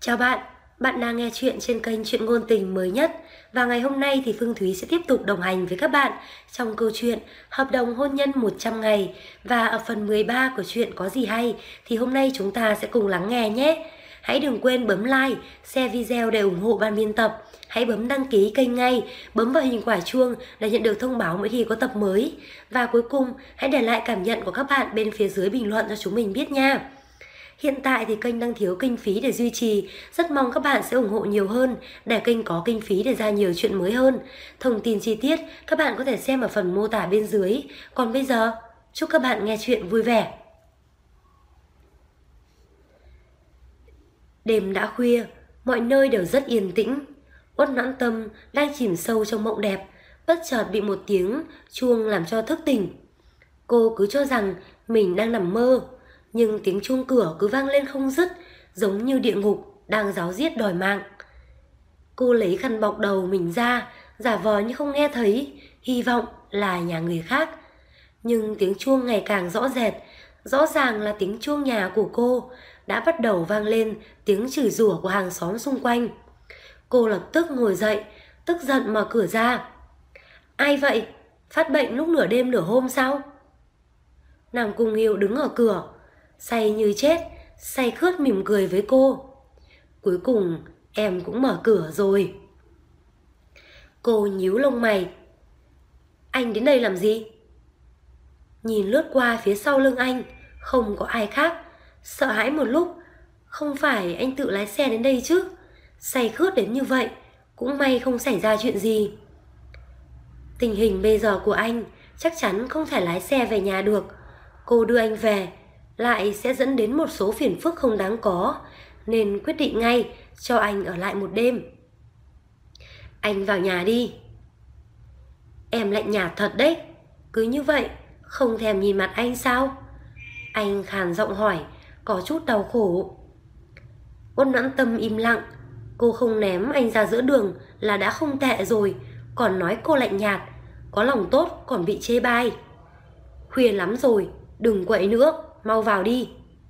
Chào bạn, bạn đang nghe chuyện trên kênh Chuyện Ngôn Tình mới nhất. Và ngày hôm nay thì Phương Thúy sẽ tiếp tục đồng hành với các bạn trong câu chuyện Hợp đồng hôn nhân 100 ngày. Và ở phần 13 của chuyện Có gì hay thì hôm nay chúng ta sẽ cùng lắng nghe nhé. Hãy đừng quên bấm like, share video để ủng hộ ban biên tập. Hãy bấm đăng ký kênh ngay, bấm vào hình quả chuông để nhận được thông báo mỗi khi có tập mới. Và cuối cùng, hãy để lại cảm nhận của các bạn bên phía dưới bình luận cho chúng mình biết nha. Hiện tại thì kênh đang thiếu kinh phí để duy trì, rất mong các bạn sẽ ủng hộ nhiều hơn để kênh có kinh phí để ra nhiều chuyện mới hơn. Thông tin chi tiết các bạn có thể xem ở phần mô tả bên dưới. Còn bây giờ, chúc các bạn nghe chuyện vui vẻ. Đêm đã khuya, mọi nơi đều rất yên tĩnh. Uất Noãn Tâm đang chìm sâu trong mộng đẹp, bất chợt bị một tiếng chuông làm cho thức tỉnh. Cô cứ cho rằng mình đang nằm mơ, nhưng tiếng chuông cửa cứ vang lên không dứt, giống như địa ngục đang giáo giết đòi mạng. Cô lấy khăn bọc đầu mình ra, giả vờ như không nghe thấy, hy vọng là nhà người khác. Nhưng tiếng chuông ngày càng rõ rệt, rõ ràng là tiếng chuông nhà của cô. Đã bắt đầu vang lên tiếng chửi rủa của hàng xóm xung quanh. Cô lập tức ngồi dậy, tức giận mở cửa ra. Ai vậy? Phát bệnh lúc nửa đêm nửa hôm sao? Nam Cung Nghiêu đứng ở cửa, say như chết, say khướt mỉm cười với cô. Cuối cùng em cũng mở cửa rồi. Cô nhíu lông mày. Anh đến đây làm gì? Nhìn lướt qua phía sau lưng anh, không có ai khác. Sợ hãi một lúc, không phải anh tự lái xe đến đây chứ? Say khướt đến như vậy, cũng may không xảy ra chuyện gì. Tình hình bây giờ của anh chắc chắn không thể lái xe về nhà được. Cô đưa anh về lại sẽ dẫn đến một số phiền phức không đáng có, nên quyết định ngay cho anh ở lại một đêm. Anh vào nhà đi. Em lạnh nhạt thật đấy. Cứ như vậy không thèm nhìn mặt anh sao? Anh khàn giọng hỏi, có chút đau khổ. Uất Noãn Tâm im lặng. Cô không ném anh ra giữa đường là đã không tệ rồi, còn nói cô lạnh nhạt, có lòng tốt còn bị chê bai. Khuya lắm rồi, đừng quậy nữa, mau vào đi.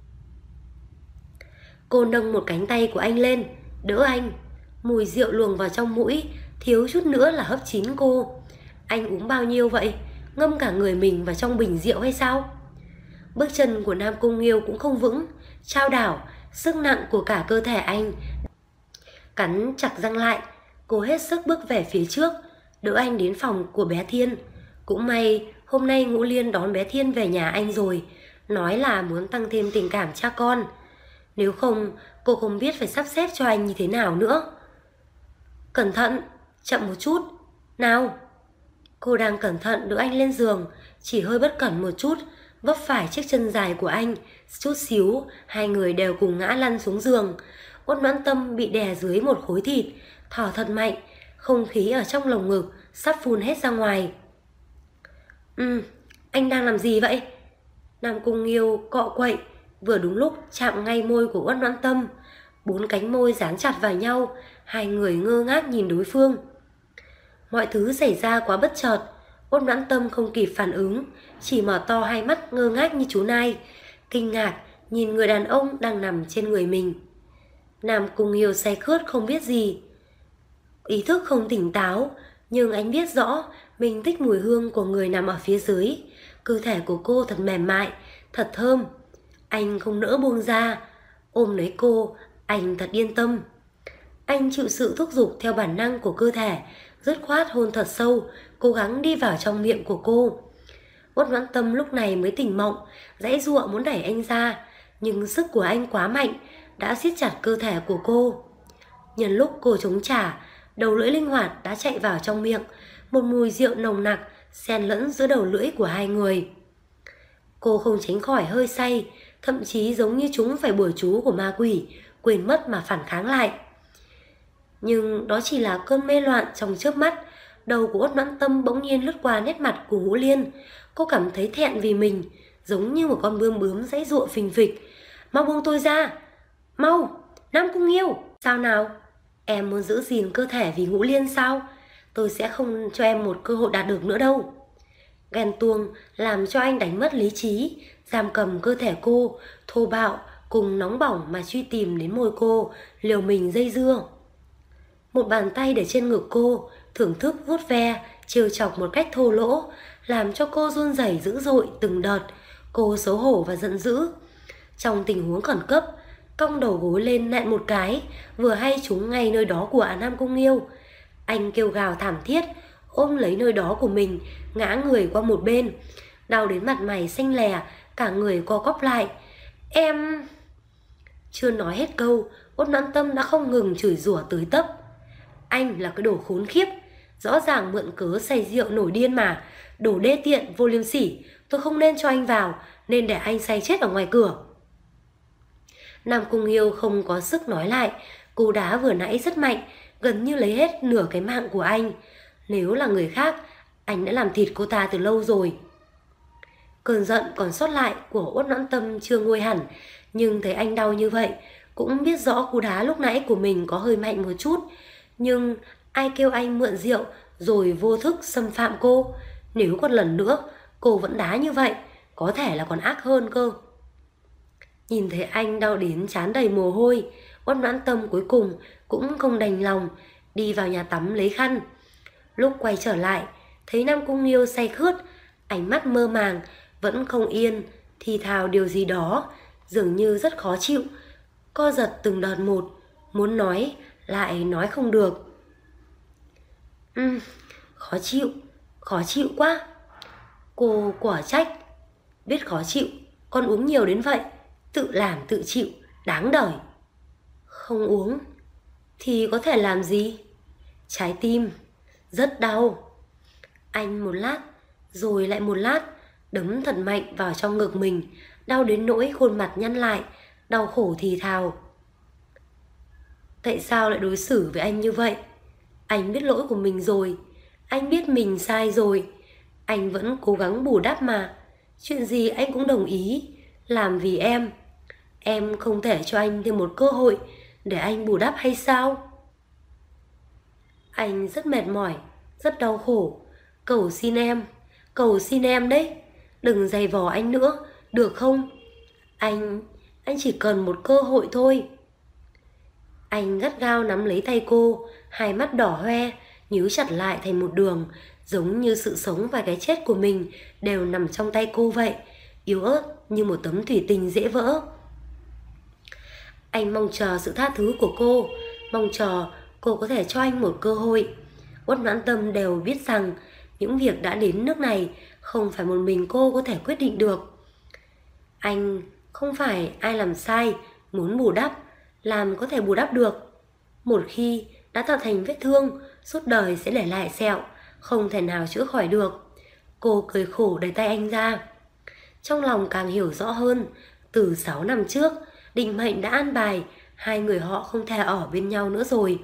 Cô nâng một cánh tay của anh lên, đỡ anh. Mùi rượu luồng vào trong mũi, thiếu chút nữa là hấp chín cô. Anh uống bao nhiêu vậy? Ngâm cả người mình vào trong bình rượu hay sao? Bước chân của Nam Cung Nghiêu cũng không vững, chao đảo, sức nặng của cả cơ thể anh cắn chặt răng lại. Cô hết sức bước về phía trước, đỡ anh đến phòng của bé Thiên. Cũng may hôm nay Ngũ Liên đón bé Thiên về nhà anh rồi, nói là muốn tăng thêm tình cảm cha con. Nếu không, cô không biết phải sắp xếp cho anh như thế nào nữa. Cẩn thận, chậm một chút. Nào. Cô đang cẩn thận đỡ anh lên giường, chỉ hơi bất cẩn một chút, vấp phải chiếc chân dài của anh, chút xíu, hai người đều cùng ngã lăn xuống giường. Uất Noãn Tâm bị đè dưới một khối thịt, thở thật mạnh, không khí ở trong lồng ngực sắp phun hết ra ngoài. Anh đang làm gì vậy? Nam Cung Nghiêu cọ quậy, vừa đúng lúc chạm ngay môi của Uất Noãn Tâm. Bốn cánh môi dán chặt vào nhau, hai người ngơ ngác nhìn đối phương. Mọi thứ xảy ra quá bất chợt, Uất Noãn Tâm không kịp phản ứng, chỉ mở to hai mắt ngơ ngác như chú nai, kinh ngạc nhìn người đàn ông đang nằm trên người mình. Nam Cung Nghiêu say khướt không biết gì, ý thức không tỉnh táo, nhưng anh biết rõ mình thích mùi hương của người nằm ở phía dưới. Cơ thể của cô thật mềm mại, thật thơm. Anh không nỡ buông ra, ôm lấy cô, anh thật yên tâm. Anh chịu sự thúc giục theo bản năng của cơ thể, dứt khoát hôn thật sâu, cố gắng đi vào trong miệng của cô. Uất Noãn Tâm lúc này mới tỉnh mộng, giãy giụa muốn đẩy anh ra, nhưng sức của anh quá mạnh, đã siết chặt cơ thể của cô. Nhân lúc cô chống trả, đầu lưỡi linh hoạt đã chạy vào trong miệng, một mùi rượu nồng nặc xen lẫn giữa đầu lưỡi của hai người. Cô không tránh khỏi hơi say, thậm chí giống như chúng phải bùa chú của ma quỷ, quên mất mà phản kháng lại. Nhưng đó chỉ là cơn mê loạn trong chớp mắt. Đầu của Uất Noãn Tâm bỗng nhiên lướt qua nét mặt của Ngũ Liên. Cô cảm thấy thẹn vì mình, giống như một con bướm giãy giụa phình phịch. Mau buông tôi ra, mau! Nam Cung Nghiêu, sao nào? Em muốn giữ gìn cơ thể vì Ngũ Liên sao? Tôi sẽ không cho em một cơ hội đạt được nữa đâu. Ghen tuông làm cho anh đánh mất lý trí, giam cầm cơ thể cô, thô bạo cùng nóng bỏng mà truy tìm đến môi cô, liều mình dây dưa. Một bàn tay để trên ngực cô, thưởng thức vuốt ve, trêu chọc một cách thô lỗ, làm cho cô run rẩy dữ dội từng đợt. Cô xấu hổ và giận dữ. Trong tình huống khẩn cấp, cong đầu gối lên nện một cái, vừa hay trúng ngay nơi đó của Nam Cung Nghiêu. Anh kêu gào thảm thiết, ôm lấy nơi đó của mình, ngã người qua một bên, đau đến mặt mày xanh lè, cả người co quắp lại. Em... Chưa nói hết câu, Uất Noãn Tâm đã không ngừng chửi rủa tới tấp. Anh là cái đồ khốn khiếp, rõ ràng mượn cớ say rượu nổi điên mà. Đồ đê tiện, vô liêm sỉ, tôi không nên cho anh vào, nên để anh say chết ở ngoài cửa. Nam Cung Nghiêu không có sức nói lại, cú đá vừa nãy rất mạnh, gần như lấy hết nửa cái mạng của anh. Nếu là người khác, anh đã làm thịt cô ta từ lâu rồi. Cơn giận còn sót lại của Uất Noãn Tâm chưa nguôi hẳn, nhưng thấy anh đau như vậy, cũng biết rõ cú đá lúc nãy của mình có hơi mạnh một chút. Nhưng ai kêu anh mượn rượu rồi vô thức xâm phạm cô? Nếu còn lần nữa cô vẫn đá như vậy, có thể là còn ác hơn cơ. Nhìn thấy anh đau đến trán đầy mồ hôi, Uất Noãn Tâm cuối cùng cũng không đành lòng, đi vào nhà tắm lấy khăn. Lúc quay trở lại, thấy Nam Cung Nghiêu say khướt, ánh mắt mơ màng, vẫn không yên, thì thào điều gì đó, dường như rất khó chịu, co giật từng đợt một, muốn nói lại nói không được. Khó chịu quá. Cô quả trách. Biết khó chịu, con uống nhiều đến vậy, tự làm tự chịu, đáng đời. Không uống thì có thể làm gì? Trái tim rất đau. Anh một lát, rồi lại một lát, đấm thật mạnh vào trong ngực mình, đau đến nỗi khuôn mặt nhăn lại, đau khổ thì thào. Tại sao lại đối xử với anh như vậy? Anh biết lỗi của mình rồi, anh biết mình sai rồi, anh vẫn cố gắng bù đắp mà. Chuyện gì anh cũng đồng ý, làm vì em. Em không thể cho anh thêm một cơ hội để anh bù đắp hay sao? Anh rất mệt mỏi, rất đau khổ. Cầu xin em đấy, đừng giày vò anh nữa, được không? Anh chỉ cần một cơ hội thôi. Anh gắt gao nắm lấy tay cô, hai mắt đỏ hoe, nhíu chặt lại thành một đường, giống như sự sống và cái chết của mình đều nằm trong tay cô vậy, yếu ớt như một tấm thủy tinh dễ vỡ. Anh mong chờ sự tha thứ của cô, mong chờ cô có thể cho anh một cơ hội. Uất Noãn Tâm đều biết rằng những việc đã đến nước này không phải một mình cô có thể quyết định được. Anh không phải ai làm sai, muốn bù đắp, làm có thể bù đắp được. Một khi đã tạo thành vết thương, suốt đời sẽ để lại sẹo, không thể nào chữa khỏi được. Cô cười khổ đẩy tay anh ra. Trong lòng càng hiểu rõ hơn, từ 6 năm trước, định mệnh đã an bài, hai người họ không thể ở bên nhau nữa rồi.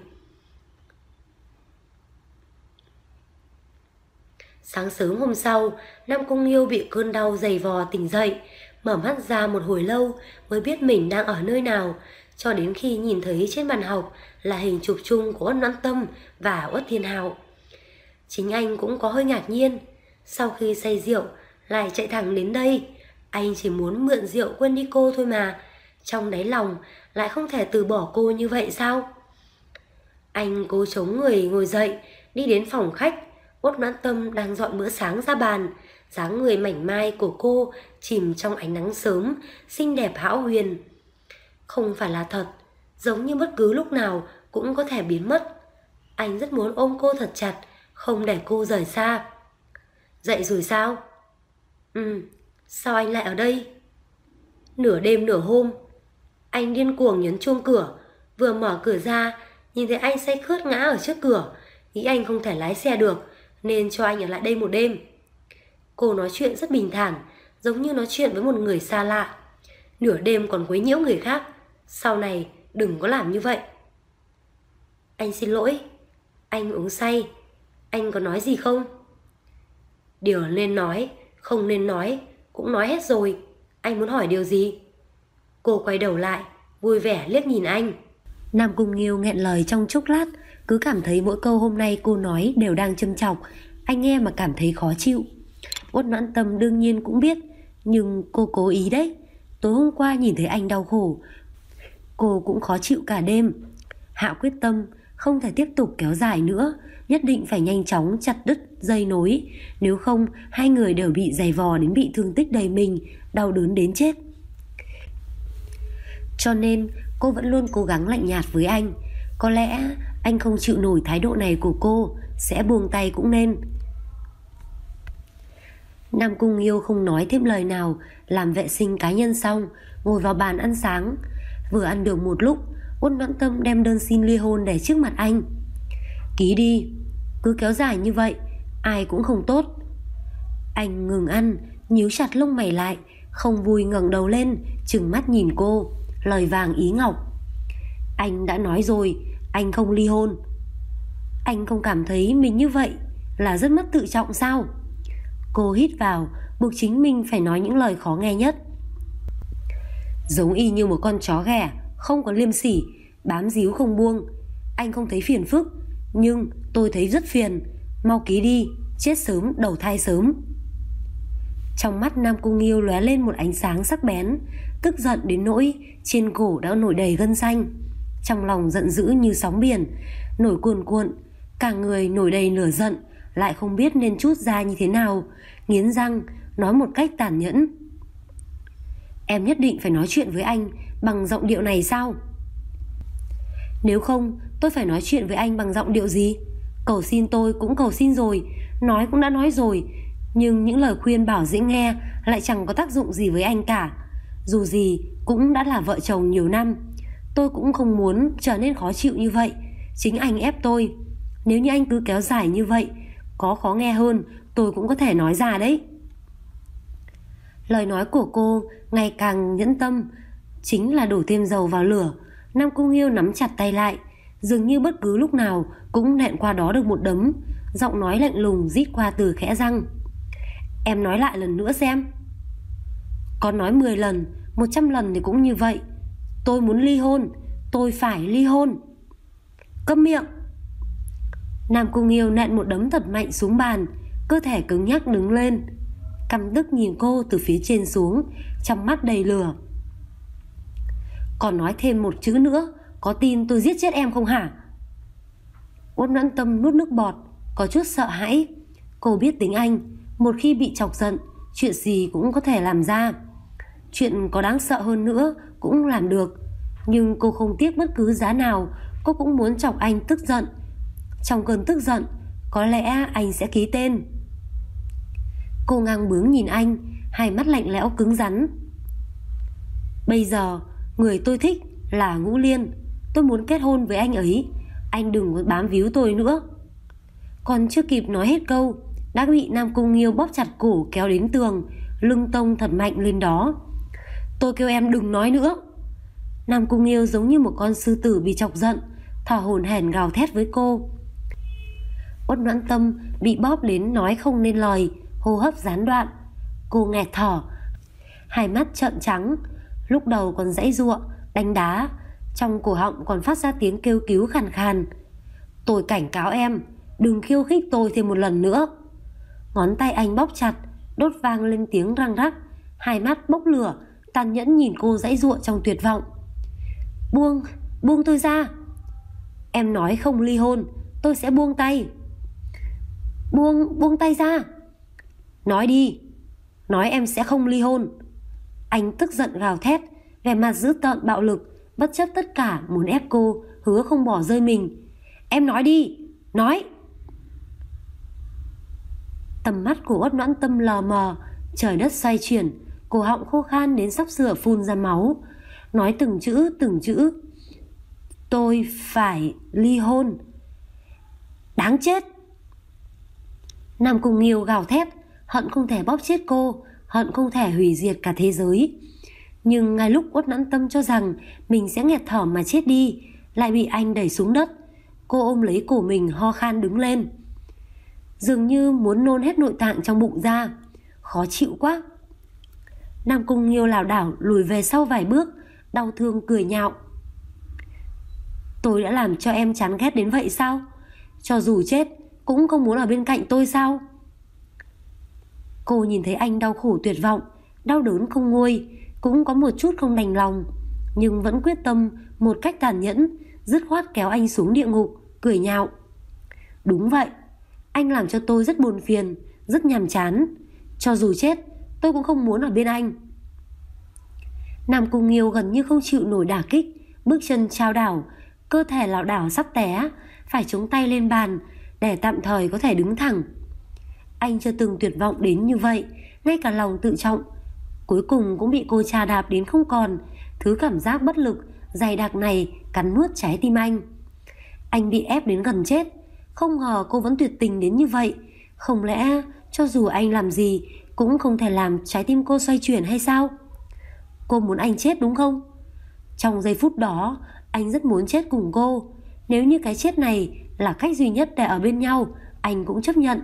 Sáng sớm hôm sau, Nam Cung Nghiêu bị cơn đau giày vò tỉnh dậy, mở mắt ra một hồi lâu mới biết mình đang ở nơi nào, cho đến khi nhìn thấy trên bàn học là hình chụp chung của Uất Noãn Tâm và Uất Thiên Hạo. Chính anh cũng có hơi ngạc nhiên, sau khi say rượu lại chạy thẳng đến đây. Anh chỉ muốn mượn rượu quên đi cô thôi mà, trong đáy lòng lại không thể từ bỏ cô như vậy sao? Anh cố chống người ngồi dậy, đi đến phòng khách. Uất Noãn Tâm đang dọn bữa sáng ra bàn, dáng người mảnh mai của cô chìm trong ánh nắng sớm, xinh đẹp hão huyền. Không phải là thật, giống như bất cứ lúc nào cũng có thể biến mất. Anh rất muốn ôm cô thật chặt, không để cô rời xa. Dậy rồi sao? Sao anh lại ở đây? Nửa đêm nửa hôm, anh điên cuồng nhấn chuông cửa, vừa mở cửa ra, nhìn thấy anh say khướt ngã ở trước cửa, nghĩ anh không thể lái xe được, nên cho anh ở lại đây một đêm. Cô nói chuyện rất bình thản, giống như nói chuyện với một người xa lạ. Nửa đêm còn quấy nhiễu người khác, sau này đừng có làm như vậy. Anh xin lỗi, anh uống say. Anh có nói gì không? Điều nên nói, không nên nói cũng nói hết rồi. Anh muốn hỏi điều gì? Cô quay đầu lại, vui vẻ liếc nhìn anh. Nam Cung Nghiêu nghẹn lời trong chốc lát, cứ cảm thấy mỗi câu hôm nay cô nói đều đang châm chọc. Anh nghe mà cảm thấy khó chịu. Uất Noãn Tâm đương nhiên cũng biết, nhưng cô cố ý đấy. Tối hôm qua nhìn thấy anh đau khổ, cô cũng khó chịu cả đêm. Hạ quyết tâm không thể tiếp tục kéo dài nữa, nhất định phải nhanh chóng chặt đứt dây nối, nếu không hai người đều bị giày vò đến bị thương tích đầy mình, đau đớn đến chết. Cho nên cô vẫn luôn cố gắng lạnh nhạt với anh. Có lẽ anh không chịu nổi thái độ này của cô, sẽ buông tay cũng nên. Nam Cung Nghiêu không nói thêm lời nào, làm vệ sinh cá nhân xong, ngồi vào bàn ăn sáng. Vừa ăn được một lúc, Uất Noãn Tâm đem đơn xin ly hôn để trước mặt anh. Ký đi, cứ kéo dài như vậy ai cũng không tốt. Anh ngừng ăn, nhíu chặt lông mày lại, không vui ngẩng đầu lên, trừng mắt nhìn cô, lời vàng ý ngọc. Anh đã nói rồi, anh không ly hôn. Anh không cảm thấy mình như vậy là rất mất tự trọng sao? Cô hít vào, buộc chính mình phải nói những lời khó nghe nhất. Giống y như một con chó ghẻ, không có liêm sỉ, bám díu không buông. Anh không thấy phiền phức, nhưng tôi thấy rất phiền. Mau ký đi, chết sớm đầu thai sớm. Trong mắt Nam Cung Nghiêu lóe lên một ánh sáng sắc bén, tức giận đến nỗi trên cổ đã nổi đầy gân xanh. Trong lòng giận dữ như sóng biển, nổi cuồn cuộn, cả người nổi đầy lửa giận, lại không biết nên trút ra như thế nào, nghiến răng nói một cách tàn nhẫn. Em nhất định phải nói chuyện với anh bằng giọng điệu này sao? Nếu không, tôi phải nói chuyện với anh bằng giọng điệu gì? Cầu xin tôi cũng cầu xin rồi, nói cũng đã nói rồi, nhưng những lời khuyên bảo dễ nghe lại chẳng có tác dụng gì với anh cả. Dù gì cũng đã là vợ chồng nhiều năm, tôi cũng không muốn trở nên khó chịu như vậy. Chính anh ép tôi. Nếu như anh cứ kéo dài như vậy, có khó nghe hơn tôi cũng có thể nói ra đấy. Lời nói của cô ngày càng nhẫn tâm, chính là đổ thêm dầu vào lửa. Nam Cung Nghiêu nắm chặt tay lại, dường như bất cứ lúc nào cũng nện qua đó được một đấm. Giọng nói lạnh lùng rít qua từ khẽ răng. Em nói lại lần nữa xem. Có nói 10 lần, 100 lần thì cũng như vậy. Tôi muốn ly hôn, tôi phải ly hôn. Câm miệng. Nam Cung Nghiêu nện một đấm thật mạnh xuống bàn, cơ thể cứng nhắc đứng lên, căm tức nhìn cô từ phía trên xuống, trong mắt đầy lửa. Còn nói thêm một chữ nữa, có tin tôi giết chết em không hả? Uất Noãn Tâm nuốt nước bọt, có chút sợ hãi. Cô biết tính anh, một khi bị chọc giận, chuyện gì cũng có thể làm ra. Chuyện có đáng sợ hơn nữa cũng làm được, nhưng cô không tiếc bất cứ giá nào. Cô cũng muốn chọc anh tức giận. Trong cơn tức giận, có lẽ anh sẽ ký tên. Cô ngang bướng nhìn anh, hai mắt lạnh lẽo cứng rắn. Bây giờ người tôi thích là Ngũ Liên, tôi muốn kết hôn với anh ấy. Anh đừng có bám víu tôi nữa. Còn chưa kịp nói hết câu, đã bị Nam Cung Nghiêu bóp chặt cổ kéo đến tường, lưng tông thật mạnh lên đó. Tôi kêu em đừng nói nữa. Nam Cung Nghiêu giống như một con sư tử bị chọc giận, thở hổn hển gào thét với cô. Uất Noãn Tâm bị bóp đến nói không nên lời, hô hấp gián đoạn. Cô nghẹt thở, hai mắt trợn trắng, lúc đầu còn giãy giụa, đánh đá, trong cổ họng còn phát ra tiếng kêu cứu khàn khàn. Tôi cảnh cáo em, đừng khiêu khích tôi thêm một lần nữa. Ngón tay anh bóp chặt, đốt vang lên tiếng răng rắc, hai mắt bốc lửa, tàn nhẫn nhìn cô giãy giụa trong tuyệt vọng. Buông tôi ra. Em nói không ly hôn, tôi sẽ buông tay. Buông tay ra. Nói đi, nói em sẽ không ly hôn. Anh tức giận gào thét, vẻ mặt dữ tợn bạo lực, bất chấp tất cả muốn ép cô hứa không bỏ rơi mình. Em nói đi, nói. Tầm mắt của Uất Noãn Tâm lờ mờ, trời đất xoay chuyển, cổ họng khô khan đến sắp sửa phun ra máu, nói từng chữ. Tôi phải ly hôn. Đáng chết. Nam Cung Nghiêu gào thét, hận không thể bóp chết cô, hận không thể hủy diệt cả thế giới. Nhưng ngay lúc Uất Noãn Tâm cho rằng mình sẽ nghẹt thở mà chết đi, lại bị anh đẩy xuống đất. Cô ôm lấy cổ mình ho khan đứng lên, dường như muốn nôn hết nội tạng trong bụng ra. Khó chịu quá. Nam Cung Nghiêu lảo đảo lùi về sau vài bước, đau thương cười nhạo. Tôi đã làm cho em chán ghét đến vậy sao? Cho dù chết cũng không muốn ở bên cạnh tôi sao? Cô nhìn thấy anh đau khổ tuyệt vọng, đau đớn không nguôi, cũng có một chút không đành lòng, nhưng vẫn quyết tâm một cách tàn nhẫn, dứt khoát kéo anh xuống địa ngục, cười nhạo. Đúng vậy, anh làm cho tôi rất buồn phiền, rất nhàm chán. Cho dù chết, tôi cũng không muốn ở bên anh. Nam Cung Nghiêu gần như không chịu nổi đả kích, bước chân chao đảo, cơ thể lảo đảo sắp té, phải chống tay lên bàn để tạm thời có thể đứng thẳng. Anh chưa từng tuyệt vọng đến như vậy, ngay cả lòng tự trọng cuối cùng cũng bị cô chà đạp đến không còn. Thứ cảm giác bất lực dày đặc này cắn nuốt trái tim anh. Anh bị ép đến gần chết, không ngờ cô vẫn tuyệt tình đến như vậy. Không lẽ cho dù anh làm gì cũng không thể làm trái tim cô xoay chuyển hay sao? Cô muốn anh chết đúng không? Trong giây phút đó, anh rất muốn chết cùng cô. Nếu như cái chết này là cách duy nhất để ở bên nhau, anh cũng chấp nhận.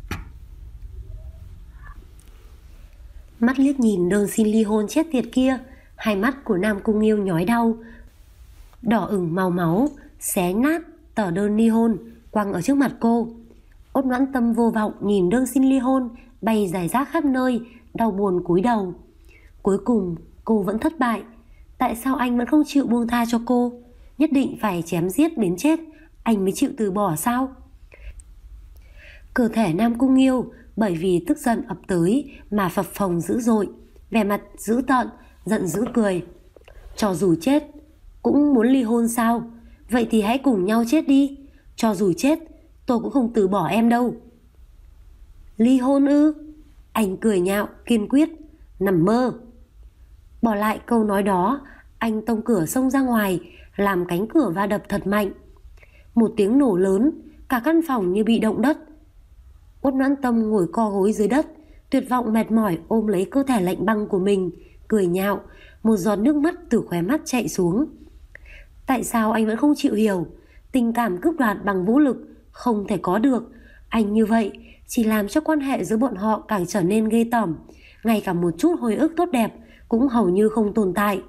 Mắt liếc nhìn đơn xin ly hôn chết tiệt kia, hai mắt của Nam Cung Nghiêu nhói đau, đỏ ửng màu máu, xé nát tờ đơn ly hôn quăng ở trước mặt cô. Ốt Noãn Tâm vô vọng nhìn đơn xin ly hôn bay rải rác khắp nơi, đau buồn cúi đầu. Cuối cùng cô vẫn thất bại. Tại sao anh vẫn không chịu buông tha cho cô? Nhất định phải chém giết đến chết anh mới chịu từ bỏ sao? Cơ thể Nam Cung Nghiêu bởi vì tức giận ập tới mà phập phồng dữ dội, vẻ mặt dữ tợn, giận dữ cười. Cho dù chết cũng muốn ly hôn sao? Vậy thì hãy cùng nhau chết đi. Cho dù chết tôi cũng không từ bỏ em đâu. Ly hôn ư? Anh cười nhạo kiên quyết. Nằm mơ. Bỏ lại câu nói đó, anh tông cửa xông ra ngoài, làm cánh cửa va đập thật mạnh. Một tiếng nổ lớn, cả căn phòng như bị động đất. Uất Noãn Tâm ngồi co gối dưới đất, tuyệt vọng mệt mỏi ôm lấy cơ thể lạnh băng của mình, cười nhạo, một giọt nước mắt từ khóe mắt chạy xuống. Tại sao anh vẫn không chịu hiểu? Tình cảm cướp đoạt bằng vũ lực không thể có được. Anh như vậy chỉ làm cho quan hệ giữa bọn họ càng trở nên ghê tởm, ngay cả một chút hồi ức tốt đẹp cũng hầu như không tồn tại.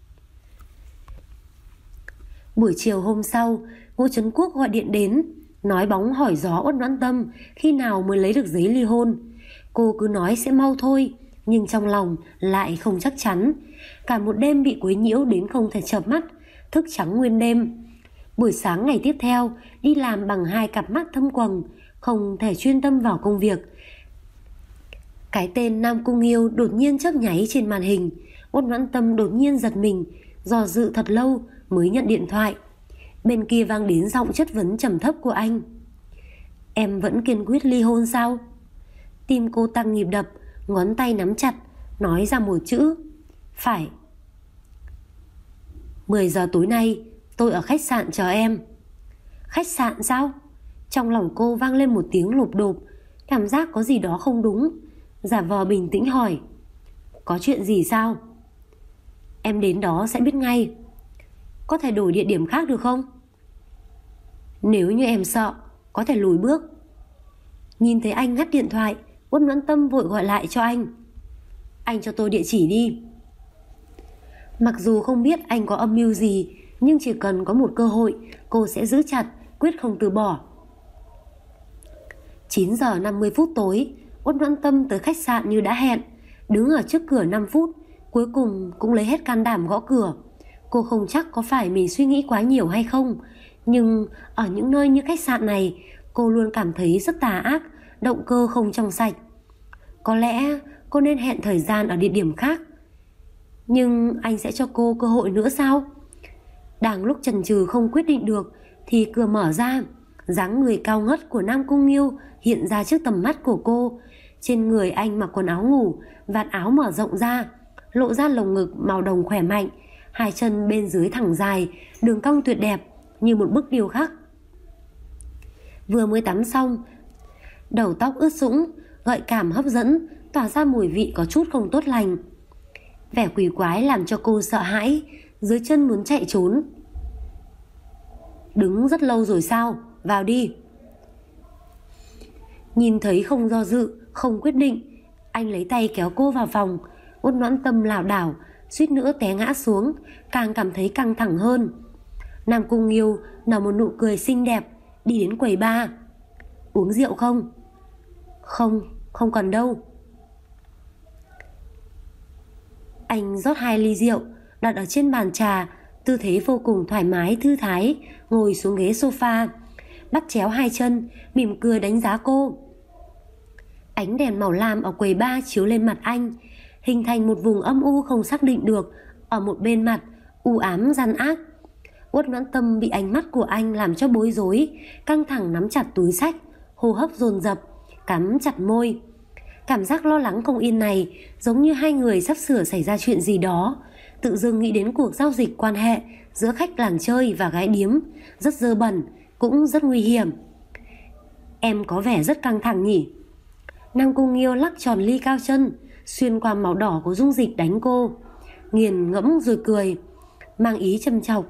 Buổi chiều hôm sau, Ngô Trấn Quốc gọi điện đến, nói bóng hỏi gió Uất Noãn Tâm khi nào mới lấy được giấy ly hôn. Cô cứ nói sẽ mau thôi, nhưng trong lòng lại không chắc chắn. Cả một đêm bị quấy nhiễu đến không thể chợp mắt, thức trắng nguyên đêm. Buổi sáng ngày tiếp theo, đi làm bằng hai cặp mắt thâm quầng, không thể chuyên tâm vào công việc. Cái tên Nam Cung Nghiêu đột nhiên chớp nháy trên màn hình. Uất Noãn Tâm đột nhiên giật mình, dò dự thật lâu mới nhận điện thoại. Bên kia vang đến giọng chất vấn trầm thấp của anh. Em vẫn kiên quyết ly hôn sao? Tim cô tăng nhịp đập, ngón tay nắm chặt, nói ra một chữ: phải. 10 giờ tối nay tôi ở khách sạn chờ em. Khách sạn sao? Trong lòng cô vang lên một tiếng lộp độp, cảm giác có gì đó không đúng. Giả vờ bình tĩnh hỏi: có chuyện gì sao? Em đến đó sẽ biết ngay. Có thể đổi địa điểm khác được không? Nếu như em sợ, có thể lùi bước. Nhìn thấy anh ngắt điện thoại, Uất Noãn Tâm vội gọi lại cho anh. Anh cho tôi địa chỉ đi. Mặc dù không biết anh có âm mưu gì, nhưng chỉ cần có một cơ hội, cô sẽ giữ chặt, quyết không từ bỏ. 9 giờ 50 phút tối, Uất Noãn Tâm tới khách sạn như đã hẹn, đứng ở trước cửa 5 phút, cuối cùng cũng lấy hết can đảm gõ cửa. Cô không chắc có phải mình suy nghĩ quá nhiều hay không, nhưng ở những nơi như khách sạn này, cô luôn cảm thấy rất tà ác, động cơ không trong sạch. Có lẽ cô nên hẹn thời gian ở địa điểm khác. Nhưng anh sẽ cho cô cơ hội nữa sao? Đang lúc chần chừ không quyết định được thì cửa mở ra, dáng người cao ngất của Nam Cung Nghiêu hiện ra trước tầm mắt của cô. Trên người anh mặc quần áo ngủ, vạt áo mở rộng ra, lộ ra lồng ngực màu đồng khỏe mạnh, hai chân bên dưới thẳng dài, đường cong tuyệt đẹp như một bức điêu khắc. Vừa mới tắm xong, đầu tóc ướt sũng, gợi cảm hấp dẫn, tỏa ra mùi vị có chút không tốt lành. Vẻ quỷ quái làm cho cô sợ hãi, dưới chân muốn chạy trốn. Đứng rất lâu rồi sao? Vào đi. Nhìn thấy không do dự, không quyết định, anh lấy tay kéo cô vào phòng. Uất Noãn Tâm lảo đảo, suýt nữa té ngã xuống, càng cảm thấy căng thẳng hơn. Nam Cung Nghiêu nở một nụ cười xinh đẹp, đi đến quầy bar. Uống rượu không? Không, không cần đâu. Anh rót 2 ly rượu, đặt ở trên bàn trà, tư thế vô cùng thoải mái thư thái, ngồi xuống ghế sofa, bắt chéo 2 chân, mỉm cười đánh giá cô. Ánh đèn màu lam ở quầy bar chiếu lên mặt anh, hình thành một vùng âm u không xác định được ở một bên mặt, u ám gian ác. Uất Noãn Tâm bị ánh mắt của anh làm cho bối rối, căng thẳng nắm chặt túi xách, hô hấp dồn dập, cắn chặt môi. Cảm giác lo lắng không yên này giống như hai người sắp sửa xảy ra chuyện gì đó. Tự dưng nghĩ đến cuộc giao dịch quan hệ giữa khách làng chơi và gái điếm, rất dơ bẩn, cũng rất nguy hiểm. Em có vẻ rất căng thẳng nhỉ? Nam Cung Nghiêu lắc tròn ly cao chân, xuyên qua màu đỏ của dung dịch đánh cô, nghiền ngẫm rồi cười, mang ý châm chọc.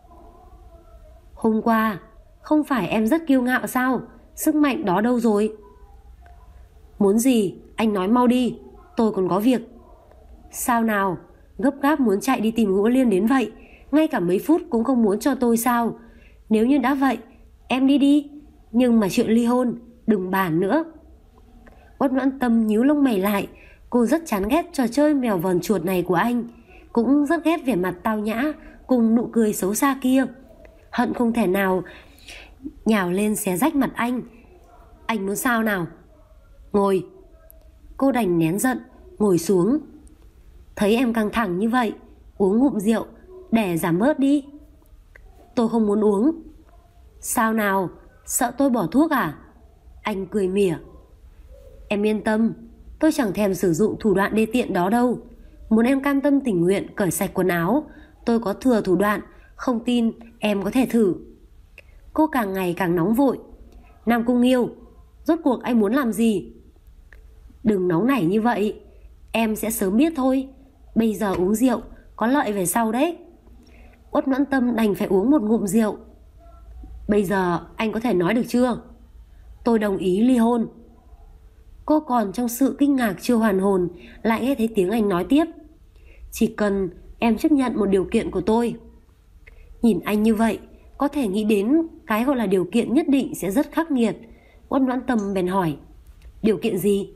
Hôm qua, không phải em rất kiêu ngạo sao? Sức mạnh đó đâu rồi? Muốn gì? Anh nói mau đi, tôi còn có việc. Sao nào? Gấp gáp muốn chạy đi tìm Ngũ Liên đến vậy, ngay cả mấy phút cũng không muốn cho tôi sao? Nếu như đã vậy, em đi đi, nhưng mà chuyện ly hôn đừng bàn nữa. Uất Noãn Tâm nhíu lông mày lại, cô rất chán ghét trò chơi mèo vờn chuột này của anh, cũng rất ghét vẻ mặt tao nhã cùng nụ cười xấu xa kia, hận không thể nào nhào lên xé rách mặt anh. Anh muốn sao nào? Ngồi. Cô đành nén giận, ngồi xuống. Thấy em căng thẳng như vậy, uống ngụm rượu để giảm bớt đi. Tôi không muốn uống. Sao nào? Sợ tôi bỏ thuốc à? Anh cười mỉa. Em yên tâm, tôi chẳng thèm sử dụng thủ đoạn đê tiện đó đâu. Muốn em cam tâm tình nguyện cởi sạch quần áo, tôi có thừa thủ đoạn, không tin em có thể thử. Cô càng ngày càng nóng vội. Nam Cung Nghiêu, rốt cuộc anh muốn làm gì? Đừng nóng nảy như vậy, em sẽ sớm biết thôi. Bây giờ uống rượu có lợi về sau đấy. Uất Noãn Tâm đành phải uống một ngụm rượu. Bây giờ anh có thể nói được chưa? Tôi đồng ý ly hôn. Cô còn trong sự kinh ngạc chưa hoàn hồn, lại nghe thấy tiếng anh nói tiếp. Chỉ cần em chấp nhận một điều kiện của tôi. Nhìn anh như vậy, có thể nghĩ đến cái gọi là điều kiện nhất định sẽ rất khắc nghiệt. Uất Noãn Tâm bèn hỏi. Điều kiện gì?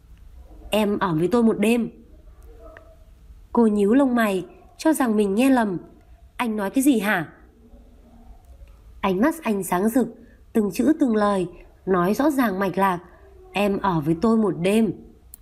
Em ở với tôi một đêm. Cô nhíu lông mày, cho rằng mình nghe lầm. Anh nói cái gì hả? Ánh mắt anh sáng rực, từng chữ từng lời nói rõ ràng mạch lạc. Em ở với tôi một đêm.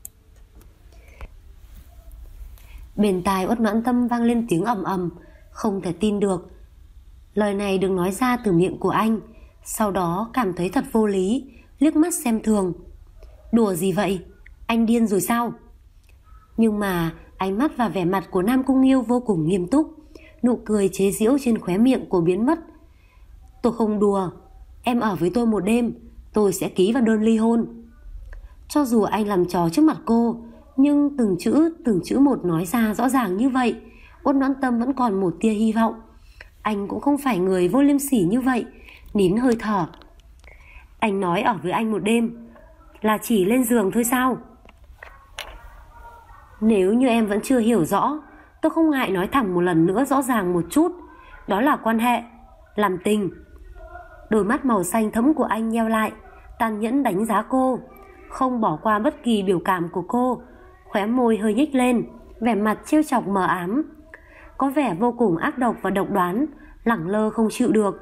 Bên tai Uất Noãn Tâm vang lên tiếng ầm ầm, không thể tin được. Lời này được nói ra từ miệng của anh. Sau đó cảm thấy thật vô lý, liếc mắt xem thường. Đùa gì vậy? Anh điên rồi sao? Nhưng mà ánh mắt và vẻ mặt của Nam Cung Nghiêu vô cùng nghiêm túc, nụ cười chế giễu trên khóe miệng cô biến mất. Tôi không đùa, em ở với tôi một đêm, tôi sẽ ký vào đơn ly hôn. Cho dù anh làm trò trước mặt cô, nhưng từng chữ một nói ra rõ ràng như vậy, Uất Noãn Tâm vẫn còn một tia hy vọng. Anh cũng không phải người vô liêm sỉ như vậy, nín hơi thở. Anh nói ở với anh một đêm là chỉ lên giường thôi sao? Nếu như em vẫn chưa hiểu rõ, tôi không ngại nói thẳng một lần nữa rõ ràng một chút. Đó là quan hệ làm tình. Đôi mắt màu xanh thẫm của anh nheo lại, tàn nhẫn đánh giá cô, không bỏ qua bất kỳ biểu cảm của cô. Khóe môi hơi nhếch lên, vẻ mặt trêu chọc mờ ám, có vẻ vô cùng ác độc và độc đoán, lẳng lơ không chịu được.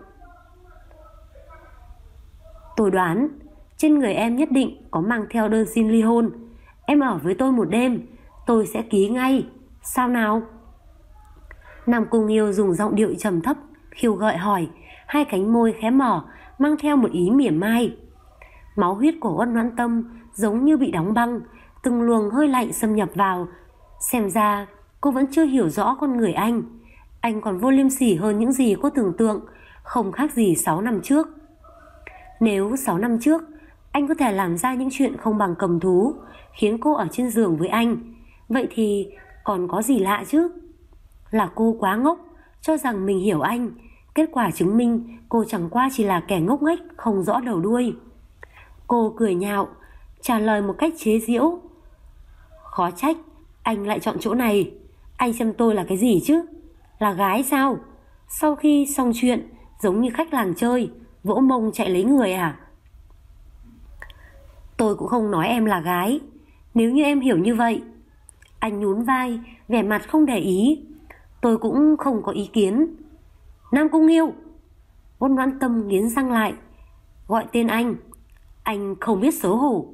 Tôi đoán trên người em nhất định có mang theo đơn xin ly hôn. Em ở với tôi một đêm, tôi sẽ ký ngay. Sao nào? Nam Cung Nghiêu dùng giọng điệu trầm thấp khiêu gợi hỏi, hai cánh môi khẽ mở, mang theo một ý mỉa mai. Máu huyết của Uất Noãn Tâm giống như bị đóng băng, từng luồng hơi lạnh xâm nhập vào. Xem ra cô vẫn chưa hiểu rõ con người anh. Anh còn vô liêm sỉ hơn những gì cô tưởng tượng, không khác gì 6 năm trước. Nếu 6 năm trước anh có thể làm ra những chuyện không bằng cầm thú, khiến cô ở trên giường với anh, vậy thì còn có gì lạ chứ? Là cô quá ngốc, cho rằng mình hiểu anh. Kết quả chứng minh cô chẳng qua chỉ là kẻ ngốc nghếch không rõ đầu đuôi. Cô cười nhạo, trả lời một cách chế giễu. Khó trách anh lại chọn chỗ này. Anh xem tôi là cái gì chứ? Là gái sao? Sau khi xong chuyện giống như khách làng chơi, vỗ mông chạy lấy người à? Tôi cũng không nói em là gái. Nếu như em hiểu như vậy. Anh nhún vai, vẻ mặt không để ý. Tôi cũng không có ý kiến. Nam Cung Nghiêu. Ôn Noãn Tâm nghiến răng lại. Gọi tên anh không biết xấu hổ.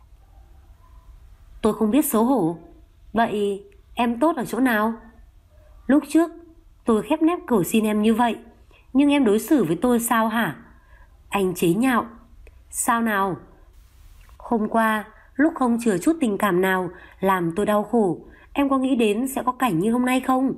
Tôi không biết xấu hổ. Vậy em tốt ở chỗ nào? Lúc trước tôi khép nép cầu xin em như vậy, nhưng em đối xử với tôi sao hả? Anh chế nhạo. Sao nào? Hôm qua lúc không chừa chút tình cảm nào làm tôi đau khổ, em có nghĩ đến sẽ có cảnh như hôm nay không?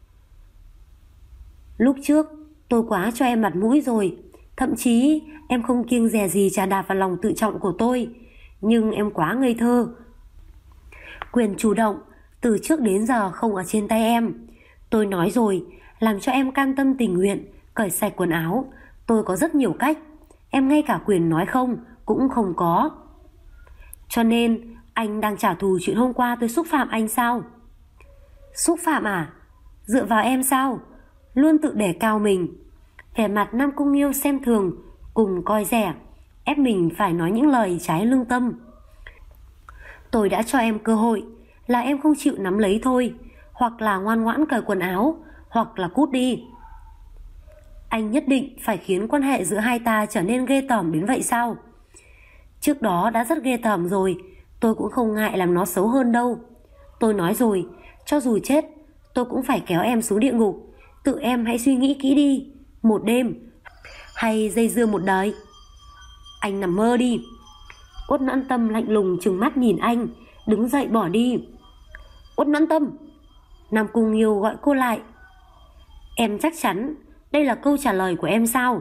Lúc trước tôi quá cho em mặt mũi rồi, thậm chí em không kiêng dè gì chà đạp vào lòng tự trọng của tôi. Nhưng em quá ngây thơ. Quyền chủ động từ trước đến giờ không ở trên tay em. Tôi nói rồi, làm cho em cam tâm tình nguyện cởi sạch quần áo, tôi có rất nhiều cách. Em ngay cả quyền nói không cũng không có. Cho nên anh đang trả thù chuyện hôm qua tôi xúc phạm anh sao? Xúc phạm à? Dựa vào em sao? Luôn tự đề cao mình. Vẻ mặt Nam Cung Nghiêu xem thường cùng coi rẻ, ép mình phải nói những lời trái lương tâm. Tôi đã cho em cơ hội, là em không chịu nắm lấy thôi. Hoặc là ngoan ngoãn cởi quần áo, hoặc là cút đi. Anh nhất định phải khiến quan hệ giữa hai ta trở nên ghê tởm đến vậy sao? Trước đó đã rất ghê tởm rồi, tôi cũng không ngại làm nó xấu hơn đâu. Tôi nói rồi, cho dù chết tôi cũng phải kéo em xuống địa ngục. Tự em hãy suy nghĩ kỹ đi. Một đêm hay dây dưa một đời? Anh nằm mơ đi. Uất Noãn Tâm lạnh lùng trừng mắt nhìn anh, đứng dậy bỏ đi. Uất Noãn Tâm. Nam Cung Nghiêu gọi cô lại. Em chắc chắn đây là câu trả lời của em sao?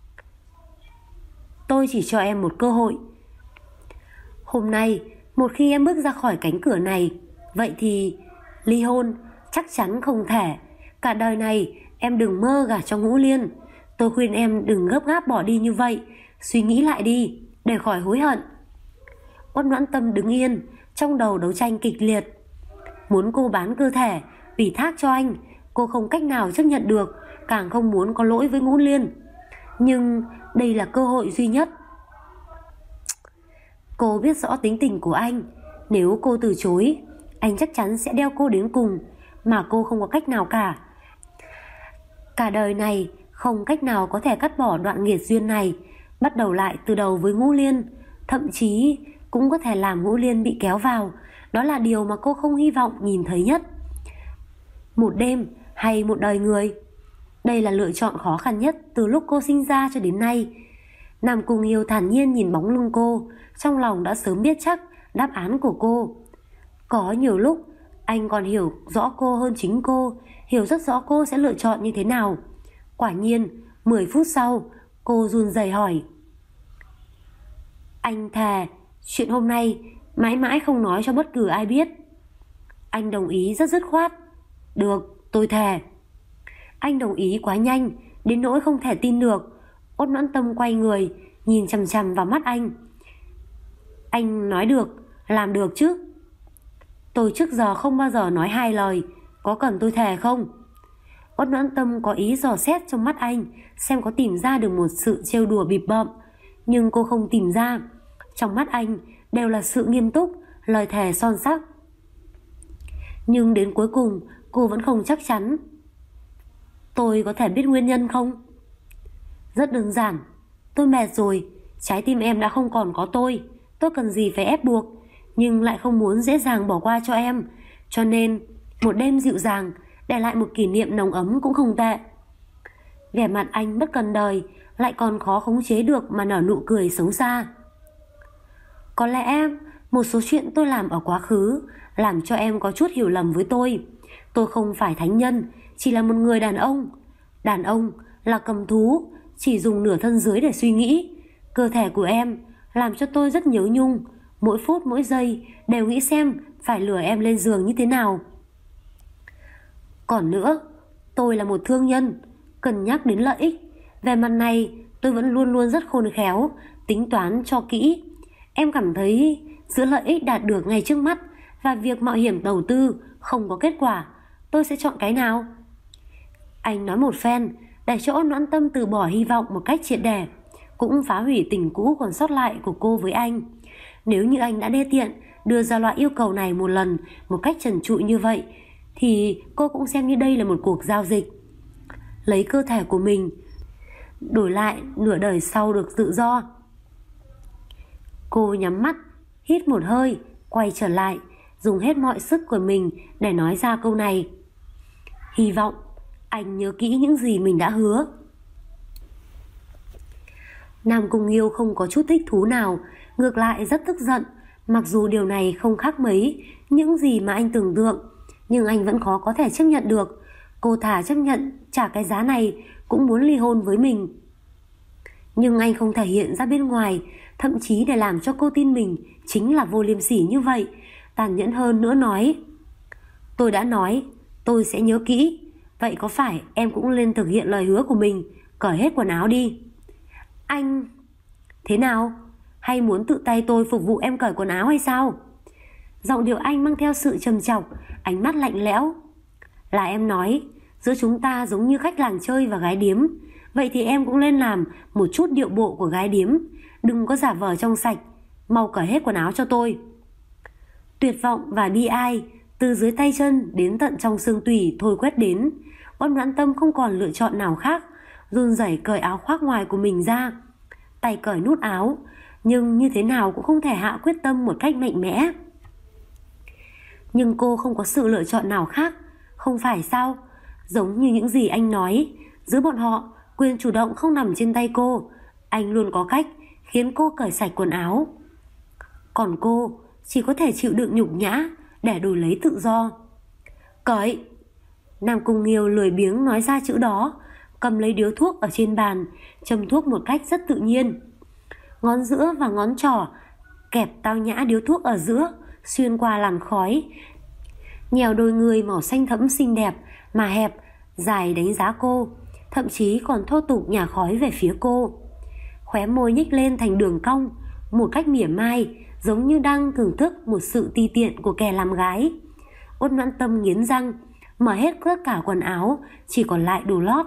Tôi chỉ cho em một cơ hội. Hôm nay một khi em bước ra khỏi cánh cửa này, vậy thì ly hôn chắc chắn không thể. Cả đời này em đừng mơ gả cho Ngũ Liên. Tôi khuyên em đừng gấp gáp bỏ đi như vậy. Suy nghĩ lại đi để khỏi hối hận. Uất Noãn Tâm đứng yên, trong đầu đấu tranh kịch liệt. Muốn cô bán cơ thể ủy thác cho anh, cô không cách nào chấp nhận được, càng không muốn có lỗi với Ngũ Liên. Nhưng đây là cơ hội duy nhất. Cô biết rõ tính tình của anh. Nếu cô từ chối, anh chắc chắn sẽ đeo cô đến cùng. Mà cô không có cách nào cả. Cả đời này không cách nào có thể cắt bỏ đoạn nghiệt duyên này, bắt đầu lại từ đầu với Ngũ Liên. Thậm chí cũng có thể làm Ngũ Liên bị kéo vào. Đó là điều mà cô không hy vọng nhìn thấy nhất. Một đêm hay một đời người? Đây là lựa chọn khó khăn nhất từ lúc cô sinh ra cho đến nay. Nam Cung Nghiêu thản nhiên nhìn bóng lưng cô, trong lòng đã sớm biết chắc đáp án của cô. Có nhiều lúc anh còn hiểu rõ cô hơn chính cô, hiểu rất rõ cô sẽ lựa chọn như thế nào. Quả nhiên 10 phút sau, cô run rẩy hỏi. Anh thề chuyện hôm nay mãi mãi không nói cho bất cứ ai biết. Anh đồng ý rất dứt khoát. Được, tôi thề. Anh đồng ý quá nhanh, đến nỗi không thể tin được. Uất Noãn Tâm quay người, nhìn chằm chằm vào mắt anh. Anh nói được, làm được chứ? Tôi trước giờ không bao giờ nói hai lời, có cần tôi thề không? Uất Noãn Tâm có ý dò xét trong mắt anh, xem có tìm ra được một sự trêu đùa bịp bợm. Nhưng cô không tìm ra. Trong mắt anh đều là sự nghiêm túc, lời thề son sắc. Nhưng đến cuối cùng cô vẫn không chắc chắn. Tôi có thể biết nguyên nhân không? Rất đơn giản. Tôi mệt rồi, trái tim em đã không còn có tôi. Tôi cần gì phải ép buộc, nhưng lại không muốn dễ dàng bỏ qua cho em. Cho nên một đêm dịu dàng, để lại một kỷ niệm nồng ấm cũng không tệ. Vẻ mặt anh bất cần đời, lại còn khó khống chế được mà nở nụ cười xấu xa. Có lẽ một số chuyện tôi làm ở quá khứ làm cho em có chút hiểu lầm với tôi. Tôi không phải thánh nhân, chỉ là một người đàn ông. Đàn ông là cầm thú, chỉ dùng nửa thân dưới để suy nghĩ. Cơ thể của em làm cho tôi rất nhớ nhung. Mỗi phút mỗi giây đều nghĩ xem phải lừa em lên giường như thế nào. Còn nữa, tôi là một thương nhân, cân nhắc đến lợi ích. Về mặt này tôi vẫn luôn luôn rất khôn khéo, tính toán cho kỹ. Em cảm thấy giữa lợi ích đạt được ngay trước mắt và việc mạo hiểm đầu tư không có kết quả, tôi sẽ chọn cái nào? Anh nói một phen để cho Uất Noãn Tâm từ bỏ hy vọng một cách triệt để, cũng phá hủy tình cũ còn sót lại của cô với anh. Nếu như anh đã đê tiện đưa ra loại yêu cầu này một lần một cách trần trụi như vậy, thì cô cũng xem như đây là một cuộc giao dịch. Lấy cơ thể của mình đổi lại nửa đời sau được tự do. Cô nhắm mắt, hít một hơi, quay trở lại, dùng hết mọi sức của mình để nói ra câu này. Hy vọng anh nhớ kỹ những gì mình đã hứa. Nam Cung Nghiêu không có chút thích thú nào, ngược lại rất tức giận. Mặc dù điều này không khác mấy những gì mà anh tưởng tượng, nhưng anh vẫn khó có thể chấp nhận được. Cô thà chấp nhận trả cái giá này cũng muốn ly hôn với mình. Nhưng anh không thể hiện ra bên ngoài, thậm chí để làm cho cô tin mình chính là vô liêm sỉ như vậy. Tàn nhẫn hơn nữa nói: tôi đã nói tôi sẽ nhớ kỹ. Vậy có phải em cũng lên thực hiện lời hứa của mình, cởi hết quần áo đi? Anh... Thế nào? Hay muốn tự tay tôi phục vụ em cởi quần áo hay sao? Giọng điệu anh mang theo sự trầm trọng, ánh mắt lạnh lẽo. Là em nói giữa chúng ta giống như khách làng chơi và gái điếm, vậy thì em cũng lên làm một chút điệu bộ của gái điếm. Đừng có giả vờ trong sạch. Mau cởi hết quần áo cho tôi. Tuyệt vọng và bi ai từ dưới tay chân đến tận trong xương tủy thôi quét đến. Uất Noãn Tâm không còn lựa chọn nào khác, run rẩy cởi áo khoác ngoài của mình ra, tay cởi nút áo, nhưng như thế nào cũng không thể hạ quyết tâm một cách mạnh mẽ. Nhưng cô không có sự lựa chọn nào khác, không phải sao? Giống như những gì anh nói, giữa bọn họ quyền chủ động không nằm trên tay cô. Anh luôn có cách khiến cô cởi sạch quần áo, còn cô chỉ có thể chịu đựng nhục nhã để đổi lấy tự do. Cởi! Nam Cung Nghiêu lười biếng nói ra chữ đó, cầm lấy điếu thuốc ở trên bàn, châm thuốc một cách rất tự nhiên. Ngón giữa và ngón trỏ kẹp tao nhã điếu thuốc ở giữa, xuyên qua làn khói, nhèo đôi người màu xanh thẫm xinh đẹp mà hẹp, dài đánh giá cô, thậm chí còn thô tục nhả khói về phía cô. Khóe môi nhếch lên thành đường cong, một cách mỉa mai, giống như đang thưởng thức một sự ti tiện của kẻ làm gái. Uất Noãn Tâm nghiến răng, mở hết tất cả quần áo, chỉ còn lại đồ lót.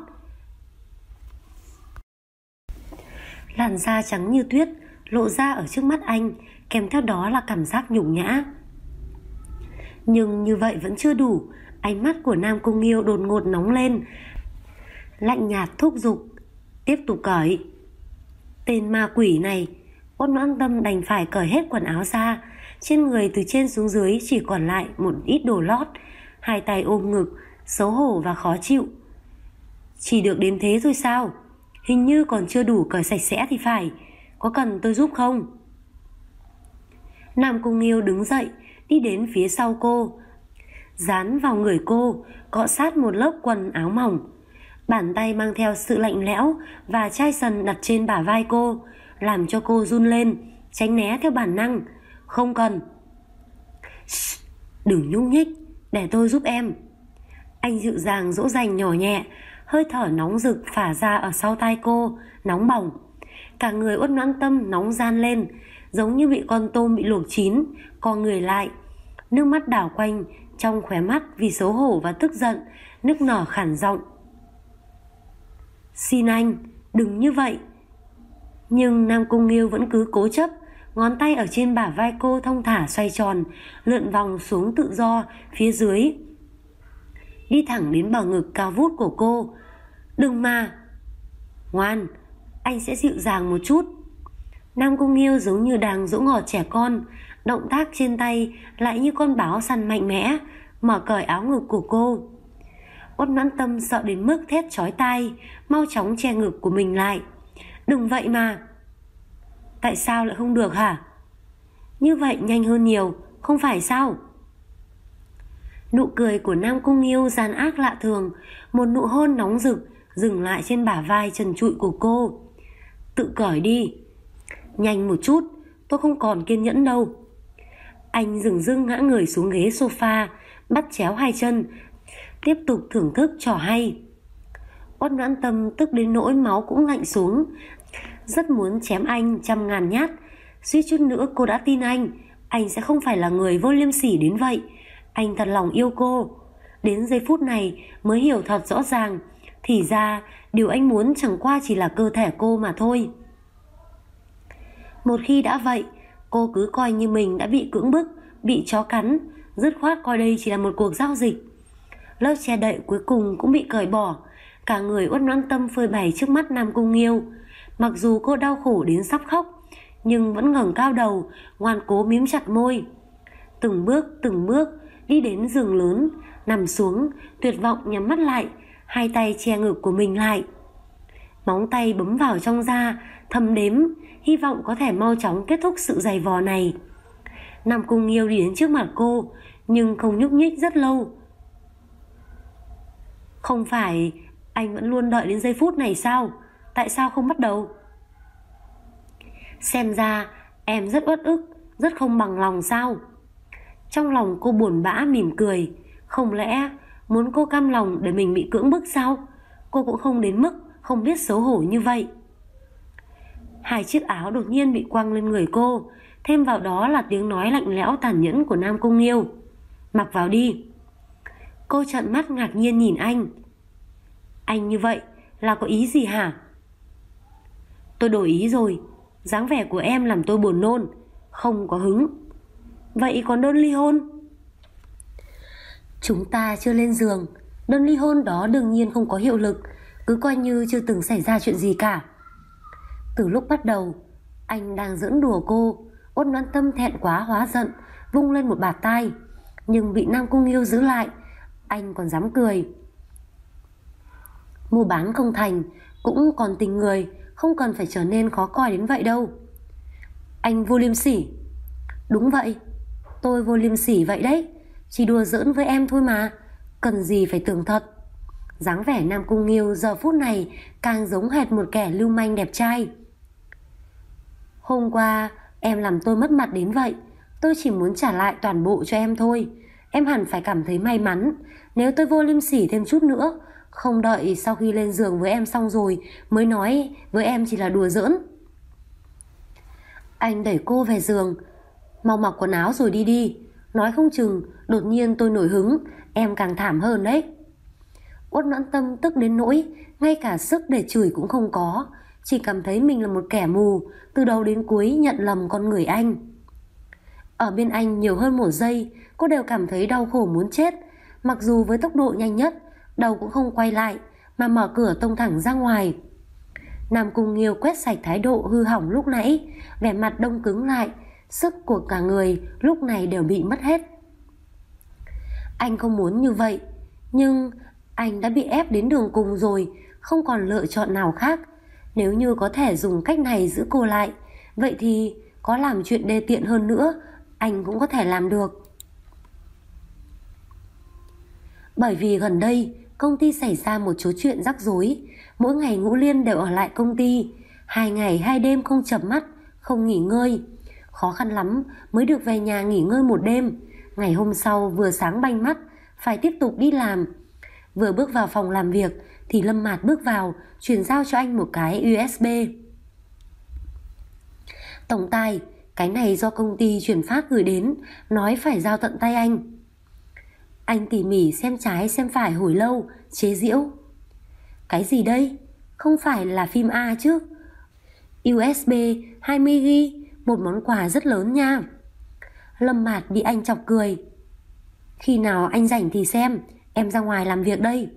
Làn da trắng như tuyết lộ ra ở trước mắt anh, kèm theo đó là cảm giác nhục nhã. Nhưng như vậy vẫn chưa đủ. Ánh mắt của Nam Cung Nghiêu đột ngột nóng lên, lạnh nhạt thúc giục: tiếp tục cởi. Tên ma quỷ này! Uất Noãn Tâm đành phải cởi hết quần áo ra. Trên người từ trên xuống dưới chỉ còn lại một ít đồ lót, hai tay ôm ngực, xấu hổ và khó chịu. Chỉ được đến thế thôi sao? Hình như còn chưa đủ cởi sạch sẽ thì phải. Có cần tôi giúp không? Nam Cung Nghiêu đứng dậy, đi đến phía sau cô, dán vào người cô, cọ sát một lớp quần áo mỏng. Bàn tay mang theo sự lạnh lẽo và chai sần đặt trên bả vai cô, làm cho cô run lên, tránh né theo bản năng. Không cần. Đừng nhúc nhích, để tôi giúp em. Anh dịu dàng dỗ dành nhỏ nhẹ, hơi thở nóng rực phả ra ở sau tai cô, nóng bỏng. Cả người Uất Noãn Tâm nóng ran lên, giống như bị con tôm bị luộc chín, co người lại. Nước mắt đảo quanh trong khóe mắt vì xấu hổ và tức giận, nức nở khản giọng: xin anh, đừng như vậy. Nhưng Nam Cung Nghiêu vẫn cứ cố chấp, ngón tay ở trên bả vai cô thong thả xoay tròn, lượn vòng xuống tự do phía dưới, đi thẳng đến bờ ngực cao vút của cô. Đừng mà! Ngoan, anh sẽ dịu dàng một chút. Nam Cung Nghiêu giống như đang dỗ ngọt trẻ con, động tác trên tay lại như con báo săn mạnh mẽ, mở cởi áo ngực của cô. Uất Noãn Tâm sợ đến mức thét chói tai, mau chóng che ngực của mình lại. Đừng vậy mà! Tại sao lại không được hả? Như vậy nhanh hơn nhiều, không phải sao? Nụ cười của Nam Cung Nghiêu gian ác lạ thường, một nụ hôn nóng rực dừng lại trên bả vai trần trụi của cô. Tự cởi đi. Nhanh một chút, tôi không còn kiên nhẫn đâu. Anh dửng dưng ngã người xuống ghế sofa, bắt chéo hai chân, tiếp tục thưởng thức trò hay. Uất Noãn Tâm tức đến nỗi máu cũng lạnh xuống, rất muốn chém anh trăm ngàn nhát. Suýt chút nữa cô đã tin anh sẽ không phải là người vô liêm sỉ đến vậy. Anh thật lòng yêu cô. Đến giây phút này mới hiểu thật rõ ràng, thì ra điều anh muốn chẳng qua chỉ là cơ thể cô mà thôi. Một khi đã vậy, Cô cứ coi như mình đã bị cưỡng bức, bị chó cắn, dứt khoát coi đây chỉ là một cuộc giao dịch. Lớp che đậy cuối cùng cũng bị cởi bỏ. Cả người Uất Noãn Tâm phơi bày trước mắt Nam Cung Nghiêu. Mặc dù cô đau khổ đến sắp khóc, nhưng vẫn ngẩng cao đầu, ngoan cố mím chặt môi. Từng bước đi đến giường lớn, nằm xuống, tuyệt vọng nhắm mắt lại, hai tay che ngực của mình lại. Móng tay bấm vào trong da, thầm đếm, hy vọng có thể mau chóng kết thúc sự giày vò này. Nam Cung Nghiêu đi đến trước mặt cô, nhưng không nhúc nhích rất lâu. Không phải anh vẫn luôn đợi đến giây phút này sao? Tại sao không bắt đầu? Xem ra em rất uất ức, rất không bằng lòng sao? Trong lòng cô buồn bã mỉm cười. Không lẽ muốn cô cam lòng để mình bị cưỡng bức sao? Cô cũng không đến mức không biết xấu hổ như vậy. Hai chiếc áo đột nhiên bị quăng lên người cô, thêm vào đó là tiếng nói lạnh lẽo tàn nhẫn của Nam Cung Nghiêu. Mặc vào đi. Cô trợn mắt ngạc nhiên nhìn anh. Anh như vậy là có ý gì hả? Tôi đổi ý rồi. Dáng vẻ của em làm tôi buồn nôn, không có hứng. Vậy còn đơn ly hôn? Chúng ta chưa lên giường, đơn ly hôn đó đương nhiên không có hiệu lực. Cứ coi như chưa từng xảy ra chuyện gì cả. Từ lúc bắt đầu anh đang giỡn đùa cô. Uất Noãn Tâm thẹn quá hóa giận, vung lên một bạt tai, nhưng bị Nam Cung Nghiêu giữ lại. Anh còn dám cười. Mua bán không thành, cũng còn tình người, không cần phải trở nên khó coi đến vậy đâu. Anh vô liêm sỉ. Đúng vậy, tôi vô liêm sỉ vậy đấy. Chỉ đùa giỡn với em thôi mà, cần gì phải tưởng thật. Dáng vẻ Nam Cung Nghiêu giờ phút này càng giống hệt một kẻ lưu manh đẹp trai. Hôm qua em làm tôi mất mặt đến vậy. Tôi chỉ muốn trả lại toàn bộ cho em thôi. Em hẳn phải cảm thấy may mắn nếu tôi vô liêm sỉ thêm chút nữa, không đợi sau khi lên giường với em xong rồi mới nói với em chỉ là đùa giỡn. Anh đẩy cô về giường. Mau mặc quần áo rồi đi đi. Nói không chừng đột nhiên tôi nổi hứng, em càng thảm hơn đấy. Uất Noãn Tâm tức đến nỗi ngay cả sức để chửi cũng không có, chỉ cảm thấy mình là một kẻ mù, từ đầu đến cuối nhận lầm con người anh. Ở bên anh nhiều hơn một giây, cô đều cảm thấy đau khổ muốn chết. Mặc dù với tốc độ nhanh nhất, đầu cũng không quay lại mà mở cửa tông thẳng ra ngoài. Nam Cung Nghiêu quét sạch thái độ hư hỏng lúc nãy, vẻ mặt đông cứng lại, sức của cả người lúc này đều bị mất hết. Anh không muốn như vậy, nhưng anh đã bị ép đến đường cùng rồi, không còn lựa chọn nào khác. Nếu như có thể dùng cách này giữ cô lại, vậy thì có làm chuyện đê tiện hơn nữa, anh cũng có thể làm được. Bởi vì gần đây công ty xảy ra một số chuyện rắc rối. Mỗi ngày Ngũ Liên đều ở lại công ty, 2 ngày 2 đêm không chợp mắt, không nghỉ ngơi. Khó khăn lắm mới được về nhà nghỉ ngơi một đêm. Ngày hôm sau vừa sáng banh mắt, phải tiếp tục đi làm. Vừa bước vào phòng làm việc thì Lâm Mạt bước vào, chuyển giao cho anh một cái USB. Tổng tài, cái này do công ty chuyển phát gửi đến, nói phải giao tận tay anh. Anh tỉ mỉ xem trái xem phải hồi lâu, chế giễu. Cái gì đây? Không phải là phim A chứ? USB 20GB, một món quà rất lớn nha. Lâm Mạt bị anh chọc cười. Khi nào anh rảnh thì xem, em ra ngoài làm việc đây.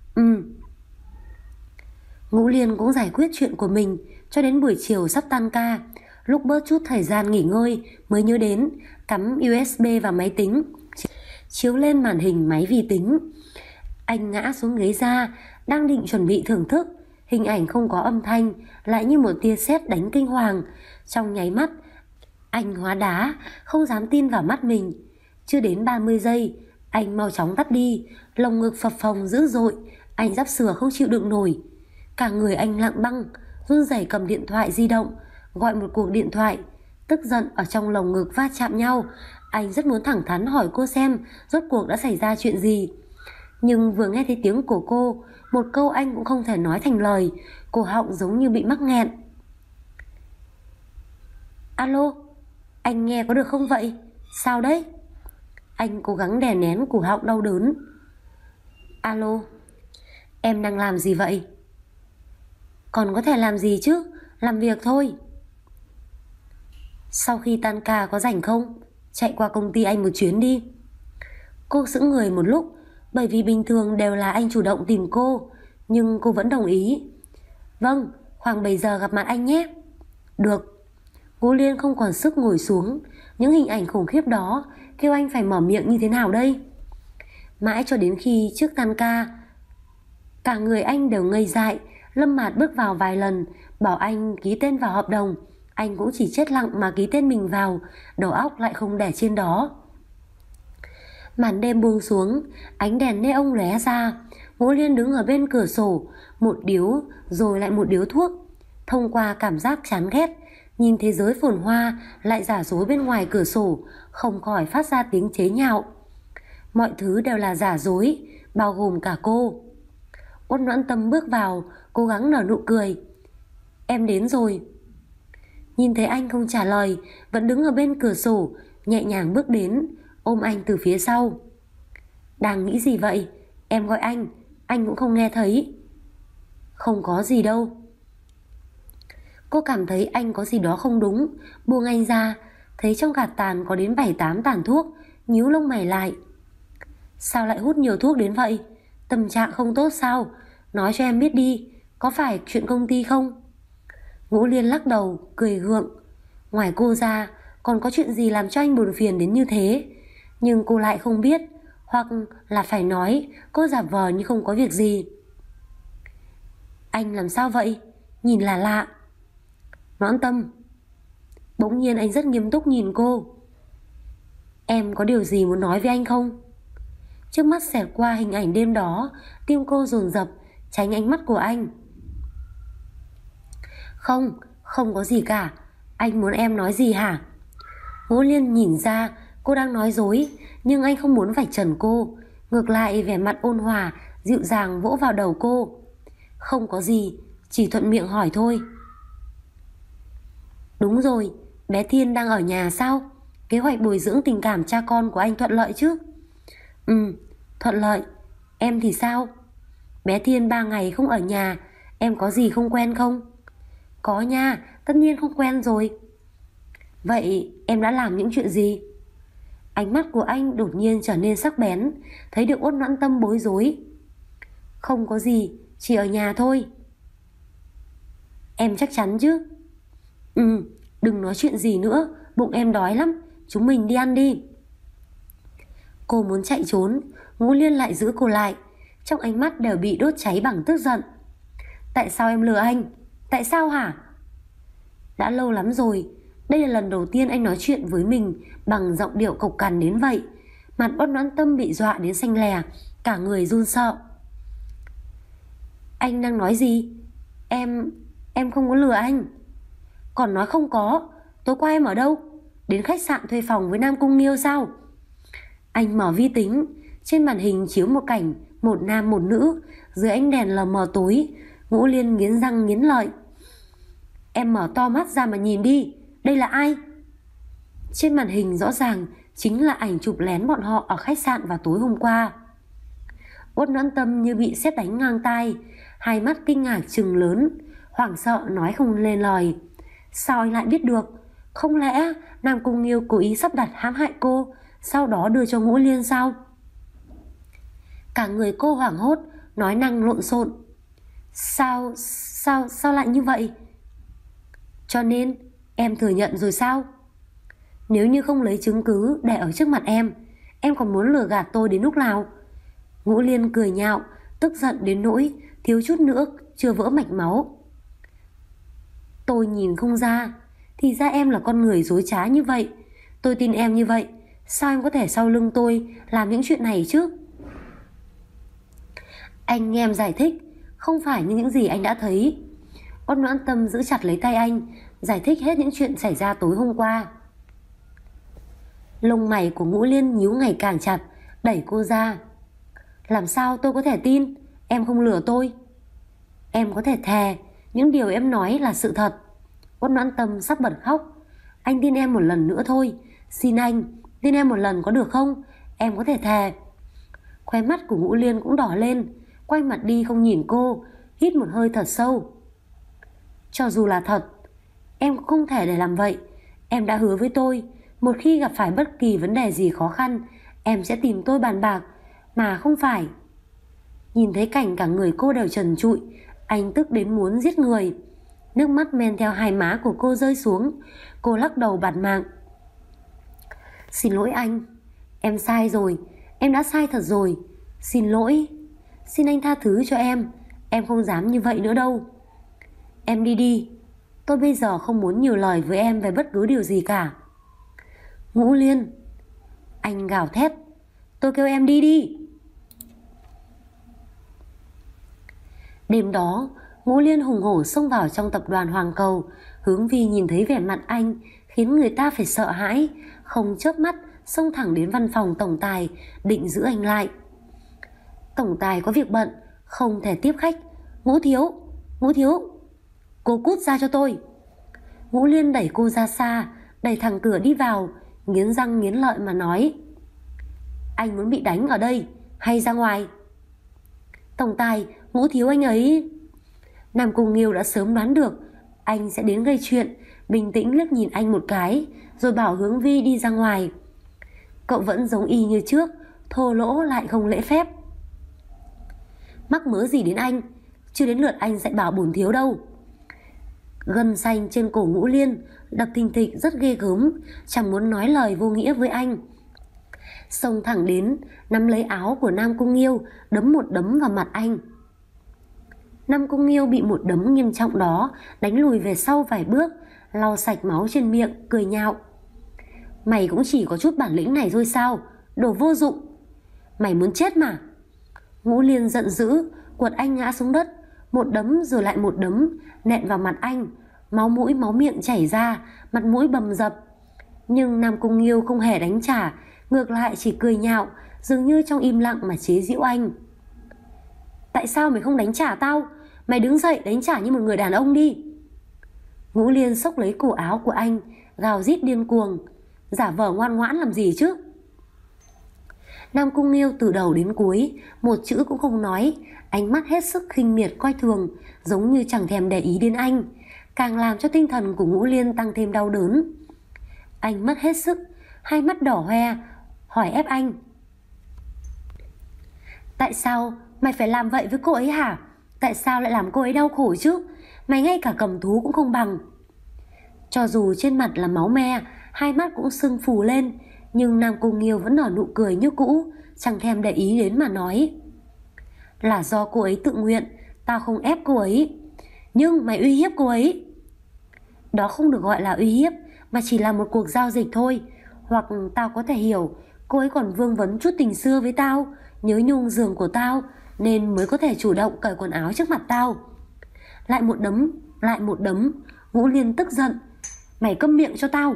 Ngũ Liên cũng giải quyết chuyện của mình cho đến buổi chiều sắp tan ca. Lúc bớt chút thời gian nghỉ ngơi mới nhớ đến cắm USB vào máy tính, chiếu lên màn hình máy vi tính. Anh ngã xuống ghế ra, đang định chuẩn bị thưởng thức. Hình ảnh không có âm thanh lại như một tia sét đánh kinh hoàng. Trong nháy mắt anh hóa đá, không dám tin vào mắt mình. Chưa đến 30 giây, anh mau chóng tắt đi. Lồng ngực phập phồng dữ dội, anh sắp sửa không chịu đựng nổi. Cả người anh lặng băng, run rẩy cầm điện thoại di động, gọi một cuộc điện thoại. Tức giận ở trong lồng ngực va chạm nhau. Anh rất muốn thẳng thắn hỏi cô xem rốt cuộc đã xảy ra chuyện gì. Nhưng vừa nghe thấy tiếng của cô, một câu anh cũng không thể nói thành lời. Cổ họng giống như bị mắc nghẹn. Alo, anh nghe có được không vậy? Sao đấy? Anh cố gắng đè nén cổ họng đau đớn. Alo, em đang làm gì vậy? Còn có thể làm gì chứ? Làm việc thôi. Sau khi tan ca có rảnh không? Chạy qua công ty anh một chuyến đi. Cô sững người một lúc, bởi vì bình thường đều là anh chủ động tìm cô, nhưng cô vẫn đồng ý. Vâng, khoảng 7 giờ gặp mặt anh nhé. Được. Ngô Liên không còn sức ngồi xuống. Những hình ảnh khủng khiếp đó kêu anh phải mở miệng như thế nào đây? Mãi cho đến khi trước tan ca, cả người anh đều ngây dại. Lâm Mạt bước vào vài lần, bảo anh ký tên vào hợp đồng. Anh cũng chỉ chết lặng mà ký tên mình vào, đầu óc lại không để trên đó. Màn đêm buông xuống, ánh đèn neon lóe ra. Ngô Liên đứng ở bên cửa sổ, một điếu rồi lại một điếu thuốc. Thông qua cảm giác chán ghét, nhìn thế giới phồn hoa lại giả dối bên ngoài cửa sổ, không khỏi phát ra tiếng chế nhạo. Mọi thứ đều là giả dối, bao gồm cả cô. Uất Noãn Tâm bước vào, cố gắng nở nụ cười. Em đến rồi. Nhìn thấy anh không trả lời, vẫn đứng ở bên cửa sổ, nhẹ nhàng bước đến, ôm anh từ phía sau. Đang nghĩ gì vậy? Em gọi anh cũng không nghe thấy. Không có gì đâu. Cô cảm thấy anh có gì đó không đúng, buông anh ra, thấy trong gạt tàn có đến 7-8 tàn thuốc, nhíu lông mày lại. Sao lại hút nhiều thuốc đến vậy? Tâm trạng không tốt sao? Nói cho em biết đi, có phải chuyện công ty không? Ngũ Liên lắc đầu, cười gượng. Ngoài cô ra, còn có chuyện gì làm cho anh buồn phiền đến như thế? Nhưng cô lại không biết, hoặc là phải nói, cô giả vờ như không có việc gì. Anh làm sao vậy? Nhìn là lạ. Noãn Tâm. Bỗng nhiên anh rất nghiêm túc nhìn cô. Em có điều gì muốn nói với anh không? Trước mắt xẹt qua hình ảnh đêm đó, tim cô dồn dập, tránh ánh mắt của anh. Không có gì cả. Anh muốn em nói gì hả? Ngô Liên nhìn ra cô đang nói dối, nhưng anh không muốn vạch trần cô. Ngược lại vẻ mặt ôn hòa, dịu dàng vỗ vào đầu cô. Không có gì, chỉ thuận miệng hỏi thôi. Đúng rồi, bé Thiên đang ở nhà sao? Kế hoạch bồi dưỡng tình cảm cha con của anh thuận lợi chứ? Thuận lợi. Em thì sao? Bé Thiên 3 ngày không ở nhà, em có gì không quen không? Có nha, tất nhiên không quen rồi. Vậy em đã làm những chuyện gì? Ánh mắt của anh đột nhiên trở nên sắc bén, thấy được Uất Noãn Tâm bối rối. Không có gì, chỉ ở nhà thôi. Em chắc chắn chứ? Đừng nói chuyện gì nữa, bụng em đói lắm, chúng mình đi ăn đi. Cô muốn chạy trốn, Ngũ Liên lại giữ cô lại, trong ánh mắt đều bị đốt cháy bằng tức giận. Tại sao em lừa anh? Tại sao hả? Đã lâu lắm rồi, đây là lần đầu tiên anh nói chuyện với mình bằng giọng điệu cộc cằn đến vậy. Mặt Uất Noãn Tâm bị dọa đến xanh lè, cả người run sợ. Anh đang nói gì? Em không có lừa anh. Còn nói không có, tối qua em ở đâu? Đến khách sạn thuê phòng với Nam Cung Nghiêu sao? Anh mở vi tính, trên màn hình chiếu một cảnh một nam một nữ dưới ánh đèn lờ mờ tối. Ngũ Liên nghiến răng nghiến lợi. Em mở to mắt ra mà nhìn đi, đây là ai? Trên màn hình rõ ràng chính là ảnh chụp lén bọn họ ở khách sạn vào tối hôm qua. Uất Noãn Tâm như bị sét đánh ngang tai, hai mắt kinh ngạc trừng lớn, hoảng sợ nói không lên lời. Sao anh lại biết được? Không lẽ Nam Cung Nghiêu cố ý sắp đặt hãm hại cô, sau đó đưa cho Ngũ Liên sao? Cả người cô hoảng hốt, nói năng lộn xộn. Sao lại như vậy? Cho nên em thừa nhận rồi sao? Nếu như không lấy chứng cứ để ở trước mặt em còn muốn lừa gạt tôi đến lúc nào? Ngũ Liên cười nhạo, tức giận đến nỗi thiếu chút nữa chưa vỡ mạch máu. Tôi nhìn không ra, thì ra em là con người dối trá như vậy. Tôi tin em như vậy, sao em có thể sau lưng tôi làm những chuyện này chứ? Anh nghe em giải thích, không phải như những gì anh đã thấy. Uất Noãn Tâm giữ chặt lấy tay anh, giải thích hết những chuyện xảy ra tối hôm qua. Lông mày của Ngũ Liên nhíu ngày càng chặt, đẩy cô ra. Làm sao tôi có thể tin? Em không lừa tôi. Em có thể thề những điều em nói là sự thật. Uất Noãn Tâm sắp bật khóc. Anh tin em một lần nữa thôi, xin anh tin em một lần có được không? Em có thể thề. Khóe mắt của Ngũ Liên cũng đỏ lên, quay mặt đi không nhìn cô, hít một hơi thật sâu. Cho dù là thật, em cũng không thể để làm vậy. Em đã hứa với tôi, một khi gặp phải bất kỳ vấn đề gì khó khăn, em sẽ tìm tôi bàn bạc, mà không phải. Nhìn thấy cảnh cả người cô đều trần trụi, anh tức đến muốn giết người. Nước mắt men theo hai má của cô rơi xuống. Cô lắc đầu bạt mạng. Xin lỗi anh, em sai rồi, em đã sai thật rồi. Xin lỗi, xin anh tha thứ cho em không dám như vậy nữa đâu. Em đi đi, tôi bây giờ không muốn nhiều lời với em về bất cứ điều gì cả. Ngũ Liên, anh gào thét, tôi kêu em đi đi. Đêm đó, Ngũ Liên hùng hổ xông vào trong tập đoàn Hoàng Cầu. Hướng Vi nhìn thấy vẻ mặt anh khiến người ta phải sợ hãi, không chớp mắt xông thẳng đến văn phòng tổng tài, định giữ anh lại. Tổng tài có việc bận, không thể tiếp khách. Ngũ thiếu, cô cút ra cho tôi. Ngũ Liên đẩy cô ra xa, đẩy thẳng cửa đi vào, nghiến răng nghiến lợi mà nói: Anh muốn bị đánh ở đây hay ra ngoài? Tổng tài, Ngũ thiếu anh ấy. Nam Cung Nghiêu đã sớm đoán được anh sẽ đến gây chuyện, bình tĩnh liếc nhìn anh một cái, rồi bảo Hướng Vi đi ra ngoài. Cậu vẫn giống y như trước, thô lỗ lại không lễ phép. Mắc mớ gì đến anh, chưa đến lượt anh dạy bảo bổn thiếu đâu. Gân xanh trên cổ Ngũ Liên đập thình thịch rất ghê gớm, chẳng muốn nói lời vô nghĩa với anh. Xông thẳng đến, nắm lấy áo của Nam Cung Nghiêu, đấm một đấm vào mặt anh. Nam Cung Nghiêu bị một đấm nghiêm trọng đó đánh lùi về sau vài bước, lau sạch máu trên miệng, cười nhạo. Mày cũng chỉ có chút bản lĩnh này thôi sao? Đồ vô dụng. Mày muốn chết mà. Ngũ Liên giận dữ, quật anh ngã xuống đất, một đấm rồi lại một đấm, nện vào mặt anh. Máu mũi máu miệng chảy ra, mặt mũi bầm dập. Nhưng Nam Cung Nghiêu không hề đánh trả, ngược lại chỉ cười nhạo, dường như trong im lặng mà chế giễu anh. Tại sao mày không đánh trả tao? Mày đứng dậy đánh trả như một người đàn ông đi. Ngũ Liên xốc lấy cổ áo của anh, gào rít điên cuồng. Giả vờ ngoan ngoãn làm gì chứ? Nam Cung Nghiêu từ đầu đến cuối một chữ cũng không nói, ánh mắt hết sức khinh miệt coi thường, giống như chẳng thèm để ý đến anh, càng làm cho tinh thần của Ngũ Liên tăng thêm đau đớn. Anh mất hết sức, hai mắt đỏ hoe, hỏi ép anh: Tại sao mày phải làm vậy với cô ấy hả? Tại sao lại làm cô ấy đau khổ chứ? Mày ngay cả cầm thú cũng không bằng. Cho dù trên mặt là máu me, hai mắt cũng sưng phù lên, nhưng Nam Cung Nghiêu vẫn nở nụ cười như cũ, chẳng thèm để ý đến mà nói: Là do cô ấy tự nguyện, tao không ép cô ấy. Nhưng mày uy hiếp cô ấy. Đó không được gọi là uy hiếp, mà chỉ là một cuộc giao dịch thôi. Hoặc tao có thể hiểu cô ấy còn vương vấn chút tình xưa với tao, nhớ nhung giường của tao, nên mới có thể chủ động cởi quần áo trước mặt tao. Lại một đấm, lại một đấm. Ngũ Liên tức giận: Mày câm miệng cho tao.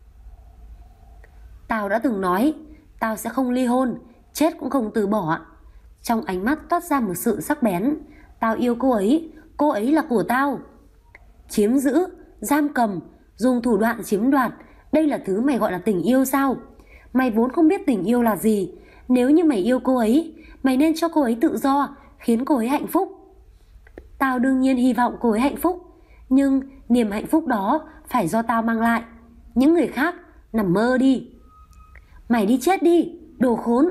Tao đã từng nói tao sẽ không ly hôn, chết cũng không từ bỏ. Trong ánh mắt toát ra một sự sắc bén. Tao yêu cô ấy là của tao. Chiếm giữ, giam cầm, dùng thủ đoạn chiếm đoạt, đây là thứ mày gọi là tình yêu sao? Mày vốn không biết tình yêu là gì. Nếu như mày yêu cô ấy, mày nên cho cô ấy tự do, khiến cô ấy hạnh phúc. Tao đương nhiên hy vọng cô ấy hạnh phúc, nhưng niềm hạnh phúc đó phải do tao mang lại. Những người khác nằm mơ đi. Mày đi chết đi, đồ khốn.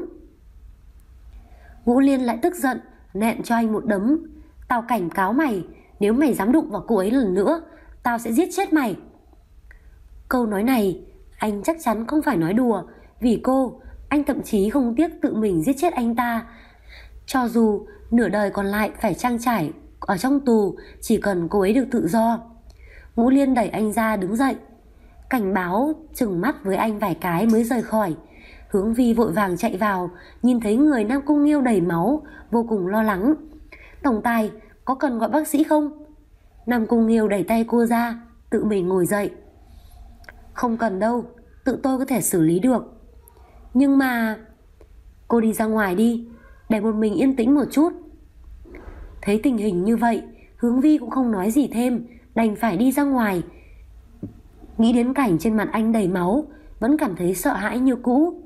Ngũ Liên lại tức giận, nện cho anh một đấm. Tao cảnh cáo mày, nếu mày dám đụng vào cô ấy lần nữa, tao sẽ giết chết mày. Câu nói này anh chắc chắn không phải nói đùa. Vì cô, anh thậm chí không tiếc tự mình giết chết anh ta, cho dù nửa đời còn lại phải trang trải ở trong tù, chỉ cần cô ấy được tự do. Ngũ Liên đẩy anh ra đứng dậy, cảnh báo trừng mắt với anh vài cái mới rời khỏi. Hướng Vi vội vàng chạy vào, nhìn thấy người Nam Cung Nghiêu đầy máu, vô cùng lo lắng. Tổng tài, có cần gọi bác sĩ không? Nam Cung Nghiêu đẩy tay cô ra, tự mình ngồi dậy. Không cần đâu, tự tôi có thể xử lý được. Nhưng mà... Cô đi ra ngoài đi, để một mình yên tĩnh một chút. Thấy tình hình như vậy, Hướng Vi cũng không nói gì thêm, đành phải đi ra ngoài. Nghĩ đến cảnh trên mặt anh đầy máu, vẫn cảm thấy sợ hãi như cũ.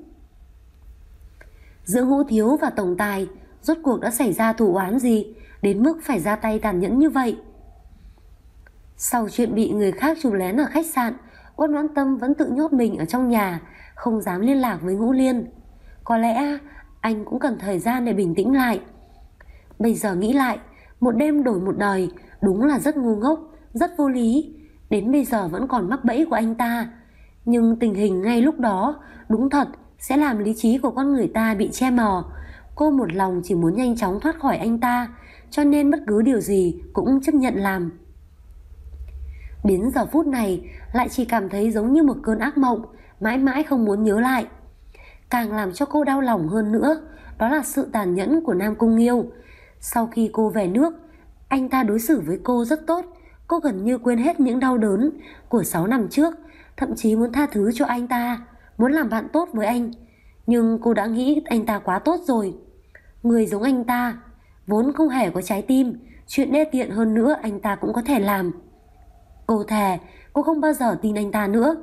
Giữa Ngũ thiếu và tổng tài rốt cuộc đã xảy ra thù oán gì đến mức phải ra tay tàn nhẫn như vậy? Sau chuyện bị người khác chụp lén ở khách sạn, Uất Noãn Tâm vẫn tự nhốt mình ở trong nhà, không dám liên lạc với Ngũ Liên. Có lẽ anh cũng cần thời gian để bình tĩnh lại. Bây giờ nghĩ lại, một đêm đổi một đời đúng là rất ngu ngốc, rất vô lý. Đến bây giờ vẫn còn mắc bẫy của anh ta. Nhưng tình hình ngay lúc đó đúng thật sẽ làm lý trí của con người ta bị che mờ. Cô một lòng chỉ muốn nhanh chóng thoát khỏi anh ta, cho nên bất cứ điều gì cũng chấp nhận làm. Đến giờ phút này lại chỉ cảm thấy giống như một cơn ác mộng, mãi mãi không muốn nhớ lại. Càng làm cho cô đau lòng hơn nữa, đó là sự tàn nhẫn của Nam Cung Nghiêu. Sau khi cô về nước, anh ta đối xử với cô rất tốt. Cô gần như quên hết những đau đớn của 6 năm trước, thậm chí muốn tha thứ cho anh ta, muốn làm bạn tốt với anh. Nhưng cô đã nghĩ anh ta quá tốt rồi. Người giống anh ta vốn không hề có trái tim, chuyện đê tiện hơn nữa anh ta cũng có thể làm. Cô thề cô không bao giờ tin anh ta nữa.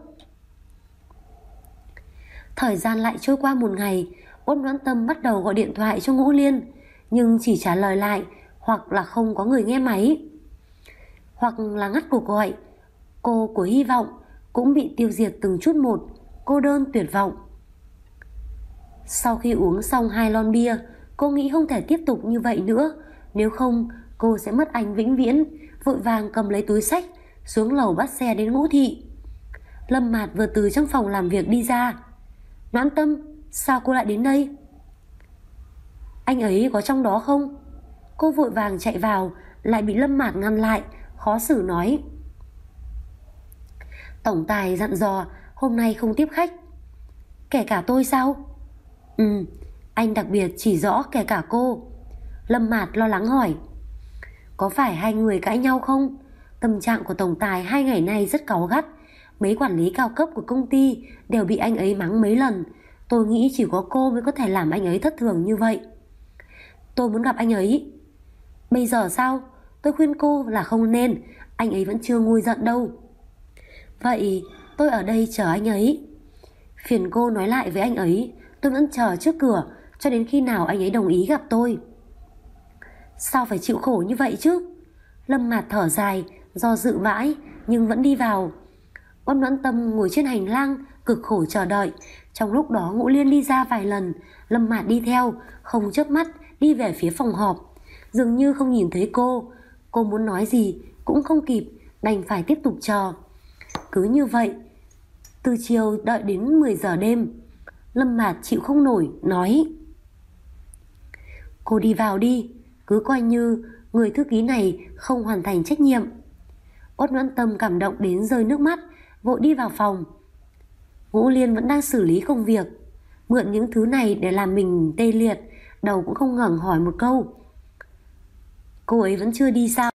Thời gian lại trôi qua một ngày. Uất Noãn Tâm bắt đầu gọi điện thoại cho Ngũ Liên, nhưng chỉ trả lời lại hoặc là không có người nghe máy, hoặc là ngắt cuộc gọi. Cô của hy vọng cũng bị tiêu diệt từng chút một, cô đơn tuyệt vọng. Sau khi uống xong 2 lon bia, cô nghĩ không thể tiếp tục như vậy nữa, nếu không cô sẽ mất anh vĩnh viễn. Vội vàng cầm lấy túi xách xuống lầu bắt xe đến Ngũ Thị. Lâm Mạt vừa từ trong phòng làm việc đi ra. Noãn Tâm, sao cô lại đến đây? Anh ấy có trong đó không? Cô vội vàng chạy vào, lại bị Lâm Mạt ngăn lại, khó xử nói. Tổng tài dặn dò hôm nay không tiếp khách. Kể cả tôi sao? Anh đặc biệt chỉ rõ kể cả cô. Lâm Mạt lo lắng hỏi. Có phải hai người cãi nhau không? Tâm trạng của tổng tài 2 ngày nay rất cáu gắt. Mấy quản lý cao cấp của công ty đều bị anh ấy mắng mấy lần. Tôi nghĩ chỉ có cô mới có thể làm anh ấy thất thường như vậy. Tôi muốn gặp anh ấy. Bây giờ sao? Tôi khuyên cô là không nên. Anh ấy vẫn chưa nguôi giận đâu. Vậy tôi ở đây chờ anh ấy. Phiền cô nói lại với anh ấy. Tôi vẫn chờ trước cửa cho đến khi nào anh ấy đồng ý gặp tôi. Sao phải chịu khổ như vậy chứ? Lâm Mạt thở dài, do dự mãi nhưng vẫn đi vào. Uất Noãn Tâm ngồi trên hành lang cực khổ chờ đợi. Trong lúc đó Ngũ Liên đi ra vài lần, Lâm Mạt đi theo, không chớp mắt đi về phía phòng họp. Dường như không nhìn thấy cô. Cô muốn nói gì cũng không kịp, đành phải tiếp tục chờ. Cứ như vậy, từ chiều đợi đến 10 giờ đêm. Lâm Mạt chịu không nổi, nói. Cô đi vào đi, cứ coi như người thư ký này không hoàn thành trách nhiệm. Uất Noãn Tâm cảm động đến rơi nước mắt, vội đi vào phòng. Ngũ Liên vẫn đang xử lý công việc, mượn những thứ này để làm mình tê liệt, đầu cũng không ngẩng hỏi một câu. Cô ấy vẫn chưa đi sao?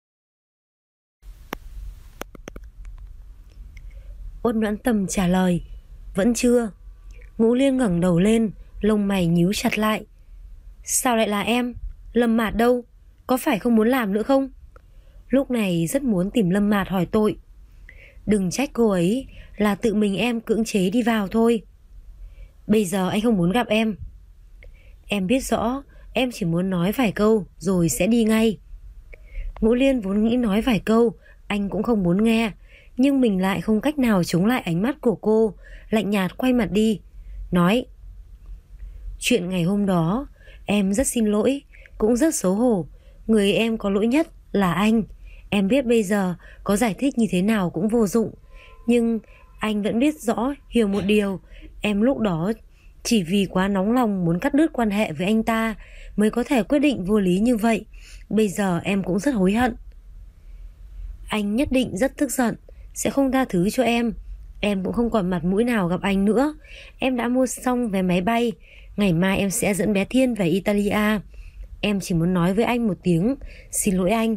Uất Noãn Tâm trả lời, vẫn chưa. Ngũ Liên ngẩng đầu lên, lông mày nhíu chặt lại. Sao lại là em? Lâm Mạt đâu? Có phải không muốn làm nữa không? Lúc này rất muốn tìm Lâm Mạt hỏi tội. Đừng trách cô ấy, là tự mình em cưỡng chế đi vào thôi. Bây giờ anh không muốn gặp em. Em biết rõ, em chỉ muốn nói vài câu rồi sẽ đi ngay. Ngũ Liên vốn nghĩ nói vài câu anh cũng không muốn nghe, nhưng mình lại không cách nào chống lại ánh mắt của cô, lạnh nhạt quay mặt đi, nói. Chuyện ngày hôm đó, em rất xin lỗi, cũng rất xấu hổ. Người em có lỗi nhất là anh. Em biết bây giờ có giải thích như thế nào cũng vô dụng, nhưng anh vẫn biết rõ, hiểu một điều. Em lúc đó chỉ vì quá nóng lòng muốn cắt đứt quan hệ với anh ta mới có thể quyết định vô lý như vậy. Bây giờ em cũng rất hối hận. Anh nhất định rất tức giận, sẽ không tha thứ cho em. Em cũng không còn mặt mũi nào gặp anh nữa. Em đã mua xong vé máy bay. Ngày mai em sẽ dẫn bé Thiên về Italia. Em chỉ muốn nói với anh một tiếng xin lỗi anh.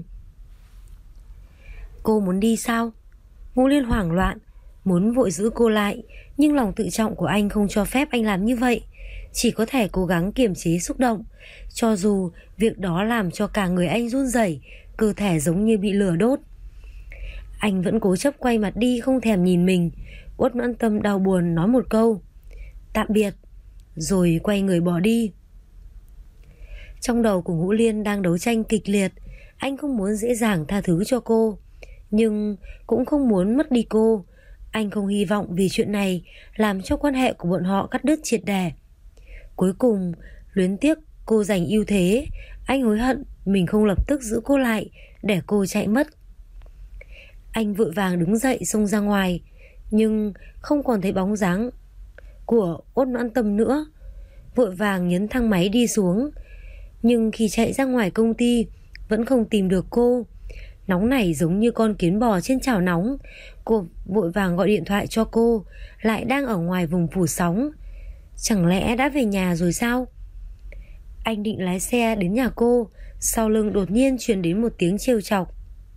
Cô muốn đi sao? Ngũ Liên hoảng loạn, muốn vội giữ cô lại, nhưng lòng tự trọng của anh không cho phép anh làm như vậy. Chỉ có thể cố gắng kiềm chế xúc động, cho dù việc đó làm cho cả người anh run rẩy, cơ thể giống như bị lửa đốt. Anh vẫn cố chấp quay mặt đi, không thèm nhìn mình. Uất Noãn Tâm đau buồn nói một câu tạm biệt, rồi quay người bỏ đi. Trong đầu của Ngũ Liên đang đấu tranh kịch liệt. Anh không muốn dễ dàng tha thứ cho cô, nhưng cũng không muốn mất đi cô. Anh không hy vọng vì chuyện này làm cho quan hệ của bọn họ cắt đứt triệt để. Cuối cùng, luyến tiếc cô giành ưu thế, anh hối hận mình không lập tức giữ cô lại để cô chạy mất. Anh vội vàng đứng dậy xông ra ngoài, nhưng không còn thấy bóng dáng của Uất Noãn Tâm nữa. Vội vàng nhấn thang máy đi xuống, nhưng khi chạy ra ngoài công ty vẫn không tìm được cô. Nóng này giống như con kiến bò trên chảo nóng. Cô vội vàng gọi điện thoại cho cô, lại đang ở ngoài vùng phủ sóng. Chẳng lẽ đã về nhà rồi sao? Anh định lái xe đến nhà cô, sau lưng đột nhiên truyền đến một tiếng trêu chọc.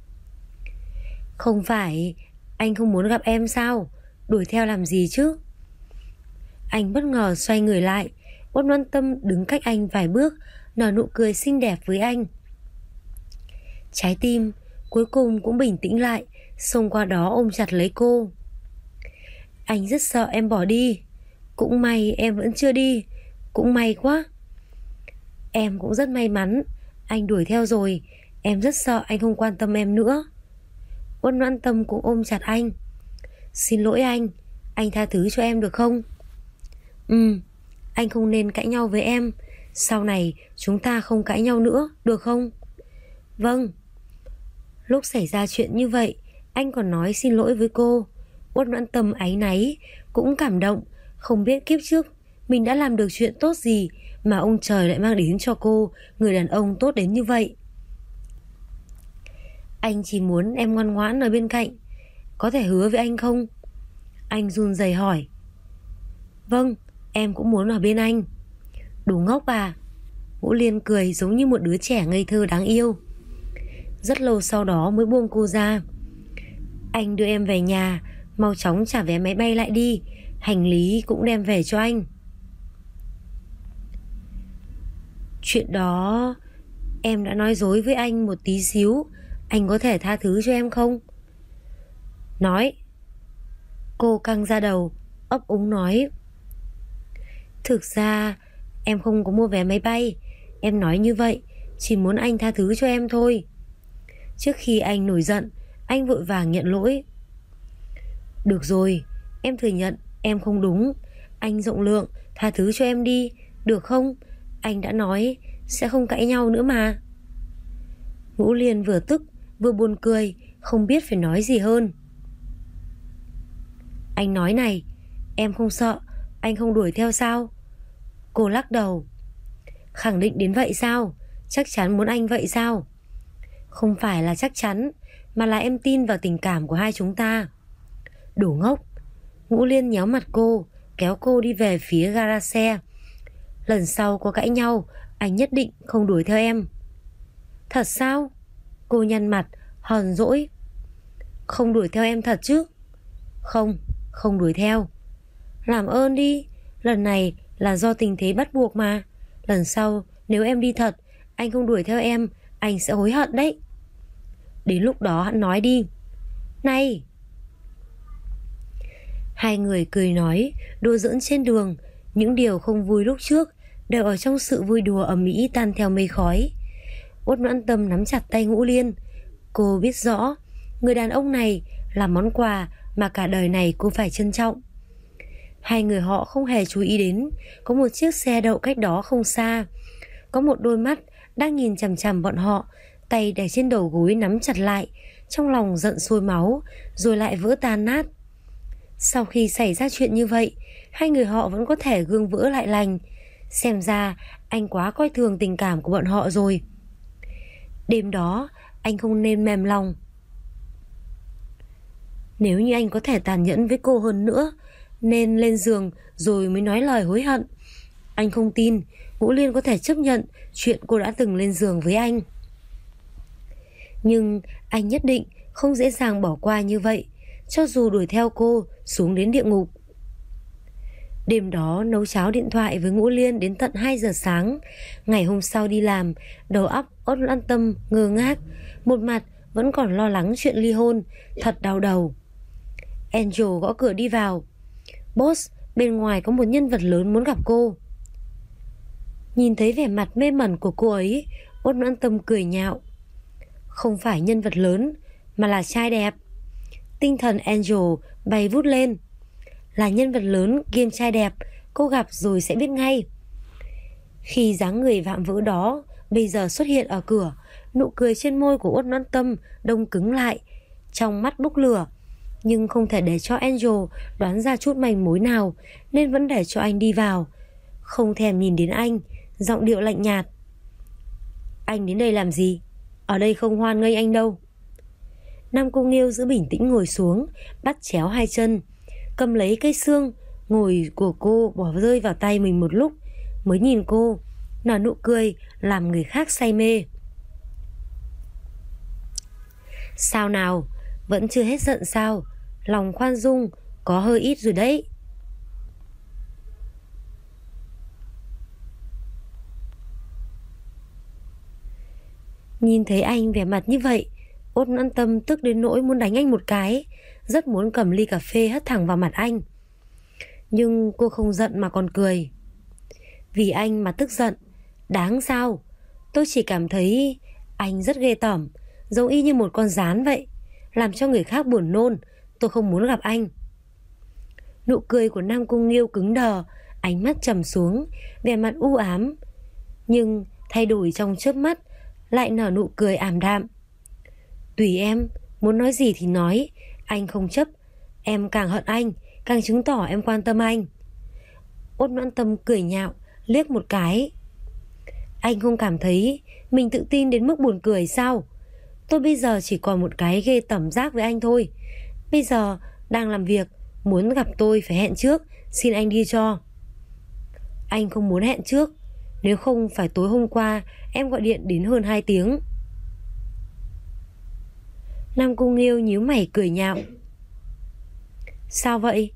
Không phải anh không muốn gặp em sao? Đuổi theo làm gì chứ? Anh bất ngờ xoay người lại. Uất Noãn Tâm đứng cách anh vài bước, nở nụ cười xinh đẹp với anh. Trái tim cuối cùng cũng bình tĩnh lại, xông qua đó ôm chặt lấy cô. Anh rất sợ em bỏ đi. Cũng may em vẫn chưa đi. Cũng may quá. Em cũng rất may mắn. Anh đuổi theo rồi. Em rất sợ anh không quan tâm em nữa. Uất Noãn Tâm cũng ôm chặt anh. Xin lỗi anh tha thứ cho em được không? Anh không nên cãi nhau với em. Sau này chúng ta không cãi nhau nữa, được không? Vâng. Lúc xảy ra chuyện như vậy, anh còn nói xin lỗi với cô. Uất Noãn Tâm áy náy, cũng cảm động. Không biết kiếp trước mình đã làm được chuyện tốt gì mà ông trời lại mang đến cho cô người đàn ông tốt đến như vậy. Anh chỉ muốn em ngoan ngoãn ở bên cạnh. Có thể hứa với anh không? Anh run rẩy hỏi. Vâng, em cũng muốn ở bên anh. Đồ ngốc à? Ngũ Liên cười giống như một đứa trẻ ngây thơ đáng yêu. Rất lâu sau đó mới buông cô ra. Anh đưa em về nhà, mau chóng trả vé máy bay lại đi. Hành lý cũng đem về cho anh. Chuyện đó em đã nói dối với anh một tí xíu. Anh có thể tha thứ cho em không? Nói. Cô căng ra đầu, ấp úng nói. Thực ra em không có mua vé máy bay. Em nói như vậy chỉ muốn anh tha thứ cho em thôi. Trước khi anh nổi giận, anh vội vàng nhận lỗi. Được rồi, em thừa nhận em không đúng. Anh rộng lượng, tha thứ cho em đi, được không? Anh đã nói sẽ không cãi nhau nữa mà. Ngũ Liên vừa tức vừa buồn cười, không biết phải nói gì hơn. Anh nói này, em không sợ anh không đuổi theo sao? Cô lắc đầu. Khẳng định đến vậy sao? Chắc chắn muốn anh vậy sao? Không phải là chắc chắn, mà là em tin vào tình cảm của hai chúng ta. Đồ ngốc. Ngũ Liên nhéo mặt cô, kéo cô đi về phía gara xe. Lần sau có cãi nhau, anh nhất định không đuổi theo em. Thật sao? Cô nhăn mặt, hờn dỗi. Không đuổi theo em thật chứ? Không, không đuổi theo. Làm ơn đi, lần này là do tình thế bắt buộc mà. Lần sau nếu em đi thật, anh không đuổi theo em, anh sẽ hối hận đấy. Đến lúc đó hắn nói đi. Này. Hai người cười nói, đùa giỡn trên đường. Những điều không vui lúc trước đều ở trong sự vui đùa ầm ĩ tan theo mây khói. Uất Noãn Tâm nắm chặt tay Ngũ Liên. Cô biết rõ người đàn ông này là món quà mà cả đời này cô phải trân trọng. Hai người họ không hề chú ý đến có một chiếc xe đậu cách đó không xa. Có một đôi mắt đang nhìn chằm chằm bọn họ, tay để trên đầu gối nắm chặt lại, trong lòng giận sôi máu, rồi lại vỡ tan nát. Sau khi xảy ra chuyện như vậy, hai người họ vẫn có thể gương vỡ lại lành. Xem ra anh quá coi thường tình cảm của bọn họ rồi. Đêm đó anh không nên mềm lòng. Nếu như anh có thể tàn nhẫn với cô hơn nữa, nên lên giường rồi mới nói lời hối hận. Anh không tin Ngũ Liên có thể chấp nhận chuyện cô đã từng lên giường với anh. Nhưng anh nhất định không dễ dàng bỏ qua như vậy, cho dù đuổi theo cô xuống đến địa ngục. Đêm đó nấu cháo điện thoại với Ngũ Liên đến tận 2 giờ sáng. Ngày hôm sau đi làm, đầu óc Uất Noãn Tâm ngơ ngác, một mặt vẫn còn lo lắng chuyện ly hôn, thật đau đầu. Angel gõ cửa đi vào. Boss, bên ngoài có một nhân vật lớn muốn gặp cô. Nhìn thấy vẻ mặt mê mẩn của cô ấy, Uất Noãn Tâm cười nhạo. Không phải nhân vật lớn, mà là trai đẹp. Tinh thần Angel bay vút lên. Là nhân vật lớn kiêm trai đẹp, cô gặp rồi sẽ biết ngay. Khi dáng người vạm vỡ đó bây giờ xuất hiện ở cửa, nụ cười trên môi của Uất Noãn Tâm đông cứng lại, trong mắt bốc lửa. Nhưng không thể để cho Angel đoán ra chút manh mối nào, nên vẫn để cho anh đi vào. Không thèm nhìn đến anh, giọng điệu lạnh nhạt. Anh đến đây làm gì? Ở đây không hoan nghênh anh đâu. Nam Cung Nghiêu giữ bình tĩnh ngồi xuống, bắt chéo hai chân, cầm lấy cây xương ngồi của cô bỏ rơi vào tay mình một lúc, mới nhìn cô, nở nụ cười làm người khác say mê. Sao nào, vẫn chưa hết giận sao? Lòng khoan dung có hơi ít rồi đấy. Nhìn thấy anh vẻ mặt như vậy, Uất Noãn Tâm tức đến nỗi muốn đánh anh một cái, rất muốn cầm ly cà phê hất thẳng vào mặt anh. Nhưng cô không giận mà còn cười. Vì anh mà tức giận, đáng sao? Tôi chỉ cảm thấy anh rất ghê tởm, giống y như một con gián vậy, làm cho người khác buồn nôn. Tôi không muốn gặp anh. Nụ cười của Nam Cung Nghiêu cứng đờ, ánh mắt trầm xuống, vẻ mặt u ám, nhưng thay đổi trong chớp mắt, lại nở nụ cười ảm đạm. Tùy em, muốn nói gì thì nói, anh không chấp. Em càng hận anh, càng chứng tỏ em quan tâm anh. Uất Noãn Tâm cười nhạo, liếc một cái. Anh không cảm thấy mình tự tin đến mức buồn cười sao? Tôi bây giờ chỉ còn một cái ghê tởm giác với anh thôi. Bây giờ đang làm việc, muốn gặp tôi phải hẹn trước, xin anh đi cho. Anh không muốn hẹn trước, nếu không phải tối hôm qua em gọi điện đến hơn 2 tiếng. Nam Cung Nghiêu nhíu mày cười nhạo. Sao vậy?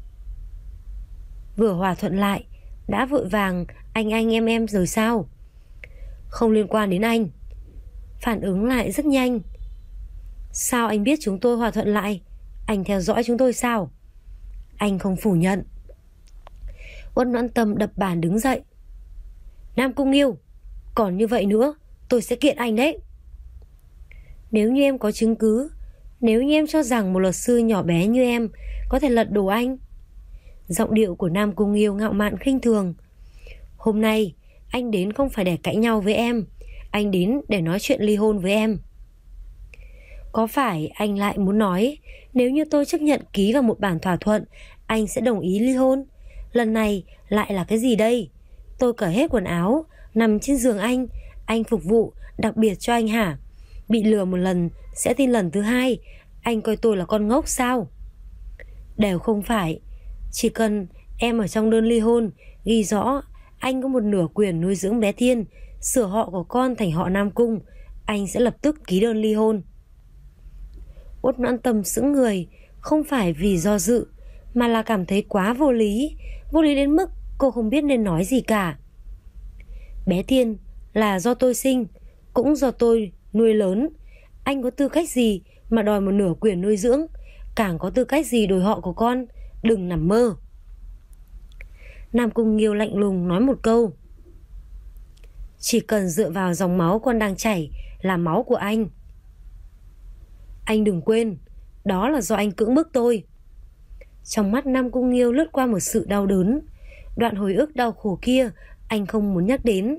Vừa hòa thuận lại, đã vội vàng anh em rồi sao? Không liên quan đến anh. Phản ứng lại rất nhanh. Sao anh biết chúng tôi hòa thuận lại? Anh theo dõi chúng tôi sao? Anh không phủ nhận. Uất Noãn Tâm đập bàn đứng dậy. Nam Cung Nghiêu, còn như vậy nữa tôi sẽ kiện anh đấy. Nếu như em có chứng cứ, nếu như em cho rằng một luật sư nhỏ bé như em có thể lật đổ anh. Giọng điệu của Nam Cung Nghiêu ngạo mạn khinh thường. Hôm nay anh đến không phải để cãi nhau với em, anh đến để nói chuyện ly hôn với em. Có phải anh lại muốn nói nếu như tôi chấp nhận ký vào một bản thỏa thuận, anh sẽ đồng ý ly hôn? Lần này lại là cái gì đây? Tôi cởi hết quần áo, nằm trên giường anh phục vụ đặc biệt cho anh hả? Bị lừa một lần sẽ tin lần thứ hai, anh coi tôi là con ngốc sao? Đều không phải. Chỉ cần em ở trong đơn ly hôn ghi rõ anh có một nửa quyền nuôi dưỡng bé Thiên, sửa họ của con thành họ Nam Cung, anh sẽ lập tức ký đơn ly hôn. Uất Noãn Tâm sững người, không phải vì do dự, mà là cảm thấy quá vô lý đến mức cô không biết nên nói gì cả. Bé Thiên là do tôi sinh, cũng do tôi nuôi lớn. Anh có tư cách gì mà đòi một nửa quyền nuôi dưỡng, càng có tư cách gì đổi họ của con, đừng nằm mơ. Nam Cung Nghiêu lạnh lùng nói một câu. Chỉ cần dựa vào dòng máu con đang chảy là máu của anh. Anh đừng quên, đó là do anh cưỡng bức tôi. Trong mắt Nam Cung Nghiêu lướt qua một sự đau đớn. Đoạn hồi ức đau khổ kia anh không muốn nhắc đến.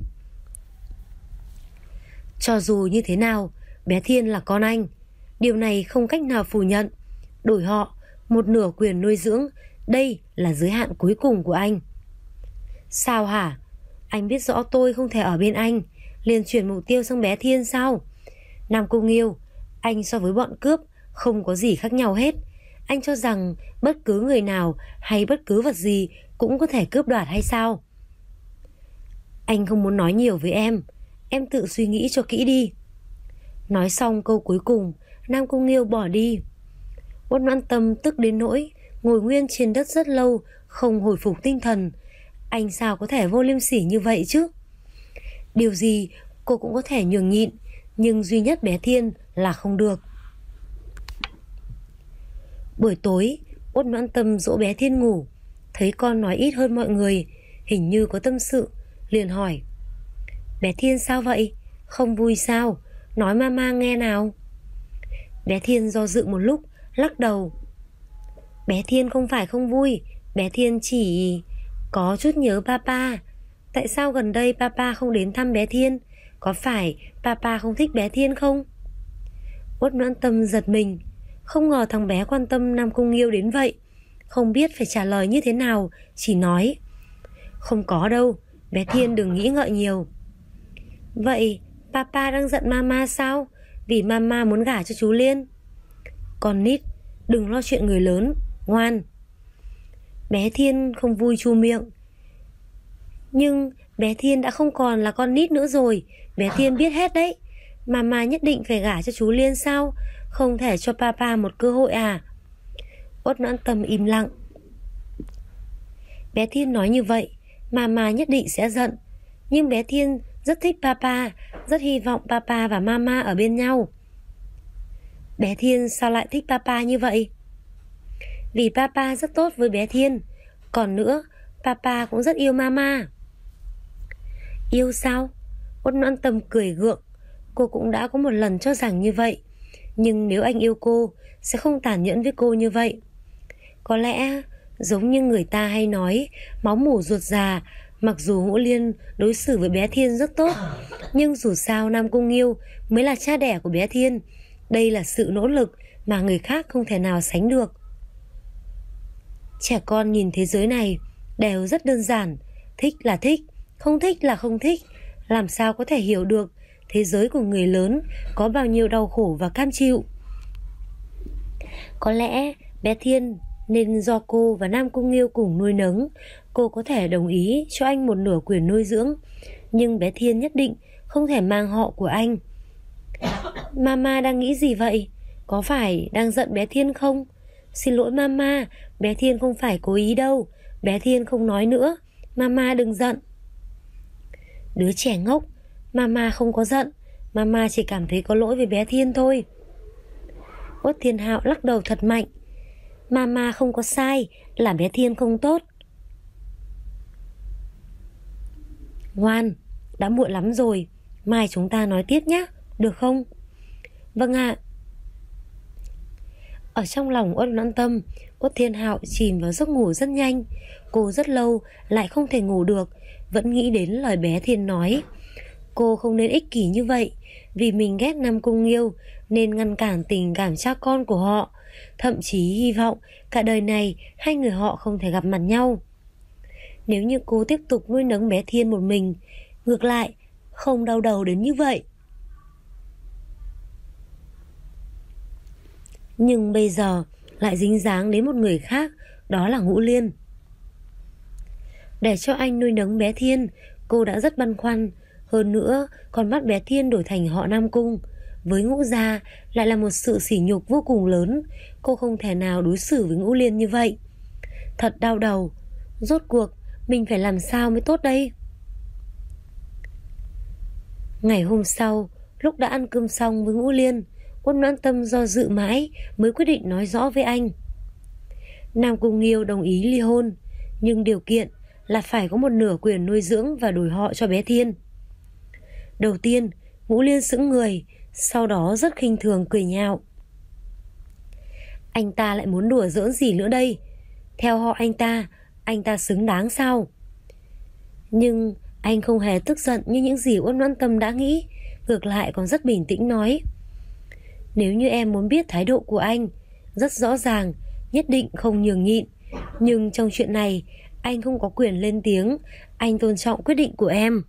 Cho dù như thế nào, bé Thiên là con anh, điều này không cách nào phủ nhận. Đổi họ, một nửa quyền nuôi dưỡng, đây là giới hạn cuối cùng của anh. Sao hả? Anh biết rõ tôi không thể ở bên anh, liền chuyển mục tiêu sang bé Thiên sao? Nam Cung Nghiêu, anh so với bọn cướp không có gì khác nhau hết. Anh cho rằng bất cứ người nào hay bất cứ vật gì cũng có thể cướp đoạt hay sao? Anh không muốn nói nhiều với em tự suy nghĩ cho kỹ đi. Nói xong câu cuối cùng, Nam Cung Nghiêu bỏ đi. Uất Noãn Tâm tức đến nỗi ngồi nguyên trên đất rất lâu, không hồi phục tinh thần. Anh sao có thể vô liêm sỉ như vậy chứ? Điều gì cô cũng có thể nhường nhịn, nhưng duy nhất bé Thiên là không được. Buổi tối, Uất Noãn Tâm dỗ bé Thiên ngủ, thấy con nói ít hơn mọi người, hình như có tâm sự, liền hỏi. Bé Thiên sao vậy? Không vui sao? Nói mama nghe nào. Bé Thiên do dự một lúc, lắc đầu. Bé Thiên không phải không vui, bé Thiên chỉ có chút nhớ papa. Tại sao gần đây papa không đến thăm bé Thiên? Có phải papa không thích bé Thiên không? Uất Noãn Tâm giật mình, không ngờ thằng bé quan tâm Nam Cung Nghiêu đến vậy. Không biết phải trả lời như thế nào, chỉ nói: Không có đâu, bé Thiên đừng nghĩ ngợi nhiều. Vậy papa đang giận mama sao? Vì mama muốn gả cho chú Liên. Con nít, đừng lo chuyện người lớn, ngoan. Bé Thiên không vui chu miệng. Nhưng bé Thiên đã không còn là con nít nữa rồi, bé Thiên biết hết đấy. Mama nhất định phải gả cho chú Liên sao? Không thể cho papa một cơ hội à? Uất Noãn Tâm im lặng. Bé Thiên nói như vậy, mama nhất định sẽ giận. Nhưng bé Thiên rất thích papa, rất hy vọng papa và mama ở bên nhau. Bé Thiên sao lại thích papa như vậy? Vì papa rất tốt với bé Thiên. Còn nữa, papa cũng rất yêu mama. Yêu sao? Uất Noãn Tâm cười gượng. Cô cũng đã có một lần cho rằng như vậy. Nhưng nếu anh yêu cô, sẽ không tàn nhẫn với cô như vậy. Có lẽ giống như người ta hay nói, máu mủ ruột già. Mặc dù Ngũ Liên đối xử với bé Thiên rất tốt, nhưng dù sao Nam Cung Nghiêu mới là cha đẻ của bé Thiên. Đây là sự nỗ lực mà người khác không thể nào sánh được. Trẻ con nhìn thế giới này đều rất đơn giản. Thích là thích, không thích là không thích. Làm sao có thể hiểu được thế giới của người lớn có bao nhiêu đau khổ và cam chịu. Có lẽ bé Thiên nên do cô và Nam Cung Nghiêu cùng nuôi nấng. Cô có thể đồng ý cho anh một nửa quyền nuôi dưỡng, nhưng bé Thiên nhất định không thể mang họ của anh. Mama đang nghĩ gì vậy? Có phải đang giận bé Thiên không? Xin lỗi mama, bé Thiên không phải cố ý đâu. Bé Thiên không nói nữa, mama đừng giận. Đứa trẻ ngốc, mama không có giận. Mama chỉ cảm thấy có lỗi với bé Thiên thôi. Uất Thiên Hạo lắc đầu thật mạnh. Mama không có sai, là bé Thiên không tốt. Ngoan, đã muộn lắm rồi, mai chúng ta nói tiếp nhé, được không? Vâng ạ. Ở trong lòng Uất Noãn Tâm, Uất Thiên Hạo chìm vào giấc ngủ rất nhanh. Cô rất lâu lại không thể ngủ được, vẫn nghĩ đến lời bé Thiên nói. Cô không nên ích kỷ như vậy. Vì mình ghét Nam Cung Nghiêu nên ngăn cản tình cảm cha con của họ, thậm chí hy vọng cả đời này hai người họ không thể gặp mặt nhau. Nếu như cô tiếp tục nuôi nấng bé Thiên một mình, ngược lại không đau đầu đến như vậy. Nhưng bây giờ lại dính dáng đến một người khác, đó là Ngũ Liên. Để cho anh nuôi nấng bé Thiên, cô đã rất băn khoăn. Hơn nữa còn bắt bé Thiên đổi thành họ Nam Cung. Với Ngũ gia lại là một sự sỉ nhục vô cùng lớn. Cô không thể nào đối xử với Ngũ Liên như vậy. Thật đau đầu. Rốt cuộc mình phải làm sao mới tốt đây? Ngày hôm sau, lúc đã ăn cơm xong với Ngũ Liên, Uất Noãn Tâm do dự mãi mới quyết định nói rõ với anh. Nam Cung Nghiêu đồng ý ly hôn, nhưng điều kiện là phải có một nửa quyền nuôi dưỡng và đổi họ cho bé Thiên. Đầu tiên, Ngũ Liên sững người, sau đó rất khinh thường cười nhạo. Anh ta lại muốn đùa giỡn gì nữa đây? Theo họ anh ta xứng đáng sao? Nhưng anh không hề tức giận như những gì Uất Noãn Tâm đã nghĩ, ngược lại còn rất bình tĩnh nói. Nếu như em muốn biết thái độ của anh, rất rõ ràng, nhất định không nhường nhịn. Nhưng trong chuyện này, anh không có quyền lên tiếng, anh tôn trọng quyết định của em.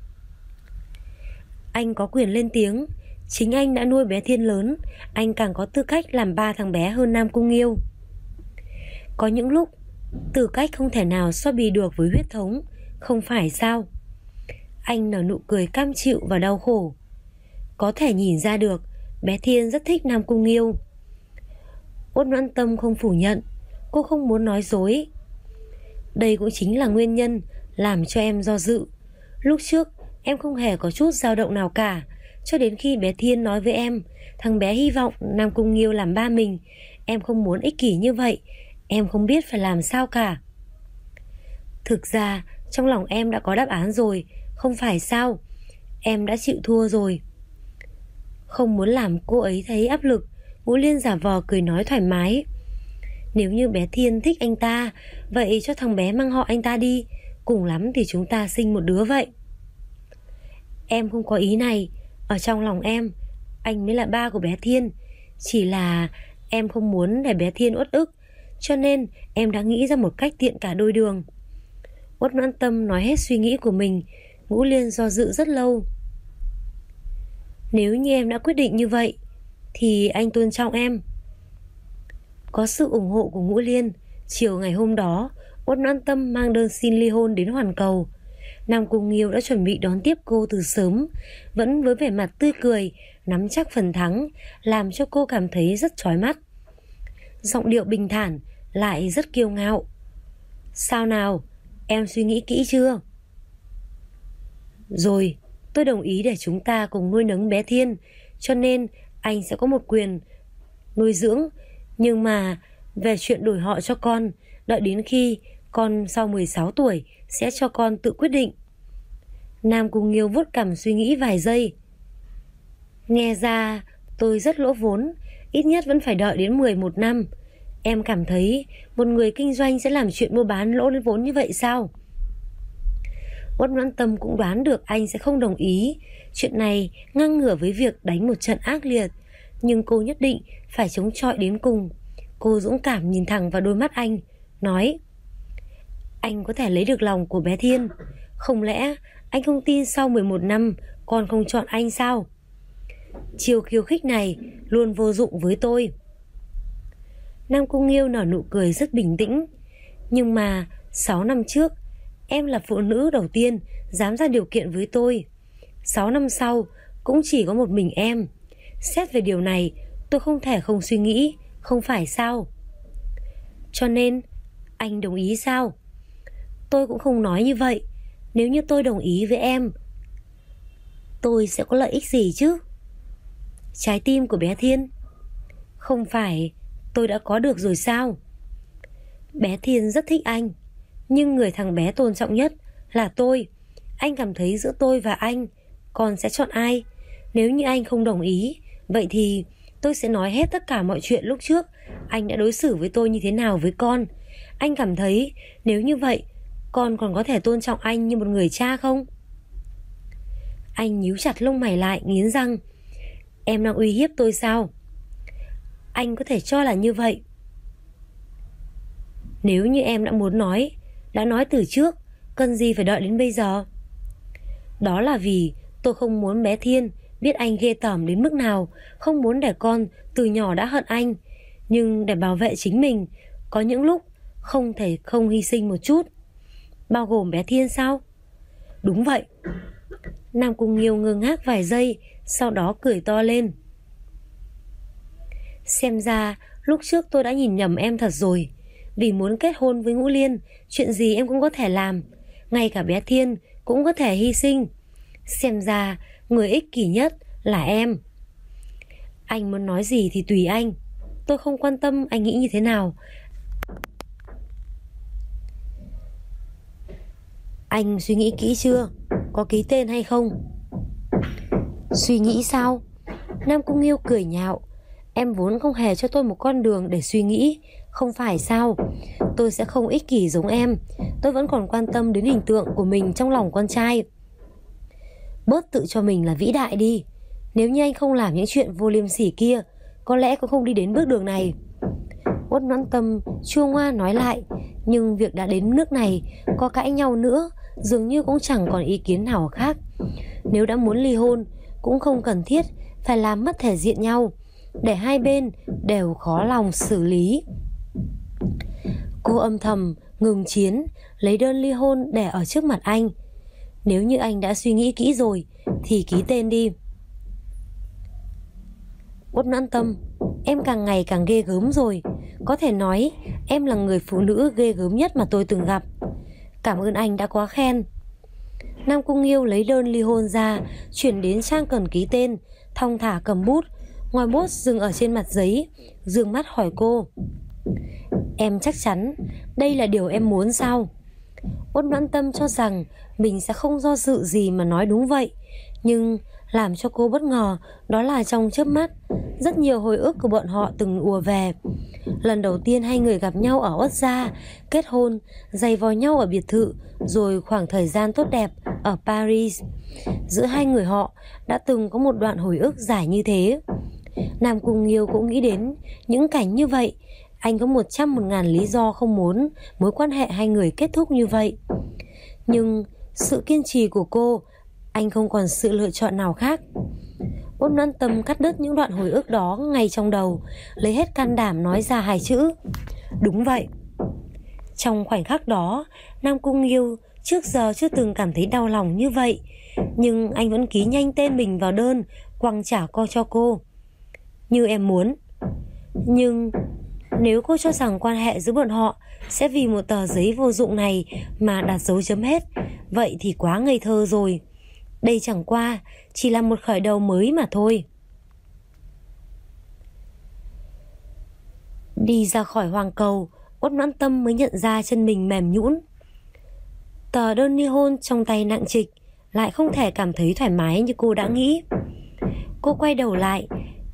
Anh có quyền lên tiếng, chính anh đã nuôi bé Thiên lớn, anh càng có tư cách làm ba thằng bé hơn Nam Cung Nghiêu. Có những lúc, tư cách không thể nào so bì được với huyết thống, không phải sao? Anh nở nụ cười cam chịu và đau khổ. Có thể nhìn ra được, bé Thiên rất thích Nam Cung Nghiêu. Uất Noãn Tâm không phủ nhận, cô không muốn nói dối. Đây cũng chính là nguyên nhân làm cho em do dự. Lúc trước em không hề có chút dao động nào cả, cho đến khi bé Thiên nói với em thằng bé hy vọng Nam Cung Nghiêu làm ba mình. Em không muốn ích kỷ như vậy, em không biết phải làm sao cả. Thực ra trong lòng em đã có đáp án rồi, không phải sao? Em đã chịu thua rồi. Không muốn làm cô ấy thấy áp lực, Ngũ Liên giả vờ cười nói thoải mái. Nếu như bé Thiên thích anh ta, vậy cho thằng bé mang họ anh ta đi. Cùng lắm thì chúng ta sinh một đứa vậy. Em không có ý này. Ở trong lòng em, anh mới là ba của bé Thiên. Chỉ là em không muốn để bé Thiên uất ức, cho nên em đã nghĩ ra một cách tiện cả đôi đường. Uất Noãn Tâm nói hết suy nghĩ của mình. Ngũ Liên do dự rất lâu. Nếu như em đã quyết định như vậy thì anh tôn trọng em. Có sự ủng hộ của Ngũ Liên, chiều ngày hôm đó, Uất Noãn Tâm mang đơn xin ly hôn đến Hoàn Cầu. Nam Cung Nghiêu đã chuẩn bị đón tiếp cô từ sớm, vẫn với vẻ mặt tươi cười, nắm chắc phần thắng, làm cho cô cảm thấy rất chói mắt. Giọng điệu bình thản, lại rất kiêu ngạo. Sao nào, em suy nghĩ kỹ chưa? Rồi, tôi đồng ý để chúng ta cùng nuôi nấng bé Thiên, cho nên anh sẽ có một quyền nuôi dưỡng. Nhưng mà về chuyện đổi họ cho con, đợi đến khi con sau 16 tuổi sẽ cho con tự quyết định. Nam Cung Nghiêu vuốt cằm suy nghĩ vài giây. Nghe ra tôi rất lỗ vốn, ít nhất vẫn phải đợi đến 11 năm. Em cảm thấy một người kinh doanh sẽ làm chuyện mua bán lỗ đến vốn như vậy sao? Uất Noãn Tâm cũng đoán được anh sẽ không đồng ý. Chuyện này ngang ngửa với việc đánh một trận ác liệt, nhưng cô nhất định phải chống chọi đến cùng. Cô dũng cảm nhìn thẳng vào đôi mắt anh, nói: Anh có thể lấy được lòng của bé Thiên. Không lẽ anh không tin sau 11 năm con không chọn anh sao? Chiêu khiêu khích này luôn vô dụng với tôi. Nam Cung Nghiêu nở nụ cười rất bình tĩnh. Nhưng mà 6 năm trước, em là phụ nữ đầu tiên dám ra điều kiện với tôi. 6 năm sau cũng chỉ có một mình em. Xét về điều này, tôi không thể không suy nghĩ, không phải sao? Cho nên anh đồng ý sao? Tôi cũng không nói như vậy. Nếu như tôi đồng ý với em, tôi sẽ có lợi ích gì chứ? Trái tim của bé Thiên. Không phải tôi đã có được rồi sao? Bé Thiên rất thích anh, nhưng người thằng bé tôn trọng nhất là tôi. Anh cảm thấy giữa tôi và anh, con sẽ chọn ai? Nếu như anh không đồng ý, vậy thì tôi sẽ nói hết tất cả mọi chuyện lúc trước anh đã đối xử với tôi như thế nào với con. Anh cảm thấy nếu như vậy, con còn có thể tôn trọng anh như một người cha không? Anh nhíu chặt lông mày lại, nghiến răng. Em đang uy hiếp tôi sao? Anh có thể cho là như vậy. Nếu như em đã muốn nói, đã nói từ trước, cần gì phải đợi đến bây giờ? Đó là vì tôi không muốn bé Thiên biết anh ghê tởm đến mức nào, không muốn để con từ nhỏ đã hận anh. Nhưng để bảo vệ chính mình, có những lúc không thể không hy sinh một chút. Bao gồm bé Thiên sao? Đúng vậy. Nam Cung Nghiêu ngơ ngác vài giây, sau đó cười to lên. Xem ra lúc trước tôi đã nhìn nhầm em thật rồi. Vì muốn kết hôn với Ngũ Liên, chuyện gì em cũng có thể làm, ngay cả bé Thiên cũng có thể hy sinh. Xem ra người ích kỷ nhất là em. Anh muốn nói gì thì tùy anh, tôi không quan tâm anh nghĩ như thế nào. Anh suy nghĩ kỹ chưa? Có ký tên hay không? Suy nghĩ sao? Nam Cung Nghiêu cười nhạo. Em vốn không hề cho tôi một con đường để suy nghĩ, không phải sao? Tôi sẽ không ích kỷ giống em. Tôi vẫn còn quan tâm đến hình tượng của mình trong lòng con trai. Bớt tự cho mình là vĩ đại đi. Nếu như anh không làm những chuyện vô liêm sỉ kia, có lẽ cũng không đi đến bước đường này. Uất Noãn Tâm chua ngoa nói lại. Nhưng việc đã đến nước này, có cãi nhau nữa dường như cũng chẳng còn ý kiến nào khác. Nếu đã muốn ly hôn, cũng không cần thiết phải làm mất thể diện nhau, để hai bên đều khó lòng xử lý. Cô âm thầm ngừng chiến, lấy đơn ly hôn để ở trước mặt anh. Nếu như anh đã suy nghĩ kỹ rồi thì ký tên đi. Uất Noãn Tâm, em càng ngày càng ghê gớm rồi. Có thể nói em là người phụ nữ ghê gớm nhất mà tôi từng gặp. Cảm ơn anh đã quá khen. Nam Cung Nghiêu lấy đơn ly hôn ra, chuyển đến trang cần ký tên, thong thả cầm bút. Ngòi bút dừng ở trên mặt giấy, dương mắt hỏi cô. Em chắc chắn đây là điều em muốn sao? Uất Noãn Tâm cho rằng mình sẽ không do dự gì mà nói đúng vậy, nhưng làm cho cô bất ngờ đó là trong chớp mắt, rất nhiều hồi ức của bọn họ từng ùa về. Lần đầu tiên hai người gặp nhau ở Ốt Gia, kết hôn, giày vò nhau ở biệt thự, rồi khoảng thời gian tốt đẹp ở Paris. Giữa hai người họ đã từng có một đoạn hồi ức dài như thế. Nam Cung Nghiêu cũng nghĩ đến những cảnh như vậy. Anh có 100.000 lý do không muốn mối quan hệ hai người kết thúc như vậy. Nhưng sự kiên trì của cô, anh không còn sự lựa chọn nào khác. Út Noãn Tâm cắt đứt những đoạn hồi ức đó ngay trong đầu, lấy hết can đảm nói ra hai chữ: đúng vậy. Trong khoảnh khắc đó, Nam Cung Nghiêu trước giờ chưa từng cảm thấy đau lòng như vậy, nhưng anh vẫn ký nhanh tên mình vào đơn, quăng trả cho cô. Như em muốn. Nhưng nếu cô cho rằng quan hệ giữa bọn họ sẽ vì một tờ giấy vô dụng này mà đặt dấu chấm hết, vậy thì quá ngây thơ rồi. Đây chẳng qua chỉ là một khởi đầu mới mà thôi. Đi ra khỏi hoàng cầu, Uất Noãn Tâm mới nhận ra chân mình mềm nhũn. Tờ đơn ly hôn trong tay nặng trịch, lại không thể cảm thấy thoải mái như cô đã nghĩ. Cô quay đầu lại,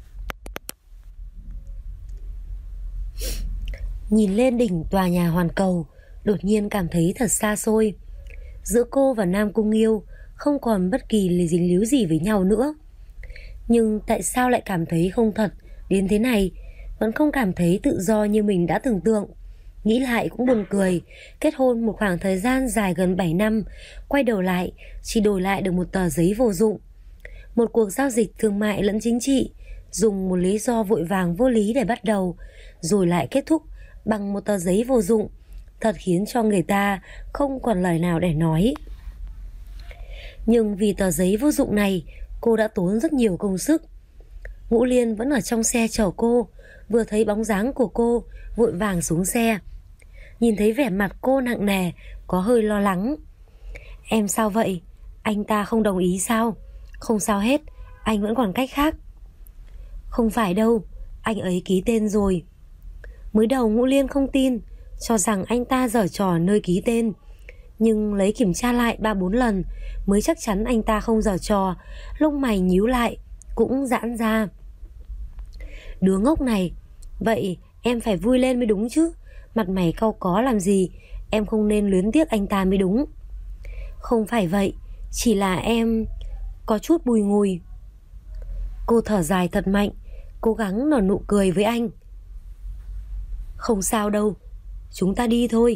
nhìn lên đỉnh tòa nhà hoàn cầu, đột nhiên cảm thấy thật xa xôi. Giữa cô và Nam Cung Nghiêu không còn bất kỳ dính líu gì với nhau nữa. Nhưng tại sao lại cảm thấy không thật đến thế này, vẫn không cảm thấy tự do như mình đã tưởng tượng. Nghĩ lại cũng buồn cười, kết hôn một khoảng thời gian dài gần 7 năm, quay đầu lại chỉ đổi lại được một tờ giấy vô dụng. Một cuộc giao dịch thương mại lẫn chính trị, dùng một lý do vội vàng vô lý để bắt đầu, rồi lại kết thúc bằng một tờ giấy vô dụng, thật khiến cho người ta không còn lời nào để nói. Nhưng vì tờ giấy vô dụng này, cô đã tốn rất nhiều công sức. Ngũ Liên vẫn ở trong xe chở cô, vừa thấy bóng dáng của cô vội vàng xuống xe. Nhìn thấy vẻ mặt cô nặng nề, có hơi lo lắng. Em sao vậy? Anh ta không đồng ý sao? Không sao hết, anh vẫn còn cách khác. Không phải đâu, anh ấy ký tên rồi. Mới đầu Ngũ Liên không tin, cho rằng anh ta giở trò nơi ký tên. Nhưng lấy kiểm tra lại 3-4 lần mới chắc chắn anh ta không giở trò. Lông mày nhíu lại, cũng giãn ra. Đứa ngốc này. Vậy em phải vui lên mới đúng chứ. Mặt mày cau có làm gì? Em không nên luyến tiếc anh ta mới đúng. Không phải vậy, chỉ là em có chút bùi ngùi. Cô thở dài thật mạnh, cố gắng nở nụ cười với anh. Không sao đâu, chúng ta đi thôi.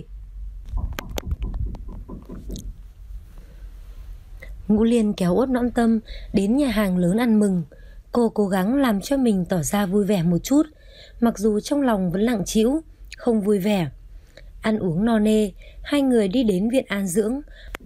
Ngũ Liên kéo Uất Noãn Tâm đến nhà hàng lớn ăn mừng. Cô cố gắng làm cho mình tỏ ra vui vẻ một chút, mặc dù trong lòng vẫn lặng trĩu, không vui vẻ. Ăn uống no nê, hai người đi đến viện an dưỡng,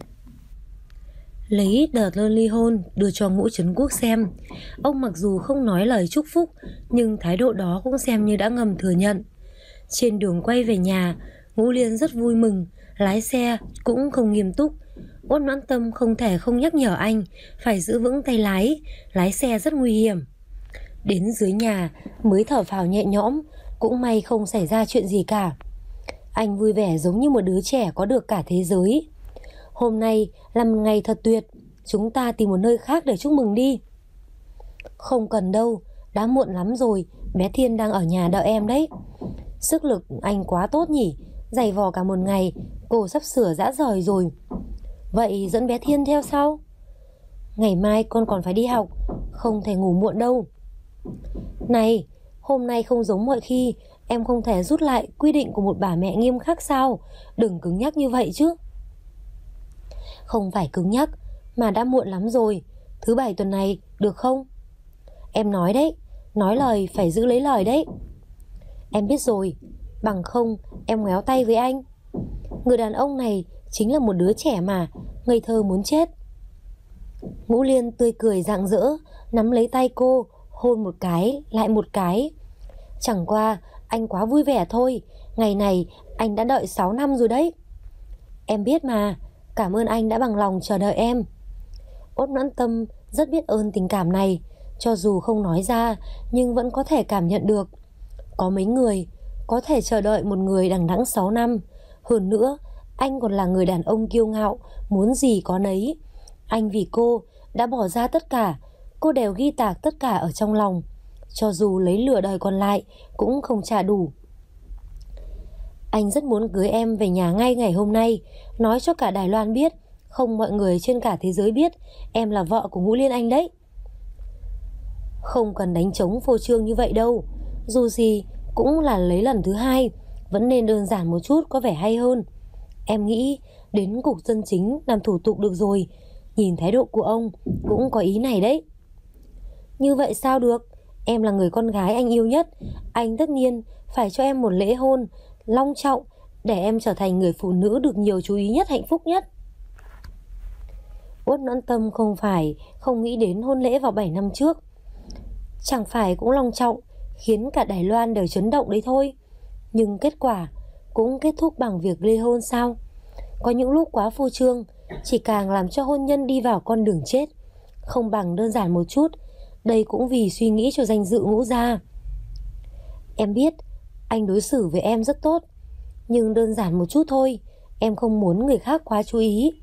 lấy tờ đơn ly hôn đưa cho Ngũ Trấn Quốc xem. Ông mặc dù không nói lời chúc phúc, nhưng thái độ đó cũng xem như đã ngầm thừa nhận. Trên đường quay về nhà, Ngũ Liên rất vui mừng, lái xe cũng không nghiêm túc. Uất Noãn Tâm không thể không nhắc nhở anh phải giữ vững tay lái xe rất nguy hiểm. Đến dưới nhà mới thở phào nhẹ nhõm, cũng may không xảy ra chuyện gì cả. Anh vui vẻ giống như một đứa trẻ có được cả thế giới. Hôm nay là một ngày thật tuyệt, chúng ta tìm một nơi khác để chúc mừng đi. Không cần đâu, đã muộn lắm rồi, bé Thiên đang ở nhà đợi em đấy. Sức lực anh quá tốt nhỉ, giày vò cả một ngày, cô sắp sửa rã rời rồi. Vậy dẫn bé Thiên theo sau. Ngày mai con còn phải đi học, không thể ngủ muộn đâu. Này, hôm nay không giống mọi khi, em không thể rút lại quy định của một bà mẹ nghiêm khắc sao? Đừng cứng nhắc như vậy chứ. Không phải cứng nhắc, mà đã muộn lắm rồi. Thứ Bảy tuần này, được không? Em nói đấy, nói lời phải giữ lấy lời đấy. Em biết rồi, bằng không em ngoéo tay với anh. Người đàn ông này chính là một đứa trẻ mà, ngây thơ muốn chết. Ngũ Liên tươi cười rạng rỡ, nắm lấy tay cô, hôn một cái, lại một cái. Chẳng qua, anh quá vui vẻ thôi, ngày này anh đã đợi 6 năm rồi đấy. Em biết mà, cảm ơn anh đã bằng lòng chờ đợi em. Uất Noãn Tâm rất biết ơn tình cảm này, cho dù không nói ra, nhưng vẫn có thể cảm nhận được. Có mấy người có thể chờ đợi một người đằng đẵng 6 năm. Hơn nữa, anh còn là người đàn ông kiêu ngạo, muốn gì có nấy. Anh vì cô đã bỏ ra tất cả, cô đều ghi tạc tất cả ở trong lòng. Cho dù lấy lửa đời còn lại cũng không trả đủ. Anh rất muốn cưới em về nhà ngay ngày hôm nay, nói cho cả Đài Loan biết, không mọi người trên cả thế giới biết em là vợ của Ngũ Liên Anh đấy. Không cần đánh trống phô trương như vậy đâu. Dù gì cũng là lấy lần thứ hai, vẫn nên đơn giản một chút có vẻ hay hơn. Em nghĩ đến cục dân chính làm thủ tục được rồi. Nhìn thái độ của ông cũng có ý này đấy. Như vậy sao được? Em là người con gái anh yêu nhất. Anh tất nhiên phải cho em một lễ hôn long trọng, để em trở thành người phụ nữ được nhiều chú ý nhất, hạnh phúc nhất. Uất Noãn Tâm không phải không nghĩ đến hôn lễ vào 7 năm trước. Chẳng phải cũng long trọng, khiến cả Đài Loan đều chấn động đấy thôi. Nhưng kết quả cũng kết thúc bằng việc ly hôn sao? Có những lúc quá phô trương, chỉ càng làm cho hôn nhân đi vào con đường chết. Không bằng đơn giản một chút. Đây cũng vì suy nghĩ cho danh dự Ngũ gia. Em biết anh đối xử với em rất tốt, nhưng đơn giản một chút thôi. Em không muốn người khác quá chú ý.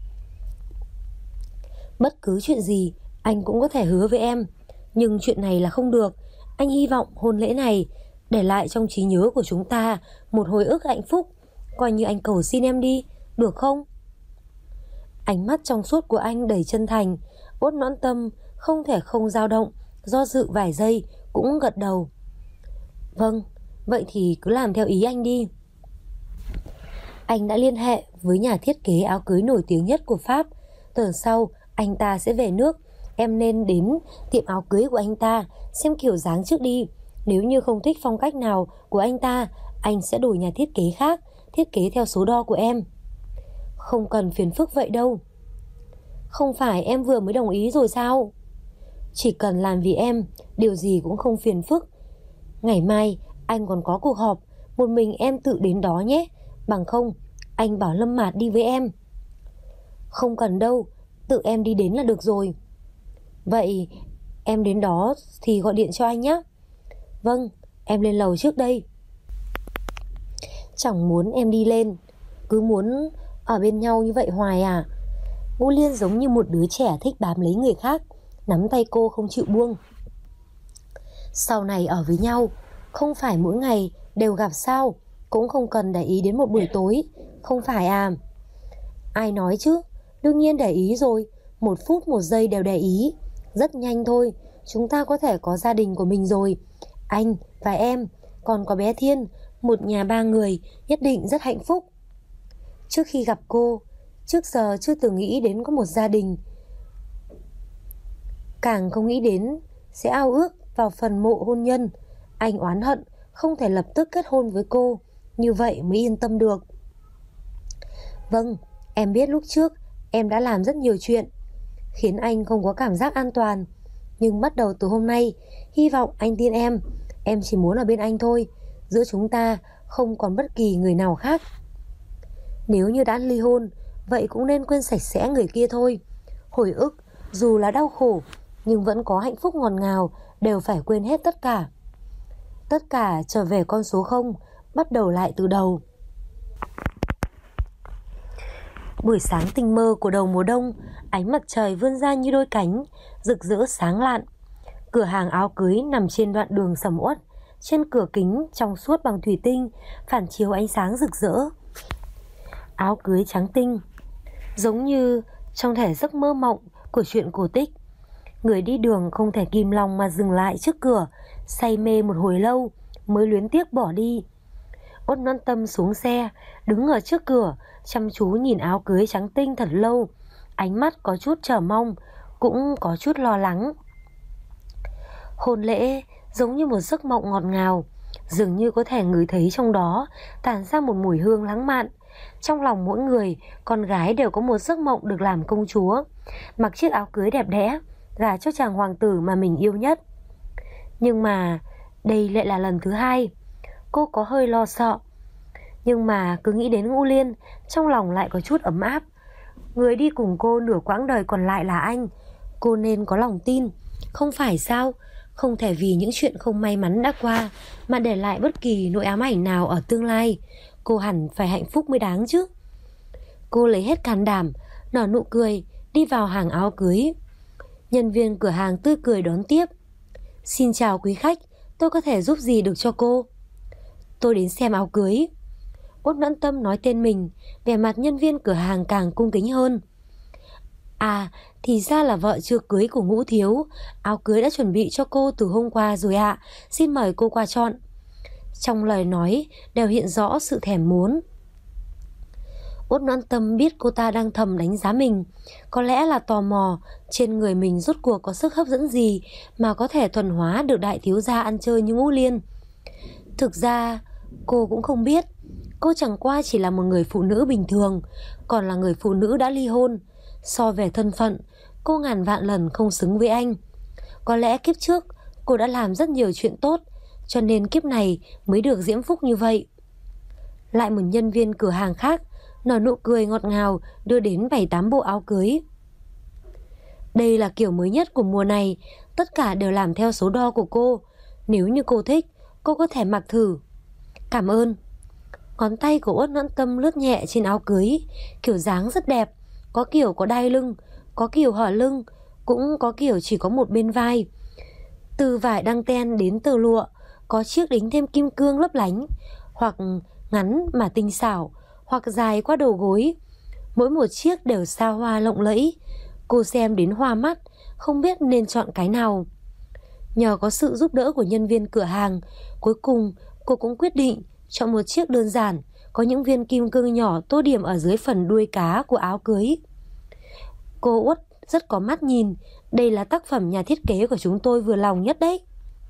Bất cứ chuyện gì anh cũng có thể hứa với em, nhưng chuyện này là không được. Anh hy vọng hôn lễ này để lại trong trí nhớ của chúng ta một hồi ức hạnh phúc. Coi như anh cầu xin em đi, được không? Ánh mắt trong suốt của anh đầy chân thành. Uất Noãn Tâm không thể không dao động, do dự vài giây cũng gật đầu. Vâng, vậy thì cứ làm theo ý anh đi. Anh đã liên hệ với nhà thiết kế áo cưới nổi tiếng nhất của Pháp. Tuần sau anh ta sẽ về nước. Em nên đến tiệm áo cưới của anh ta xem kiểu dáng trước đi. Nếu như không thích phong cách nào của anh ta, anh sẽ đổi nhà thiết kế khác, thiết kế theo số đo của em. Không cần phiền phức vậy đâu. Không phải em vừa mới đồng ý rồi sao? Chỉ cần làm vì em, điều gì cũng không phiền phức. Ngày mai anh còn có cuộc họp, một mình em tự đến đó nhé. Bằng không anh bảo Lâm Mạt đi với em. Không cần đâu, tự em đi đến là được rồi. Vậy em đến đó thì gọi điện cho anh nhé. Vâng, em lên lầu trước đây. Chẳng muốn em đi lên, cứ muốn ở bên nhau như vậy hoài à? Ngũ Liên giống như một đứa trẻ thích bám lấy người khác, nắm tay cô không chịu buông. Sau này ở với nhau, không phải mỗi ngày đều gặp sao? Cũng không cần để ý đến một buổi tối, không phải à? Ai nói chứ? Đương nhiên để ý rồi. 1 phút 1 giây đều để ý. Rất nhanh thôi, chúng ta có thể có gia đình của mình rồi. Anh và em, còn có bé Thiên, một nhà 3 người, nhất định rất hạnh phúc. Trước khi gặp cô, trước giờ chưa từng nghĩ đến có một gia đình. Càng không nghĩ đến sẽ ao ước vào phần mộ hôn nhân. Anh oán hận không thể lập tức kết hôn với cô, như vậy mới yên tâm được. Vâng, em biết lúc trước em đã làm rất nhiều chuyện, khiến anh không có cảm giác an toàn. Nhưng bắt đầu từ hôm nay, hy vọng anh tin em. Em chỉ muốn ở bên anh thôi. Giữa chúng ta không còn bất kỳ người nào khác. Nếu như đã ly hôn, vậy cũng nên quên sạch sẽ người kia thôi. Hồi ức, dù là đau khổ, nhưng vẫn có hạnh phúc ngọt ngào, đều phải quên hết tất cả. Tất cả trở về con số 0, bắt đầu lại từ đầu. Buổi sáng tinh mơ của đầu mùa đông, ánh mặt trời vươn ra như đôi cánh, rực rỡ sáng lạn. Cửa hàng áo cưới nằm trên đoạn đường sầm uất, trên cửa kính trong suốt bằng thủy tinh, phản chiếu ánh sáng rực rỡ. Áo cưới trắng tinh, giống như trong thể giấc mơ mộng của chuyện cổ tích. Người đi đường không thể kìm lòng mà dừng lại trước cửa, say mê một hồi lâu mới luyến tiếc bỏ đi. Uất Noãn Tâm xuống xe, đứng ở trước cửa, chăm chú nhìn áo cưới trắng tinh thật lâu. Ánh mắt có chút chờ mong, cũng có chút lo lắng. Hôn lễ giống như một giấc mộng ngọt ngào, dường như có thể ngửi thấy trong đó tản ra một mùi hương lãng mạn. Trong lòng mỗi người, con gái đều có một giấc mộng được làm công chúa, mặc chiếc áo cưới đẹp đẽ, gả cho chàng hoàng tử mà mình yêu nhất. Nhưng mà đây lại là lần thứ hai. Cô có hơi lo sợ, nhưng mà cứ nghĩ đến Ngũ Liên, trong lòng lại có chút ấm áp. Người đi cùng cô nửa quãng đời còn lại là anh. Cô nên có lòng tin, không phải sao? Không thể vì những chuyện không may mắn đã qua mà để lại bất kỳ nỗi ám ảnh nào ở tương lai. Cô hẳn phải hạnh phúc mới đáng chứ. Cô lấy hết can đảm, nở nụ cười, đi vào hàng áo cưới. Nhân viên cửa hàng tươi cười đón tiếp. Xin chào quý khách, tôi có thể giúp gì được cho cô? Tôi đến xem áo cưới. Uất Noãn Tâm nói tên mình, vẻ mặt nhân viên cửa hàng càng cung kính hơn. À, thì ra là vợ chưa cưới của Ngũ thiếu. Áo cưới đã chuẩn bị cho cô từ hôm qua rồi ạ. Xin mời cô qua chọn. Trong lời nói đều hiện rõ sự thèm muốn. Uất Noãn Tâm biết cô ta đang thầm đánh giá mình. Có lẽ là tò mò trên người mình rốt cuộc có sức hấp dẫn gì mà có thể thuần hóa được đại thiếu gia ăn chơi như Ngũ Liên. Thực ra cô cũng không biết. Cô chẳng qua chỉ là một người phụ nữ bình thường, còn là người phụ nữ đã ly hôn. So về thân phận, cô ngàn vạn lần không xứng với anh. Có lẽ kiếp trước cô đã làm rất nhiều chuyện tốt, cho nên kiếp này mới được diễm phúc như vậy. Lại một nhân viên cửa hàng khác nở nụ cười ngọt ngào đưa đến 7-8 bộ áo cưới. Đây là kiểu mới nhất của mùa này, tất cả đều làm theo số đo của cô. Nếu như cô thích, cô có thể mặc thử. Cảm ơn. Ngón tay của Uất Noãn Tâm lướt nhẹ trên áo cưới, kiểu dáng rất đẹp. Có kiểu có đai lưng, có kiểu hở lưng, cũng có kiểu chỉ có một bên vai. Từ vải đăng ten đến tơ lụa, có chiếc đính thêm kim cương lấp lánh, hoặc ngắn mà tinh xảo, hoặc dài qua đầu gối. Mỗi một chiếc đều xa hoa lộng lẫy. Cô xem đến hoa mắt, không biết nên chọn cái nào. Nhờ có sự giúp đỡ của nhân viên cửa hàng, cuối cùng cô cũng quyết định chọn một chiếc đơn giản, có những viên kim cương nhỏ tô điểm ở dưới phần đuôi cá của áo cưới. Cô Uất rất có mắt nhìn, đây là tác phẩm nhà thiết kế của chúng tôi vừa lòng nhất đấy.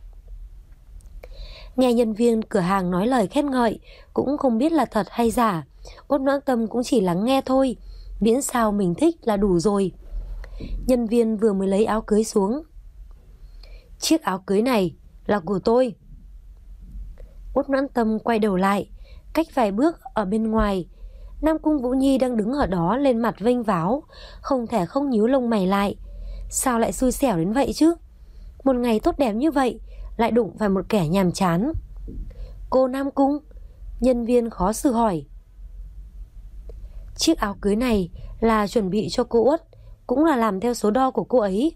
Nghe nhân viên cửa hàng nói lời khen ngợi, cũng không biết là thật hay giả. Uất Noãn Tâm cũng chỉ lắng nghe thôi, miễn sao mình thích là đủ rồi. Nhân viên vừa mới lấy áo cưới xuống. Chiếc áo cưới này là của tôi. Uất Noãn Tâm quay đầu lại, cách vài bước ở bên ngoài, Nam Cung Vũ Nhi đang đứng ở đó lên mặt vênh váo, không thể không nhíu lông mày lại. Sao lại xui xẻo đến vậy chứ? Một ngày tốt đẹp như vậy lại đụng phải một kẻ nhàm chán. Cô Nam Cung, nhân viên khó xử hỏi. Chiếc áo cưới này là chuẩn bị cho cô Uất, cũng là làm theo số đo của cô ấy.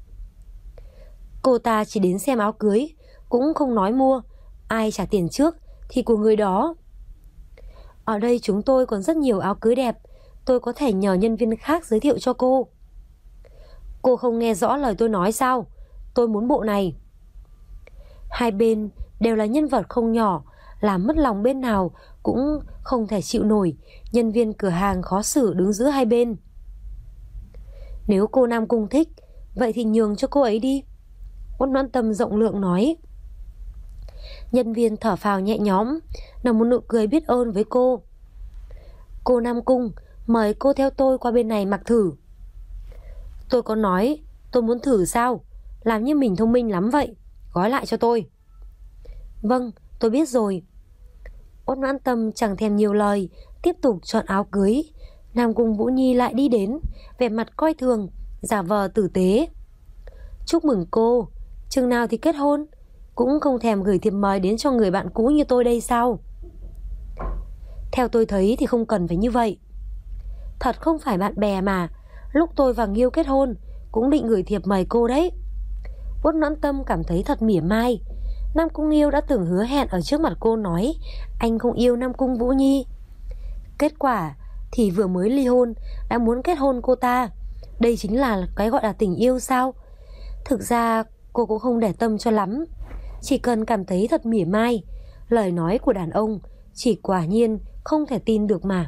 Cô ta chỉ đến xem áo cưới, cũng không nói mua. Ai trả tiền trước thì của người đó. Ở đây chúng tôi còn rất nhiều áo cưới đẹp, tôi có thể nhờ nhân viên khác giới thiệu cho cô. Cô không nghe rõ lời tôi nói sao? Tôi muốn bộ này. Hai bên đều là nhân vật không nhỏ, làm mất lòng bên nào cũng không thể chịu nổi. Nhân viên cửa hàng khó xử đứng giữa hai bên. Nếu cô Nam Cung thích, vậy thì nhường cho cô ấy đi. Uất Noãn Tâm rộng lượng nói. Nhân viên thở phào nhẹ nhõm, nở một nụ cười biết ơn với cô. Cô Nam Cung, mời cô theo tôi qua bên này mặc thử. Tôi có nói tôi muốn thử sao? Làm như mình thông minh lắm vậy. Gói lại cho tôi. Vâng, tôi biết rồi. Uất Noãn Tâm chẳng thèm nhiều lời, tiếp tục chọn áo cưới. Nam Cung Vũ Nhi lại đi đến, vẻ mặt coi thường, giả vờ tử tế. Chúc mừng cô, chừng nào thì kết hôn? Cũng không thèm gửi thiệp mời đến cho người bạn cũ như tôi đây sao? Theo tôi thấy thì không cần phải như vậy. Thật không phải bạn bè mà. Lúc tôi và Nghiêu kết hôn cũng định gửi thiệp mời cô đấy. Uất Noãn Tâm cảm thấy thật mỉa mai. Nam Cung Nghiêu đã từng hứa hẹn ở trước mặt cô nói anh không yêu Nam Cung Vũ Nhi. Kết quả thì vừa mới ly hôn đã muốn kết hôn cô ta. Đây chính là cái gọi là tình yêu sao? Thực ra cô cũng không để tâm cho lắm, chỉ cần cảm thấy thật mỉa mai. Lời nói của đàn ông chỉ quả nhiên không thể tin được mà.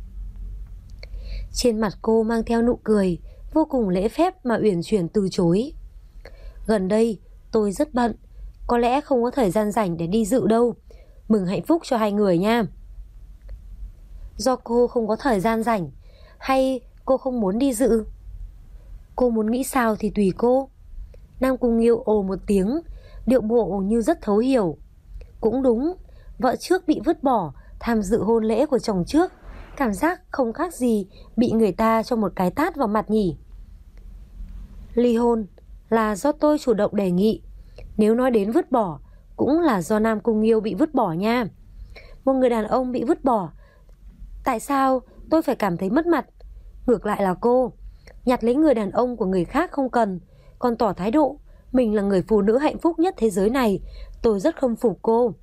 Trên mặt cô mang theo nụ cười, vô cùng lễ phép mà uyển chuyển từ chối. Gần đây tôi rất bận, có lẽ không có thời gian rảnh để đi dự đâu. Mừng hạnh phúc cho hai người nha. Do cô không có thời gian rảnh, hay cô không muốn đi dự? Cô muốn nghĩ sao thì tùy cô. Nam Cung Nghiêu ồ một tiếng, điệu bộ như rất thấu hiểu. Cũng đúng, vợ trước bị vứt bỏ, tham dự hôn lễ của chồng trước, cảm giác không khác gì bị người ta cho một cái tát vào mặt nhỉ. Ly hôn là do tôi chủ động đề nghị. Nếu nói đến vứt bỏ, cũng là do Nam Cung Nghiêu bị vứt bỏ nha. Một người đàn ông bị vứt bỏ, tại sao tôi phải cảm thấy mất mặt? Ngược lại là cô nhặt lấy người đàn ông của người khác không cần, còn tỏ thái độ mình là người phụ nữ hạnh phúc nhất thế giới này. Tôi rất khâm phục cô.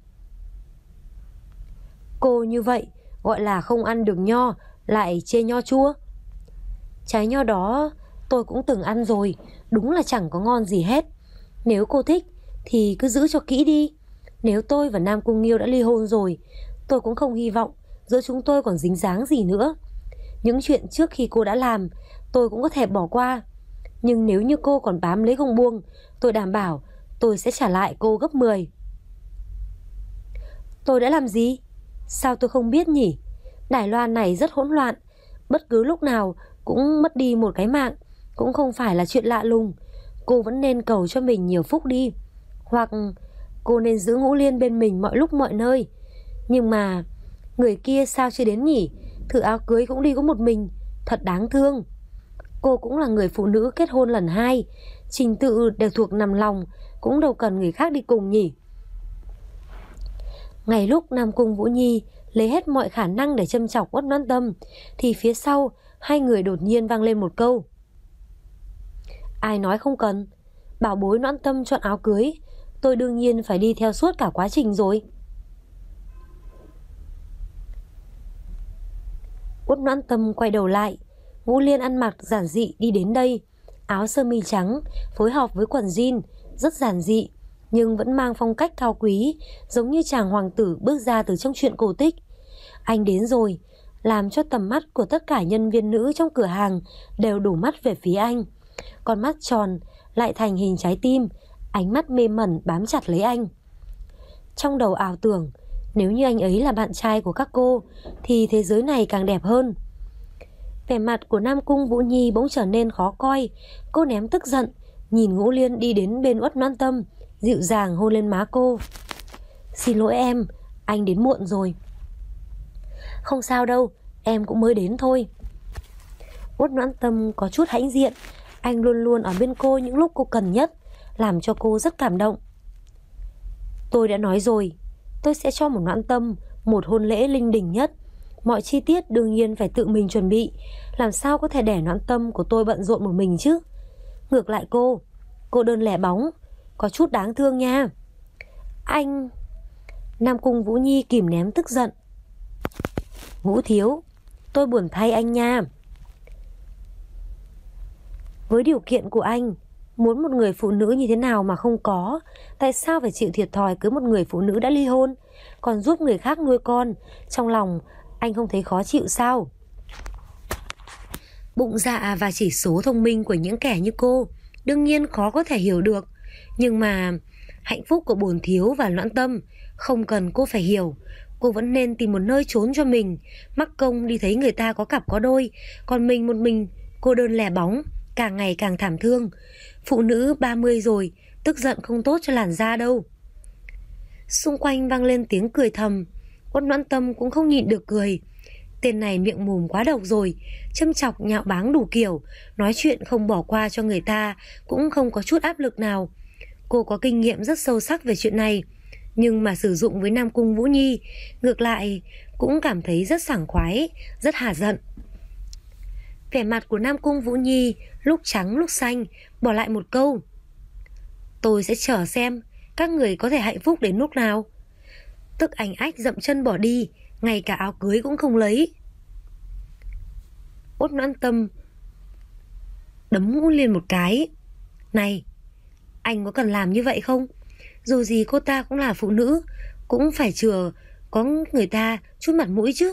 Cô như vậy gọi là không ăn được nho lại chê nho chua. Trái nho đó tôi cũng từng ăn rồi, đúng là chẳng có ngon gì hết. Nếu cô thích thì cứ giữ cho kỹ đi. Nếu tôi và Nam Cung Nghiêu đã ly hôn rồi, tôi cũng không hy vọng giữa chúng tôi còn dính dáng gì nữa. Những chuyện trước khi cô đã làm tôi cũng có thể bỏ qua, nhưng nếu như cô còn bám lấy không buông, tôi đảm bảo tôi sẽ trả lại cô gấp 10. Tôi đã làm gì? Sao tôi không biết nhỉ? Đài Loan này rất hỗn loạn, bất cứ lúc nào cũng mất đi một cái mạng cũng không phải là chuyện lạ lùng. Cô vẫn nên cầu cho mình nhiều phúc đi. Hoặc cô nên giữ Ngũ Liên bên mình mọi lúc mọi nơi. Nhưng mà người kia sao chưa đến nhỉ? Thử áo cưới cũng đi có một mình, thật đáng thương. Cô cũng là người phụ nữ kết hôn lần 2, trình tự đều thuộc nằm lòng, cũng đâu cần người khác đi cùng nhỉ. Ngay lúc Nam Cung Vũ Nhi lấy hết mọi khả năng để châm chọc Uất Noãn Tâm, thì phía sau hai người đột nhiên vang lên một câu. Ai nói không cần? Bảo bối Noãn Tâm chọn áo cưới, tôi đương nhiên phải đi theo suốt cả quá trình rồi. Uất Noãn Tâm quay đầu lại, Ngũ Liên ăn mặc giản dị đi đến đây, áo sơ mi trắng phối hợp với quần jean, rất giản dị nhưng vẫn mang phong cách cao quý, giống như chàng hoàng tử bước ra từ trong truyện cổ tích. Anh đến rồi, làm cho tầm mắt của tất cả nhân viên nữ trong cửa hàng đều đổ mắt về phía anh. Con mắt tròn lại thành hình trái tim, ánh mắt mê mẩn bám chặt lấy anh. Trong đầu ảo tưởng, nếu như anh ấy là bạn trai của các cô thì thế giới này càng đẹp hơn. Vẻ mặt của Nam Cung Vũ Nhi bỗng trở nên khó coi. Cô ném tức giận, nhìn Ngũ Liên đi đến bên Uất Noãn Tâm, dịu dàng hôn lên má cô. Xin lỗi em, anh đến muộn rồi. Không sao đâu, em cũng mới đến thôi. Uất Noãn Tâm có chút hãnh diện. Anh luôn luôn ở bên cô những lúc cô cần nhất, làm cho cô rất cảm động. Tôi đã nói rồi, tôi sẽ cho một Noãn Tâm một hôn lễ linh đình nhất. Mọi chi tiết đương nhiên phải tự mình chuẩn bị, làm sao có thể để Noãn Tâm của tôi bận rộn một mình chứ. Ngược lại cô đơn lẻ bóng, có chút đáng thương nha. Anh... Nam Cung Vũ Nhi kìm nén tức giận. Vũ thiếu, tôi buồn thay anh nha. Với điều kiện của anh, muốn một người phụ nữ như thế nào mà không có? Tại sao phải chịu thiệt thòi cưới một người phụ nữ đã ly hôn, còn giúp người khác nuôi con? Trong lòng anh không thấy khó chịu sao? Bụng dạ và chỉ số thông minh của những kẻ như cô đương nhiên khó có thể hiểu được. Nhưng mà hạnh phúc của bổn thiếu và Noãn Tâm không cần cô phải hiểu. Cô vẫn nên tìm một nơi trốn cho mình. Mắc công đi thấy người ta có cặp có đôi, còn mình một mình cô đơn lẻ bóng, càng ngày càng thảm thương. Phụ nữ 30 rồi, tức giận không tốt cho làn da đâu. Xung quanh vang lên tiếng cười thầm. Uất Noãn Tâm cũng không nhịn được cười. Tên này miệng mồm quá độc rồi, châm chọc nhạo báng đủ kiểu, nói chuyện không bỏ qua cho người ta, cũng không có chút áp lực nào. Cô có kinh nghiệm rất sâu sắc về chuyện này, nhưng mà sử dụng với Nam Cung Vũ Nhi, ngược lại cũng cảm thấy rất sảng khoái, rất hả giận. Vẻ mặt của Nam Cung Vũ Nhi lúc trắng lúc xanh, bỏ lại một câu. Tôi sẽ chờ xem các người có thể hạnh phúc đến lúc nào. Tức ảnh ách dậm chân bỏ đi, ngay cả áo cưới cũng không lấy. Uất Noãn Tâm đấm Ngũ Liên một cái. Này, anh có cần làm như vậy không? Dù gì cô ta cũng là phụ nữ, cũng phải chừa có người ta chút mặt mũi chứ.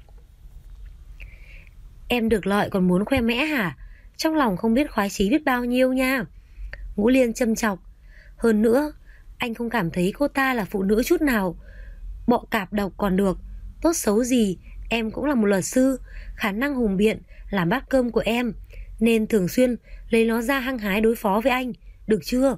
Em được lợi còn muốn khoe mẽ hả? Trong lòng không biết khoái chí biết bao nhiêu nha. Ngũ Liên châm chọc. Hơn nữa, anh không cảm thấy cô ta là phụ nữ chút nào. Bọ cạp độc còn được, tốt xấu gì em cũng là một luật sư, khả năng hùng biện làm bát cơm của em, nên thường xuyên lấy nó ra hăng hái đối phó với anh, được chưa?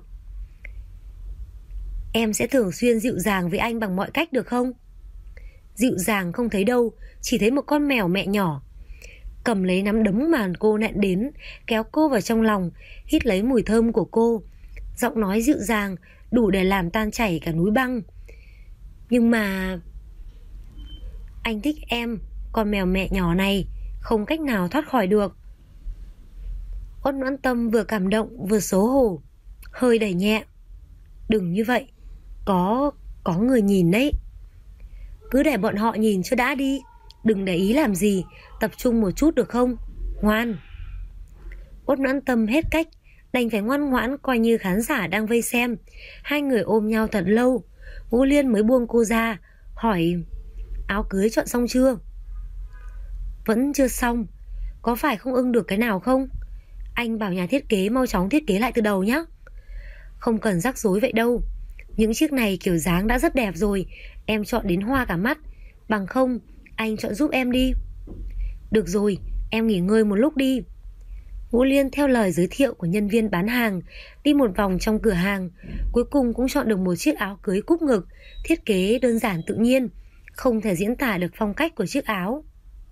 Em sẽ thường xuyên dịu dàng với anh bằng mọi cách được không? Dịu dàng không thấy đâu, chỉ thấy một con mèo mẹ nhỏ. Cầm lấy nắm đấm mà cô nện đến, kéo cô vào trong lòng, hít lấy mùi thơm của cô. Giọng nói dịu dàng đủ để làm tan chảy cả núi băng. Nhưng mà anh thích em, con mèo mẹ nhỏ này không cách nào thoát khỏi được. Uất Noãn Tâm vừa cảm động vừa xấu hổ, hơi đẩy nhẹ. Đừng như vậy, có người nhìn đấy. Cứ để bọn họ nhìn cho đã đi, đừng để ý làm gì, tập trung một chút được không? Ngoan. Uất Noãn Tâm hết cách, đành phải ngoan ngoãn coi như khán giả đang vây xem. Hai người ôm nhau thật lâu, Vũ Liên mới buông cô ra, hỏi: áo cưới chọn xong chưa? Vẫn chưa xong. Có phải không ưng được cái nào không? Anh bảo nhà thiết kế mau chóng thiết kế lại từ đầu nhé. Không cần rắc rối vậy đâu. Những chiếc này kiểu dáng đã rất đẹp rồi, em chọn đến hoa cả mắt. Bằng không, anh chọn giúp em đi. Được rồi, em nghỉ ngơi một lúc đi. Vũ Liên theo lời giới thiệu của nhân viên bán hàng, đi một vòng trong cửa hàng, cuối cùng cũng chọn được một chiếc áo cưới cúp ngực, thiết kế đơn giản tự nhiên, không thể diễn tả được phong cách của chiếc áo.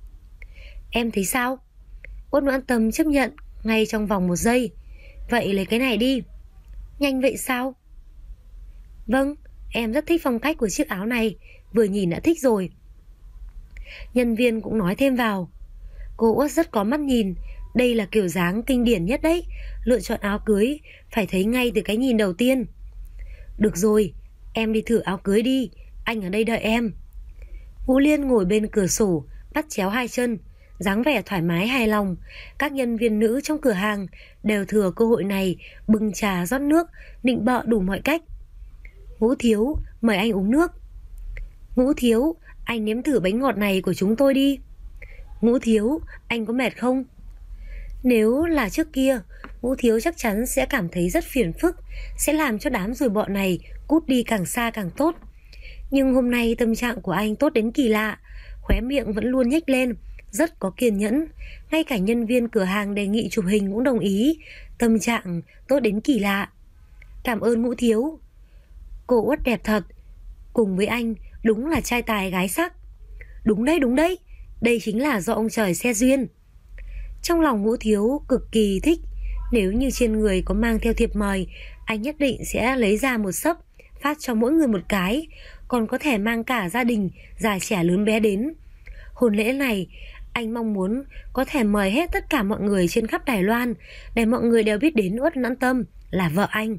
Em thấy sao? Uất Noãn Tâm chấp nhận ngay trong vòng 1 giây. Vậy lấy cái này đi. Nhanh vậy sao? Vâng, em rất thích phong cách của chiếc áo này, vừa nhìn đã thích rồi. Nhân viên cũng nói thêm vào. Cô Uất rất có mắt nhìn, đây là kiểu dáng kinh điển nhất đấy, lựa chọn áo cưới phải thấy ngay từ cái nhìn đầu tiên. Được rồi, em đi thử áo cưới đi, anh ở đây đợi em. Vũ Liên ngồi bên cửa sổ, bắt chéo hai chân, dáng vẻ thoải mái hài lòng. Các nhân viên nữ trong cửa hàng đều thừa cơ hội này bưng trà rót nước, nịnh bợ đủ mọi cách. Ngũ thiếu, mời anh uống nước. Ngũ thiếu, anh nếm thử bánh ngọt này của chúng tôi đi. Ngũ thiếu, anh có mệt không? Nếu là trước kia, Ngũ thiếu chắc chắn sẽ cảm thấy rất phiền phức, sẽ làm cho đám ruồi bọ này cút đi càng xa càng tốt. Nhưng hôm nay tâm trạng của anh tốt đến kỳ lạ, khóe miệng vẫn luôn nhếch lên, rất có kiên nhẫn. Ngay cả nhân viên cửa hàng đề nghị chụp hình cũng đồng ý, tâm trạng tốt đến kỳ lạ. Cảm ơn Ngũ thiếu. Cô Uất đẹp thật, cùng với anh đúng là trai tài gái sắc. Đúng đấy, đây chính là do ông trời xe duyên. Trong lòng Ngũ thiếu cực kỳ thích, nếu như trên người có mang theo thiệp mời, anh nhất định sẽ lấy ra một xấp, phát cho mỗi người một cái, còn có thể mang cả gia đình, già trẻ lớn bé đến. Hôn lễ này, anh mong muốn có thể mời hết tất cả mọi người trên khắp Đài Loan, để mọi người đều biết đến Uất Noãn Tâm là vợ anh.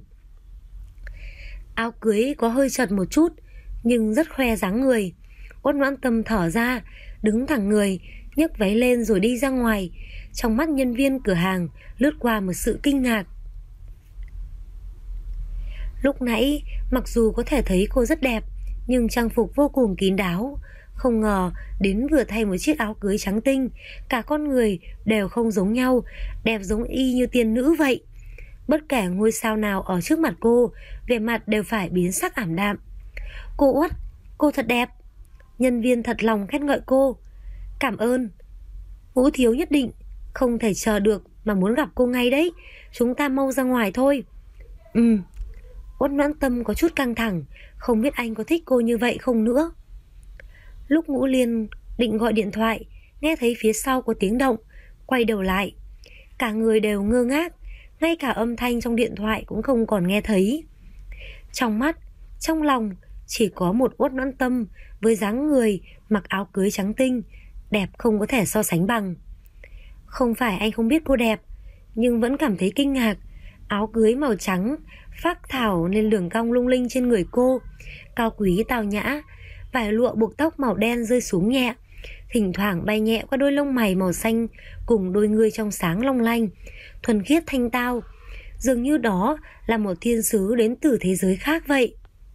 Áo cưới có hơi chật một chút, nhưng rất khoe dáng người. Uất Noãn Tâm thở ra, đứng thẳng người, nhấc váy lên rồi đi ra ngoài. Trong mắt nhân viên cửa hàng lướt qua một sự kinh ngạc. Lúc nãy, mặc dù có thể thấy cô rất đẹp, nhưng trang phục vô cùng kín đáo. Không ngờ đến vừa thay một chiếc áo cưới trắng tinh, cả con người đều không giống nhau, đẹp giống y như tiên nữ vậy. Bất kể ngôi sao nào ở trước mặt cô, vẻ mặt đều phải biến sắc ảm đạm. Cô Uất, cô thật đẹp. Nhân viên thật lòng khen ngợi cô. Cảm ơn. Ngũ thiếu nhất định không thể chờ được mà muốn gặp cô ngay đấy. Chúng ta mau ra ngoài thôi. Uất Noãn Tâm có chút căng thẳng, không biết anh có thích cô như vậy không nữa. Lúc Ngũ Liên định gọi điện thoại, nghe thấy phía sau có tiếng động, quay đầu lại. Cả người đều ngơ ngác, ngay cả âm thanh trong điện thoại cũng không còn nghe thấy. Trong mắt, trong lòng chỉ có một Uất Noãn Tâm với dáng người mặc áo cưới trắng tinh, đẹp không có thể so sánh bằng. Không phải anh không biết cô đẹp, nhưng vẫn cảm thấy kinh ngạc. Áo cưới màu trắng phác thảo lên đường cong lung linh trên người cô, cao quý tao nhã. Vải lụa buộc tóc màu đen rơi xuống nhẹ, thỉnh thoảng bay nhẹ qua đôi lông mày màu xanh cùng đôi ngươi trong sáng long lanh, thuần khiết thanh tao, dường như đó là một thiên sứ đến từ thế giới khác vậy.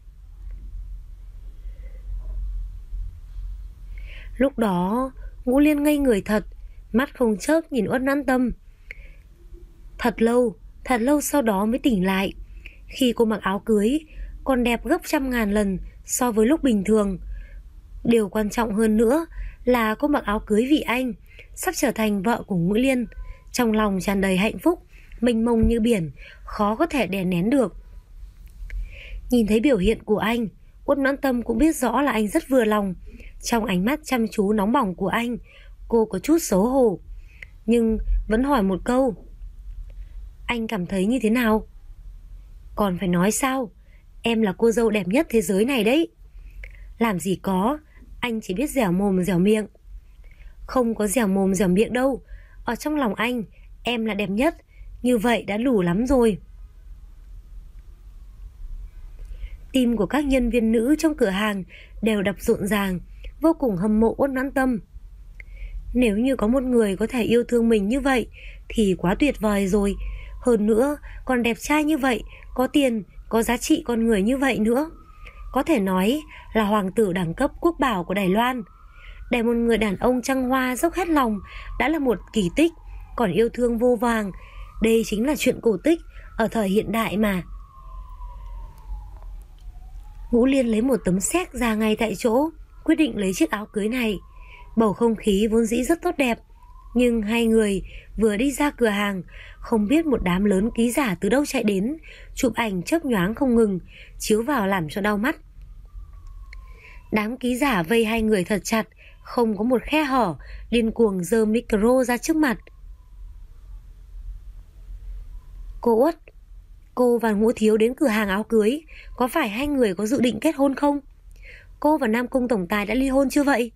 Lúc đó Ngũ Liên ngây người thật, mắt không chớp nhìn Uất Noãn Tâm. Thật lâu sau đó mới tỉnh lại. Khi cô mặc áo cưới còn đẹp gấp 100.000 lần so với lúc bình thường. Điều quan trọng hơn nữa là cô mặc áo cưới vì anh, sắp trở thành vợ của Ngũ Liên. Trong lòng tràn đầy hạnh phúc, mênh mông như biển, khó có thể đè nén được. Nhìn thấy biểu hiện của anh, Uất Noãn Tâm cũng biết rõ là anh rất vừa lòng. Trong ánh mắt chăm chú nóng bỏng của anh, cô có chút xấu hổ, nhưng vẫn hỏi một câu. Anh cảm thấy như thế nào? Còn phải nói sao? Em là cô dâu đẹp nhất thế giới này đấy. Làm gì có, anh chỉ biết dẻo mồm dẻo miệng. Không có dẻo mồm dẻo miệng đâu. Ở trong lòng anh, em là đẹp nhất, Như vậy đã đủ lắm rồi. Tim của các nhân viên nữ trong cửa hàng đều đập rộn ràng, vô cùng hâm mộ Uất Noãn Tâm. Nếu như có một người có thể yêu thương mình như vậy thì quá tuyệt vời rồi. Hơn nữa còn đẹp trai như vậy, có tiền, có giá trị con người như vậy nữa. Có thể nói là hoàng tử đẳng cấp quốc bảo của Đài Loan. Để một người đàn ông trăng hoa dốc hết lòng đã là một kỳ tích, còn yêu thương vô vàng, đây chính là chuyện cổ tích ở thời hiện đại mà. Ngũ Liên lấy một tấm séc ra ngay tại chỗ, quyết định lấy chiếc áo cưới này. Bầu không khí vốn dĩ rất tốt đẹp, nhưng hai người vừa đi ra cửa hàng, không biết một đám lớn ký giả từ đâu chạy đến, chụp ảnh chớp nhoáng không ngừng, chiếu vào làm cho đau mắt. Đám ký giả vây hai người thật chặt, không có một khe hở, điên cuồng giơ micro ra trước mặt. Cô Uất, cô và Ngũ Thiếu đến cửa hàng áo cưới, có phải hai người có dự định kết hôn không? Cô và Nam Cung tổng tài đã ly hôn chưa vậy?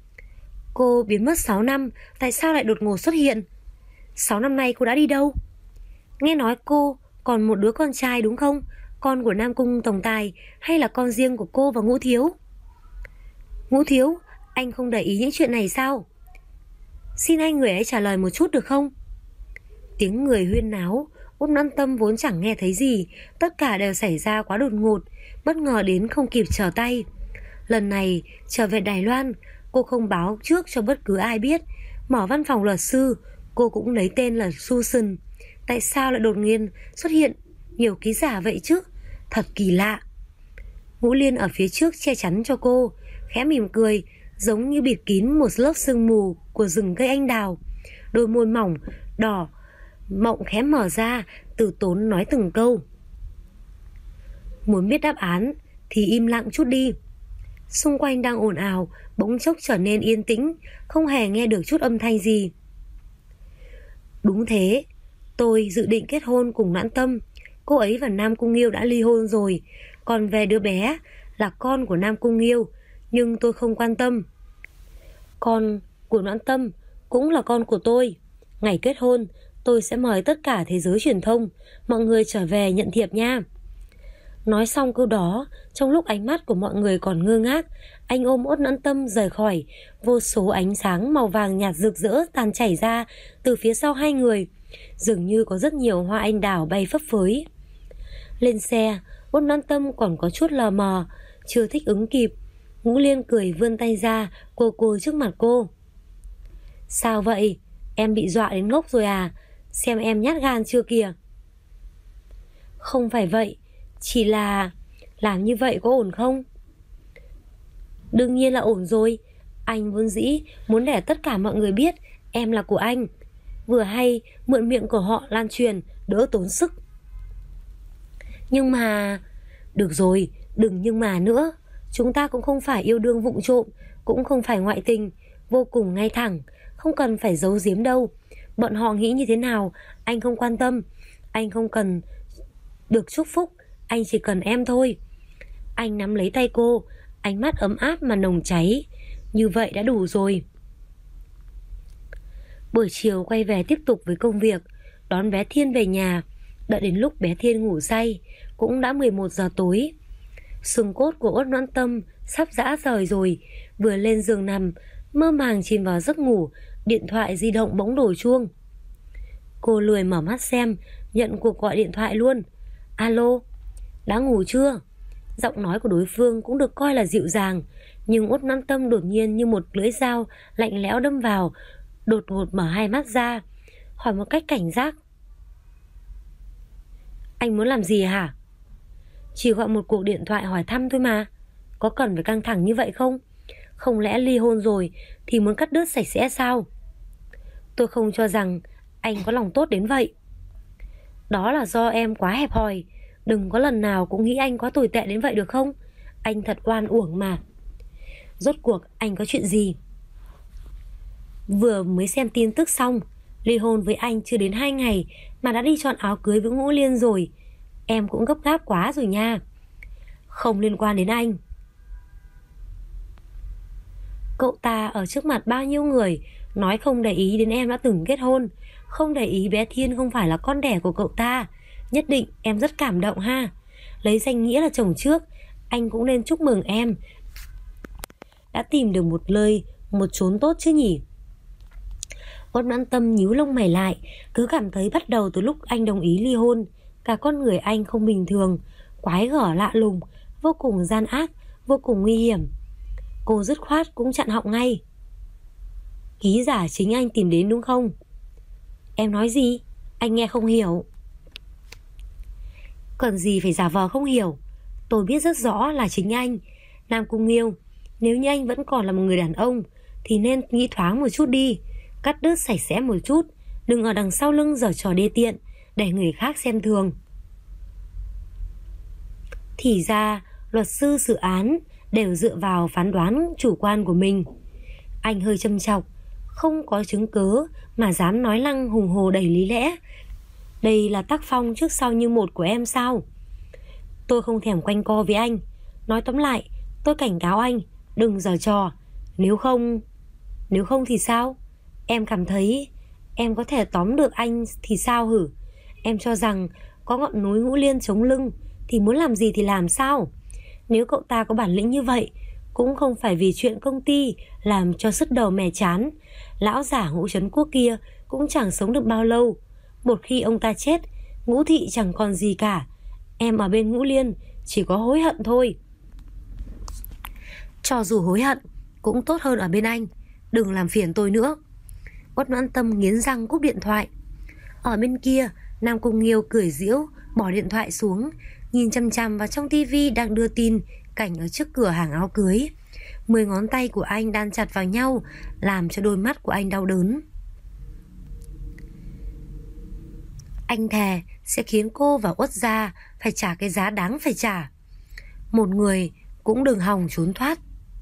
Cô biến mất 6 năm, tại sao lại đột ngột xuất hiện? 6 năm nay cô đã đi đâu? Nghe nói cô còn một đứa con trai đúng không? Con của Nam Cung tổng tài hay là con riêng của cô và Ngũ Thiếu? Ngũ Thiếu, anh không để ý những chuyện này sao? Xin hai người ấy trả lời một chút được không? Tiếng người huyên náo, Uất Noãn Tâm vốn chẳng nghe thấy gì, tất cả đều xảy ra quá đột ngột, bất ngờ đến không kịp trở tay. Lần này trở về Đài Loan, cô không báo trước cho bất cứ ai biết, mở văn phòng luật sư, cô cũng lấy tên là Susan. Tại sao lại đột nhiên xuất hiện nhiều ký giả vậy chứ? Thật kỳ lạ. Ngũ Liên ở phía trước che chắn cho cô, khẽ mỉm cười, giống như bịt kín một lớp sương mù của rừng cây anh đào. Đôi môi mỏng, đỏ, mọng khẽ mở ra, từ tốn nói từng câu. Muốn biết đáp án thì im lặng chút đi. Xung quanh đang ồn ào, bỗng chốc trở nên yên tĩnh, không hề nghe được chút âm thanh gì. Đúng thế, tôi dự định kết hôn cùng Noãn Tâm. Cô ấy và Nam Cung Nghiêu đã ly hôn rồi. Còn về đứa bé là con của Nam Cung Nghiêu, nhưng tôi không quan tâm. Con của Noãn Tâm cũng là con của tôi. Ngày kết hôn, tôi sẽ mời tất cả thế giới truyền thông, mọi người trở về nhận thiệp nha. Nói xong câu đó, trong lúc ánh mắt của mọi người còn ngơ ngác, anh ôm Uất Noãn Tâm rời khỏi. Vô số ánh sáng màu vàng nhạt rực rỡ tàn chảy ra từ phía sau hai người, dường như có rất nhiều hoa anh đào bay phấp phới. Lên xe, Uất Noãn Tâm còn có chút lờ mờ, chưa thích ứng kịp. Ngũ Liên cười vươn tay ra, cô trước mặt cô. Sao vậy? Em bị dọa đến ngốc rồi à? Xem em nhát gan chưa kìa. Không phải vậy, chỉ là làm như vậy có ổn không? Đương nhiên là ổn rồi. Anh vốn dĩ muốn để tất cả mọi người biết em là của anh, vừa hay mượn miệng của họ lan truyền, đỡ tốn sức. Nhưng mà... Được rồi, đừng nhưng mà nữa. Chúng ta cũng không phải yêu đương vụng trộm, cũng không phải ngoại tình, vô cùng ngay thẳng, không cần phải giấu giếm đâu. Bọn họ nghĩ như thế nào anh không quan tâm. Anh không cần được chúc phúc, anh chỉ cần em thôi. Anh nắm lấy tay cô, ánh mắt ấm áp mà nồng cháy. Như vậy đã đủ rồi. Buổi chiều quay về tiếp tục với công việc, đón bé Thiên về nhà. Đợi đến lúc bé Thiên ngủ say, cũng đã 11 giờ tối. Xương cốt của Uất Noãn Tâm sắp rã rời rồi. Vừa lên giường nằm, mơ màng chìm vào giấc ngủ, điện thoại di động bỗng đổ chuông. Cô lười mở mắt xem, nhận cuộc gọi điện thoại luôn. Alo, đã ngủ chưa? Giọng nói của đối phương cũng được coi là dịu dàng, nhưng Uất Noãn Tâm đột nhiên như một lưỡi dao lạnh lẽo đâm vào, đột ngột mở hai mắt ra, hỏi một cách cảnh giác. Anh muốn làm gì hả? Chỉ gọi một cuộc điện thoại hỏi thăm thôi mà. Có cần phải căng thẳng như vậy không? Không lẽ ly hôn rồi thì muốn cắt đứt sạch sẽ sao? Tôi không cho rằng anh có lòng tốt đến vậy. Đó là do em quá hẹp hòi. Đừng có lần nào cũng nghĩ anh quá tồi tệ đến vậy được không? Anh thật oan uổng mà. Rốt cuộc anh có chuyện gì? Vừa mới xem tin tức xong, ly hôn với anh chưa đến 2 ngày mà đã đi chọn áo cưới với Ngũ Liên rồi. Em cũng gấp gáp quá rồi nha. Không liên quan đến anh. Cậu ta ở trước mặt bao nhiêu người nói không để ý đến em đã từng kết hôn, không để ý bé Thiên không phải là con đẻ của cậu ta. Nhất định em rất cảm động ha. Lấy danh nghĩa là chồng trước, anh cũng nên chúc mừng em đã tìm được một chốn tốt chứ nhỉ. Uất Noãn Tâm nhíu lông mày lại, cứ cảm thấy bắt đầu từ lúc anh đồng ý ly hôn, cả con người anh không bình thường, quái gở lạ lùng, vô cùng gian ác, vô cùng nguy hiểm. Cô dứt khoát cũng chặn họng ngay. Ký giả chính anh tìm đến đúng không? Em nói gì? Anh nghe không hiểu. Cần gì phải giả vờ không hiểu. Tôi biết rất rõ là chính anh, Nam Cung Nghiêu. Nếu như anh vẫn còn là một người đàn ông thì nên nghĩ thoáng một chút đi, cắt đứt sạch sẽ một chút, đừng ở đằng sau lưng giở trò đê tiện để người khác xem thường. Thì ra luật sư xử án đều dựa vào phán đoán chủ quan của mình. Anh hơi châm chọc, không có chứng cớ mà dám nói lăng hùng hồ đầy lý lẽ. Đây là tác phong trước sau như một của em sao? Tôi không thèm quanh co với anh. Nói tóm lại, tôi cảnh cáo anh đừng giở trò. Nếu không thì sao? Em cảm thấy em có thể tóm được anh thì sao hử? Em cho rằng có ngọn núi Ngũ Liên chống lưng thì muốn làm gì thì làm sao? Nếu cậu ta có bản lĩnh như vậy, cũng không phải vì chuyện công ty làm cho sứt đầu mẻ chán. Lão giả Ngũ Trấn Quốc kia cũng chẳng sống được bao lâu. Một khi ông ta chết, Ngũ thị chẳng còn gì cả. Em ở bên Ngũ Liên chỉ có hối hận thôi. Cho dù hối hận cũng tốt hơn ở bên anh. Đừng làm phiền tôi nữa. Uất Noãn Tâm nghiến răng cúp điện thoại. Ở bên kia, Nam Cung Nghiêu cười giễu, bỏ điện thoại xuống, nhìn chằm chằm vào trong tivi đang đưa tin cảnh ở trước cửa hàng áo cưới. 10 ngón tay của anh đan chặt vào nhau, làm cho đôi mắt của anh đau đớn. Anh thề sẽ khiến cô và Uất gia phải trả cái giá đáng phải trả. Một người cũng đừng hòng trốn thoát.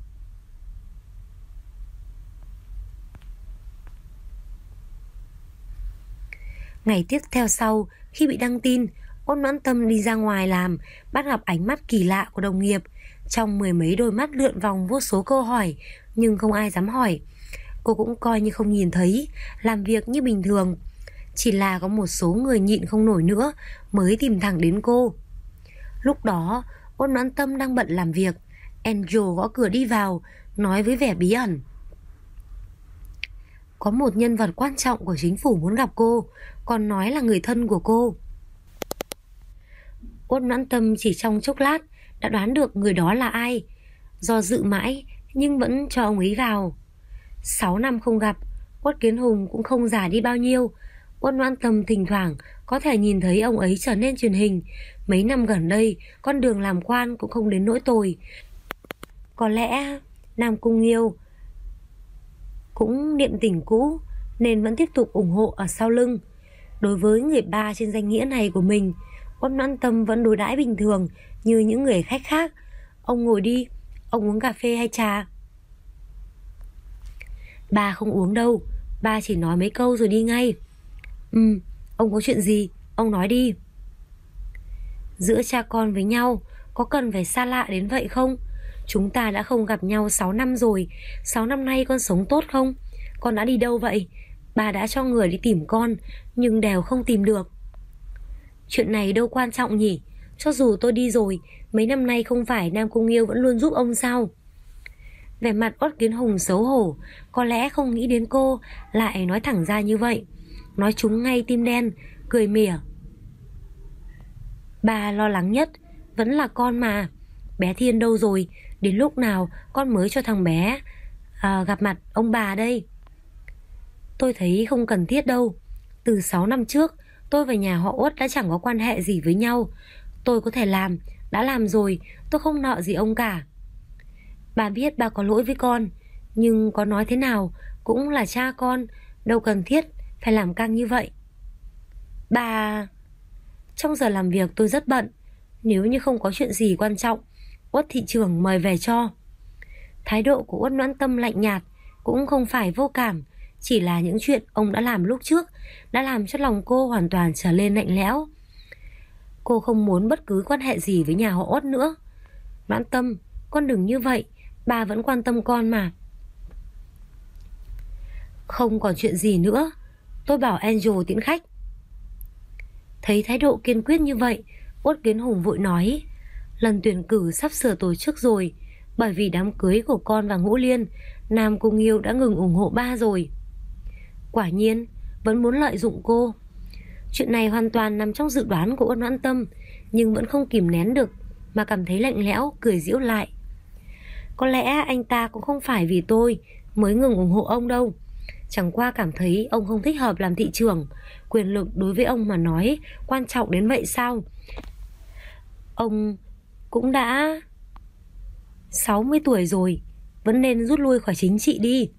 Ngày tiếp theo sau, khi bị đăng tin, Uất Noãn Tâm đi ra ngoài làm, bắt gặp ánh mắt kỳ lạ của đồng nghiệp. Trong 10 mấy đôi mắt lượn vòng vô số câu hỏi, nhưng không ai dám hỏi. Cô cũng coi như không nhìn thấy, làm việc như bình thường. Chỉ là có một số người nhịn không nổi nữa mới tìm thẳng đến cô. Lúc đó, Uất Noãn Tâm đang bận làm việc. Angel gõ cửa đi vào, nói với vẻ bí ẩn. Có một nhân vật quan trọng của chính phủ muốn gặp cô, còn nói là người thân của cô. Uất Noãn Tâm chỉ trong chốc lát đã đoán được người đó là ai. Do dự mãi nhưng vẫn cho ông ấy vào. 6 năm không gặp, Uất Kiến Hùng cũng không già đi bao nhiêu. Uất Noãn Tâm thỉnh thoảng có thể nhìn thấy ông ấy trở nên truyền hình. Mấy năm gần đây, con đường làm quan cũng không đến nỗi tồi. Có lẽ Nam Cung Nghiêu cũng niệm tình cũ nên vẫn tiếp tục ủng hộ ở sau lưng. Đối với người ba trên danh nghĩa này của mình, Uất Noãn Tâm vẫn đối đãi bình thường như những người khách khác. Ông ngồi đi, ông uống cà phê hay trà? Ba không uống đâu, ba chỉ nói mấy câu rồi đi ngay. Ông có chuyện gì? Ông nói đi. Giữa cha con với nhau có cần phải xa lạ đến vậy không? Chúng ta đã không gặp nhau 6 năm rồi. 6 năm nay con sống tốt không? Con đã đi đâu vậy? Bà đã cho người đi tìm con nhưng đều không tìm được. Chuyện này đâu quan trọng nhỉ? Cho dù tôi đi rồi, mấy năm nay không phải Nam Cung Nghiêu vẫn luôn giúp ông sao? Vẻ mặt Uất Kiến Hùng xấu hổ, có lẽ không nghĩ đến cô lại nói thẳng ra như vậy. Nói trúng ngay tim đen, cười mỉa. Bà lo lắng nhất vẫn là con mà. Bé Thiên đâu rồi? Đến lúc nào con mới cho thằng bé gặp mặt ông bà đây? Tôi thấy không cần thiết đâu. Từ 6 năm trước, tôi và nhà họ Uất đã chẳng có quan hệ gì với nhau. Tôi có thể làm, đã làm rồi, tôi không nợ gì ông cả. Bà biết bà có lỗi với con, nhưng có nói thế nào cũng là cha con, đâu cần thiết phải làm căng như vậy. Bà... Trong giờ làm việc tôi rất bận. Nếu như không có chuyện gì quan trọng, Uất thị trưởng mời về cho. Thái độ của Uất Noãn Tâm lạnh nhạt, cũng không phải vô cảm. Chỉ là những chuyện ông đã làm lúc trước đã làm cho lòng cô hoàn toàn trở lên lạnh lẽo. Cô không muốn bất cứ quan hệ gì với nhà họ Uất nữa. Noãn Tâm, con đừng như vậy, bà vẫn quan tâm con mà. Không còn chuyện gì nữa, tôi bảo Angel tiễn khách. Thấy thái độ kiên quyết như vậy, Uất Kiến Hùng vội nói, lần tuyển cử sắp sửa tổ chức rồi, bởi vì đám cưới của con và Ngũ Liên, Nam Cung Nghiêu đã ngừng ủng hộ ba rồi. Quả nhiên, vẫn muốn lợi dụng cô. Chuyện này hoàn toàn nằm trong dự đoán của Uất Noãn Tâm, nhưng vẫn không kìm nén được, mà cảm thấy lạnh lẽo, cười giễu lại. Có lẽ anh ta cũng không phải vì tôi mới ngừng ủng hộ ông đâu. Chẳng qua cảm thấy ông không thích hợp làm thị trưởng. Quyền lực đối với ông mà nói quan trọng đến vậy sao? Ông cũng đã 60 tuổi rồi, vẫn nên rút lui khỏi chính trị đi.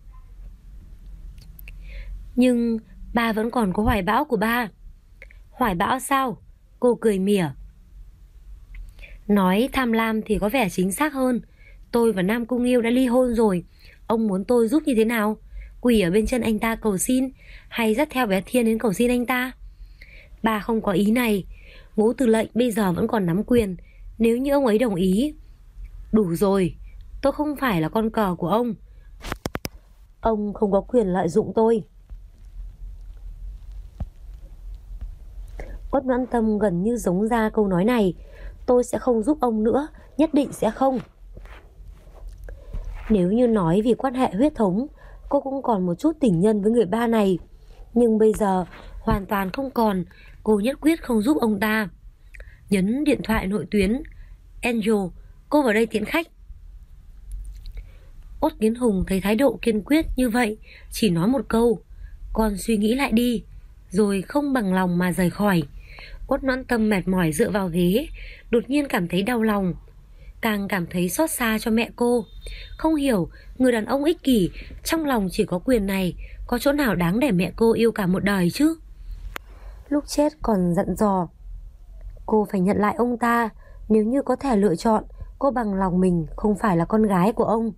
Nhưng ba vẫn còn có hoài bão của ba. Hoài bão sao? Cô cười mỉa. Nói tham lam thì có vẻ chính xác hơn. Tôi và Nam Cung Nghiêu đã ly hôn rồi. Ông muốn tôi giúp như thế nào? Quỳ ở bên chân anh ta cầu xin, hay dắt theo bé Thiên đến cầu xin anh ta? Ba không có ý này. Ngũ Tư lệnh bây giờ vẫn còn nắm quyền. Nếu như ông ấy đồng ý. Đủ rồi, tôi không phải là con cờ của ông. Ông không có quyền lợi dụng tôi. Uất Noãn Tâm gần như giống ra câu nói này. Tôi sẽ không giúp ông nữa, nhất định sẽ không. Nếu như nói vì quan hệ huyết thống, cô cũng còn một chút tình nhân với người ba này. Nhưng bây giờ hoàn toàn không còn. Cô nhất quyết không giúp ông ta. Nhấn điện thoại nội tuyến. Angel, cô vào đây tiễn khách. Uất Kiến Hùng thấy thái độ kiên quyết như vậy, chỉ nói một câu, con suy nghĩ lại đi, rồi không bằng lòng mà rời khỏi. Uất Noãn Tâm mệt mỏi dựa vào ghế, đột nhiên cảm thấy đau lòng, càng cảm thấy xót xa cho mẹ cô. Không hiểu, người đàn ông ích kỷ, trong lòng chỉ có quyền này, có chỗ nào đáng để mẹ cô yêu cả một đời chứ? Lúc chết còn dặn dò, cô phải nhận lại ông ta. Nếu như có thể lựa chọn, cô bằng lòng mình không phải là con gái của ông.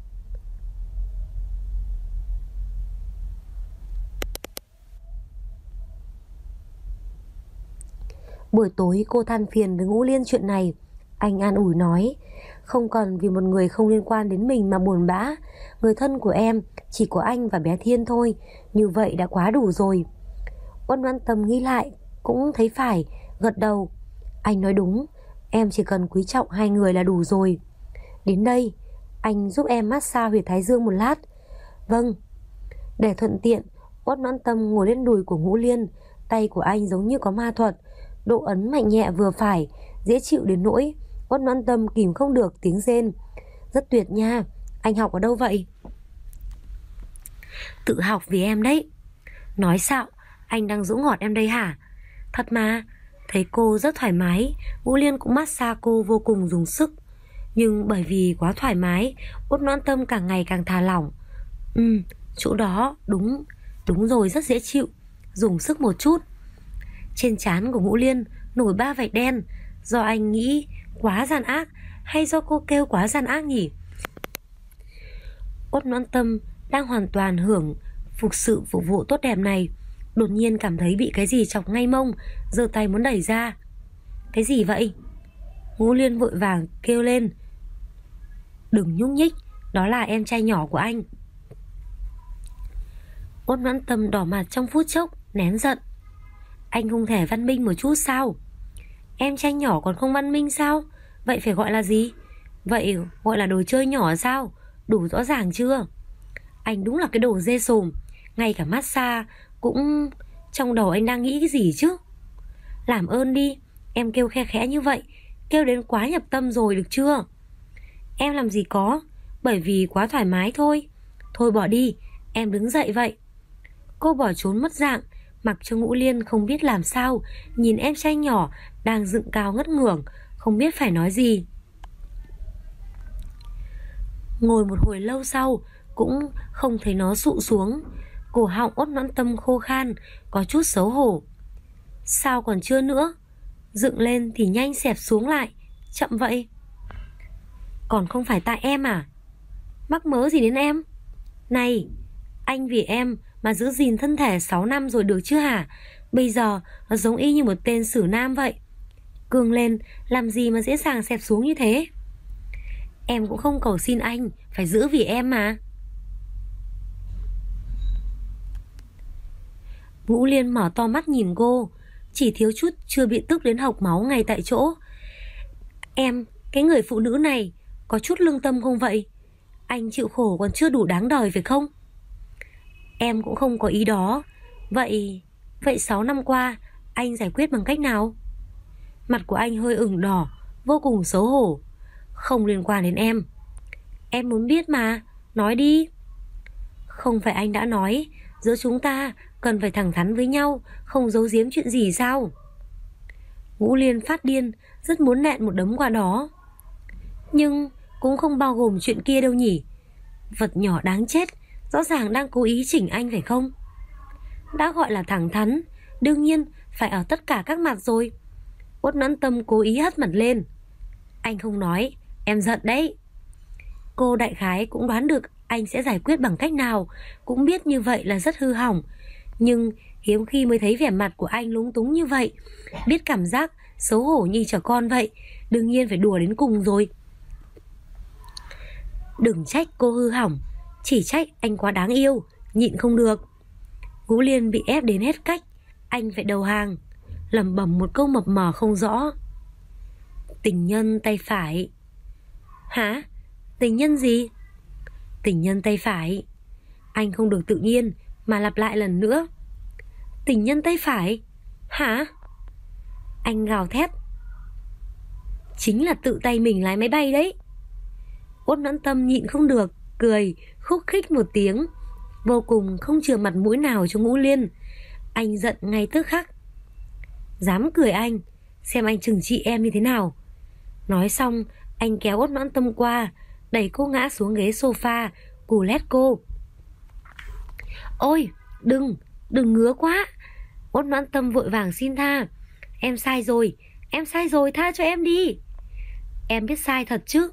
Buổi tối cô than phiền với Ngũ Liên chuyện này. Anh an ủi nói, không cần vì một người không liên quan đến mình mà buồn bã. Người thân của em chỉ có anh và bé Thiên thôi, như vậy đã quá đủ rồi. Uất Noãn Tâm nghĩ lại cũng thấy phải, gật đầu. Anh nói đúng, em chỉ cần quý trọng hai người là đủ rồi. Đến đây, anh giúp em massage huyệt thái dương một lát. Vâng. Để thuận tiện, Uất Noãn Tâm ngồi lên đùi của Ngũ Liên. Tay của anh giống như có ma thuật, độ ấn mạnh nhẹ vừa phải, dễ chịu đến nỗi Uất Noãn Tâm kìm không được tiếng rên. Rất tuyệt nha, anh học ở đâu vậy? Tự học vì em đấy. Nói xạo, anh đang dỗ ngọt em đây hả? Thật mà. Thấy cô rất thoải mái, Ngũ Liên cũng massage cô vô cùng dùng sức. Nhưng bởi vì quá thoải mái, Uất Noãn Tâm càng ngày càng thả lỏng. Chỗ đó, đúng rồi, rất dễ chịu. Dùng sức một chút. Trên trán của Ngũ Liên nổi 3 vạch đen. Do anh nghĩ quá gian ác, hay do cô kêu quá gian ác nhỉ? Uất Noãn Tâm đang hoàn toàn hưởng phục sự phục vụ tốt đẹp này, đột nhiên cảm thấy bị cái gì chọc ngay mông, giơ tay muốn đẩy ra. Cái gì vậy? Ngũ Liên vội vàng kêu lên. Đừng nhúc nhích, đó là em trai nhỏ của anh. Uất Noãn Tâm đỏ mặt trong phút chốc, nén giận. Anh không thể văn minh một chút sao? Em trai nhỏ còn không văn minh sao? Vậy phải gọi là gì? Vậy gọi là đồ chơi nhỏ sao? Đủ rõ ràng chưa? Anh đúng là cái đồ dê sồm. Ngay cả massage cũng trong đầu anh đang nghĩ cái gì chứ? Làm ơn đi, em kêu khe khẽ như vậy, kêu đến quá nhập tâm rồi được chưa? Em làm gì có, bởi vì quá thoải mái thôi. Thôi bỏ đi, em đứng dậy vậy. Cô bỏ trốn mất dạng, mặc cho Ngũ Liên không biết làm sao, nhìn em trai nhỏ đang dựng cao ngất ngưởng, không biết phải nói gì. Ngồi một hồi lâu sau cũng không thấy nó sụ xuống. Cổ họng Uất Noãn Tâm khô khan, có chút xấu hổ. Sao còn chưa nữa? Dựng lên thì nhanh xẹp xuống lại, chậm vậy. Còn không phải tại em à? Mắc mớ gì đến em? Này, anh vì em mà giữ gìn thân thể 6 năm rồi được chứ hả? Bây giờ nó giống y như một tên xử nam vậy. Cường lên, làm gì mà dễ dàng xẹp xuống như thế? Em cũng không cầu xin anh phải giữ vì em mà. Ngũ Liên mở to mắt nhìn cô, chỉ thiếu chút chưa bị tức đến hộc máu ngay tại chỗ. Em, cái người phụ nữ này có chút lương tâm không vậy? Anh chịu khổ còn chưa đủ đáng đời phải không? Em cũng không có ý đó. Vậy 6 năm qua anh giải quyết bằng cách nào? Mặt của anh hơi ửng đỏ, vô cùng xấu hổ. Không liên quan đến em. Em muốn biết mà, nói đi. Không phải anh đã nói giữa chúng ta cần phải thẳng thắn với nhau, không giấu giếm chuyện gì sao? Ngũ Liên phát điên, rất muốn nện một đấm qua đó. Nhưng cũng không bao gồm chuyện kia đâu nhỉ. Vật nhỏ đáng chết, rõ ràng đang cố ý chỉnh anh phải không? Đã gọi là thẳng thắn, đương nhiên phải ở tất cả các mặt rồi. Uất Noãn Tâm cố ý hất mặt lên. Anh không nói, em giận đấy. Cô đại khái cũng đoán được anh sẽ giải quyết bằng cách nào, cũng biết như vậy là rất hư hỏng. Nhưng hiếm khi mới thấy vẻ mặt của anh lúng túng như vậy, biết cảm giác xấu hổ như trẻ con vậy, đương nhiên phải đùa đến cùng rồi. Đừng trách cô hư hỏng, chỉ trách anh quá đáng yêu, nhịn không được. Ngũ Liên bị ép đến hết cách, anh phải đầu hàng, lẩm bẩm một câu mập mờ không rõ. Tình nhân tay phải. Hả? Tình nhân gì? Tình nhân tay phải. Anh không được tự nhiên mà lặp lại lần nữa. Tình nhân tay phải? Hả? Anh gào thét. Chính là tự tay mình lái máy bay đấy. Uất Noãn Tâm nhịn không được, cười khúc khích một tiếng, vô cùng không chừa mặt mũi nào cho Ngũ Liên. Anh giận ngay tức khắc. Dám cười anh, xem anh trừng trị em như thế nào. Nói xong, anh kéo Uất Noãn Tâm qua, đẩy cô ngã xuống ghế sofa, cù lét cô. Ôi, đừng ngứa quá. Uất Noãn Tâm vội vàng xin tha. Em sai rồi, tha cho em đi. Em biết sai thật chứ?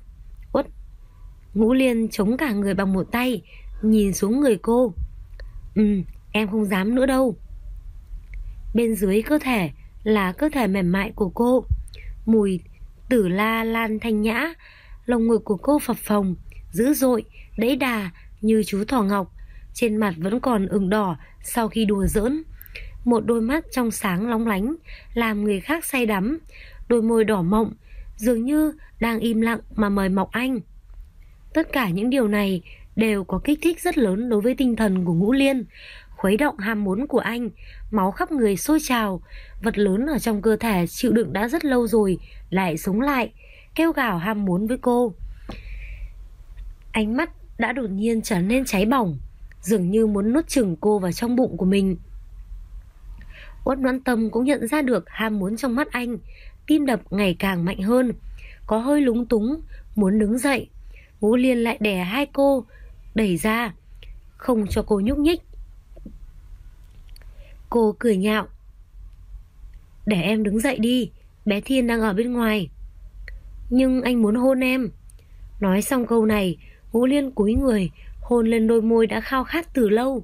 Ngũ Liên chống cả người bằng một tay, nhìn xuống người cô. Em không dám nữa đâu. Bên dưới cơ thể là cơ thể mềm mại của cô, mùi tử la lan thanh nhã. Lồng ngực của cô phập phồng, dữ dội, đẫy đà như chú thỏ ngọc. Trên mặt vẫn còn ửng đỏ sau khi đùa giỡn. Một đôi mắt trong sáng lóng lánh, làm người khác say đắm. Đôi môi đỏ mọng, dường như đang im lặng mà mời mọc anh. Tất cả những điều này đều có kích thích rất lớn đối với tinh thần của Ngũ Liên, khuấy động ham muốn của anh. Máu khắp người sôi trào, vật lớn ở trong cơ thể chịu đựng đã rất lâu rồi lại sống lại, kêu gào ham muốn với cô. Ánh mắt đã đột nhiên trở nên cháy bỏng, dường như muốn nuốt chửng cô vào trong bụng của mình. Uất Noãn Tâm cũng nhận ra được ham muốn trong mắt anh, tim đập ngày càng mạnh hơn, có hơi lúng túng, muốn đứng dậy. Ngũ Liên lại đè hai cô đẩy ra, không cho cô nhúc nhích. Cô cười nhạo. Để em đứng dậy đi, bé Thiên đang ở bên ngoài. Nhưng anh muốn hôn em. Nói xong câu này, Ngũ Liên cúi người hôn lên đôi môi đã khao khát từ lâu.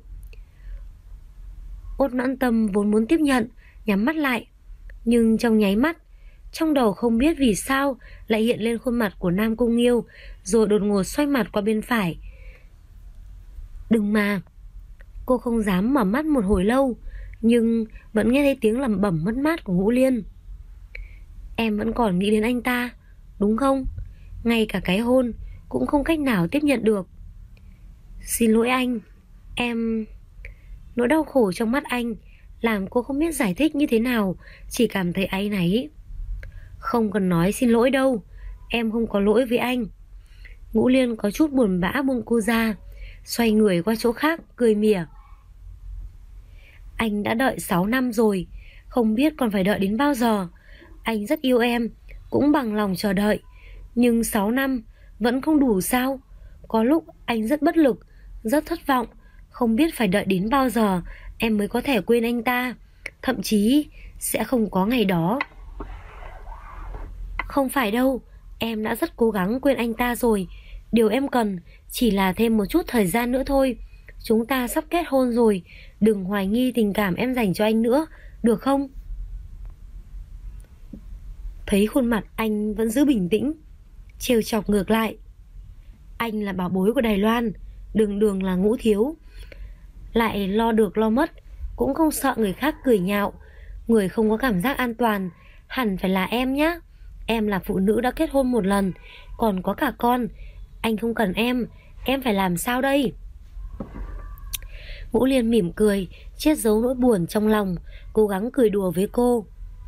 Uất Noãn Tâm vốn muốn tiếp nhận, nhắm mắt lại, nhưng trong nháy mắt, trong đầu không biết vì sao lại hiện lên khuôn mặt của Nam Cung Nghiêu, rồi đột ngột xoay mặt qua bên phải. Đừng mà. Cô không dám mở mắt một hồi lâu, nhưng vẫn nghe thấy tiếng lẩm bẩm mất mát của Ngũ Liên. Em vẫn còn nghĩ đến anh ta, đúng không? Ngay cả cái hôn cũng không cách nào tiếp nhận được. Xin lỗi anh, em... Nỗi đau khổ trong mắt anh làm cô không biết giải thích như thế nào, chỉ cảm thấy áy náy. Không cần nói xin lỗi đâu, em không có lỗi với anh. Ngũ Liên có chút buồn bã buông cô ra, xoay người qua chỗ khác, cười mỉa. Anh đã đợi 6 năm rồi, không biết còn phải đợi đến bao giờ. Anh rất yêu em, cũng bằng lòng chờ đợi, nhưng 6 năm vẫn không đủ sao? Có lúc anh rất bất lực, rất thất vọng, không biết phải đợi đến bao giờ em mới có thể quên anh ta. Thậm chí sẽ không có ngày đó. Không phải đâu, em đã rất cố gắng quên anh ta rồi. Điều em cần chỉ là thêm một chút thời gian nữa thôi. Chúng ta sắp kết hôn rồi, đừng hoài nghi tình cảm em dành cho anh nữa, được không? Thấy khuôn mặt anh vẫn giữ bình tĩnh, trêu chọc ngược lại. Anh là bảo bối của Đài Loan, đường đường là Ngũ thiếu, lại lo được lo mất, cũng không sợ người khác cười nhạo. Người không có cảm giác an toàn hẳn phải là em nhá. Em là phụ nữ đã kết hôn một lần, còn có cả con. Anh không cần em phải làm sao đây? Vũ Liên mỉm cười, che giấu nỗi buồn trong lòng, cố gắng cười đùa với cô.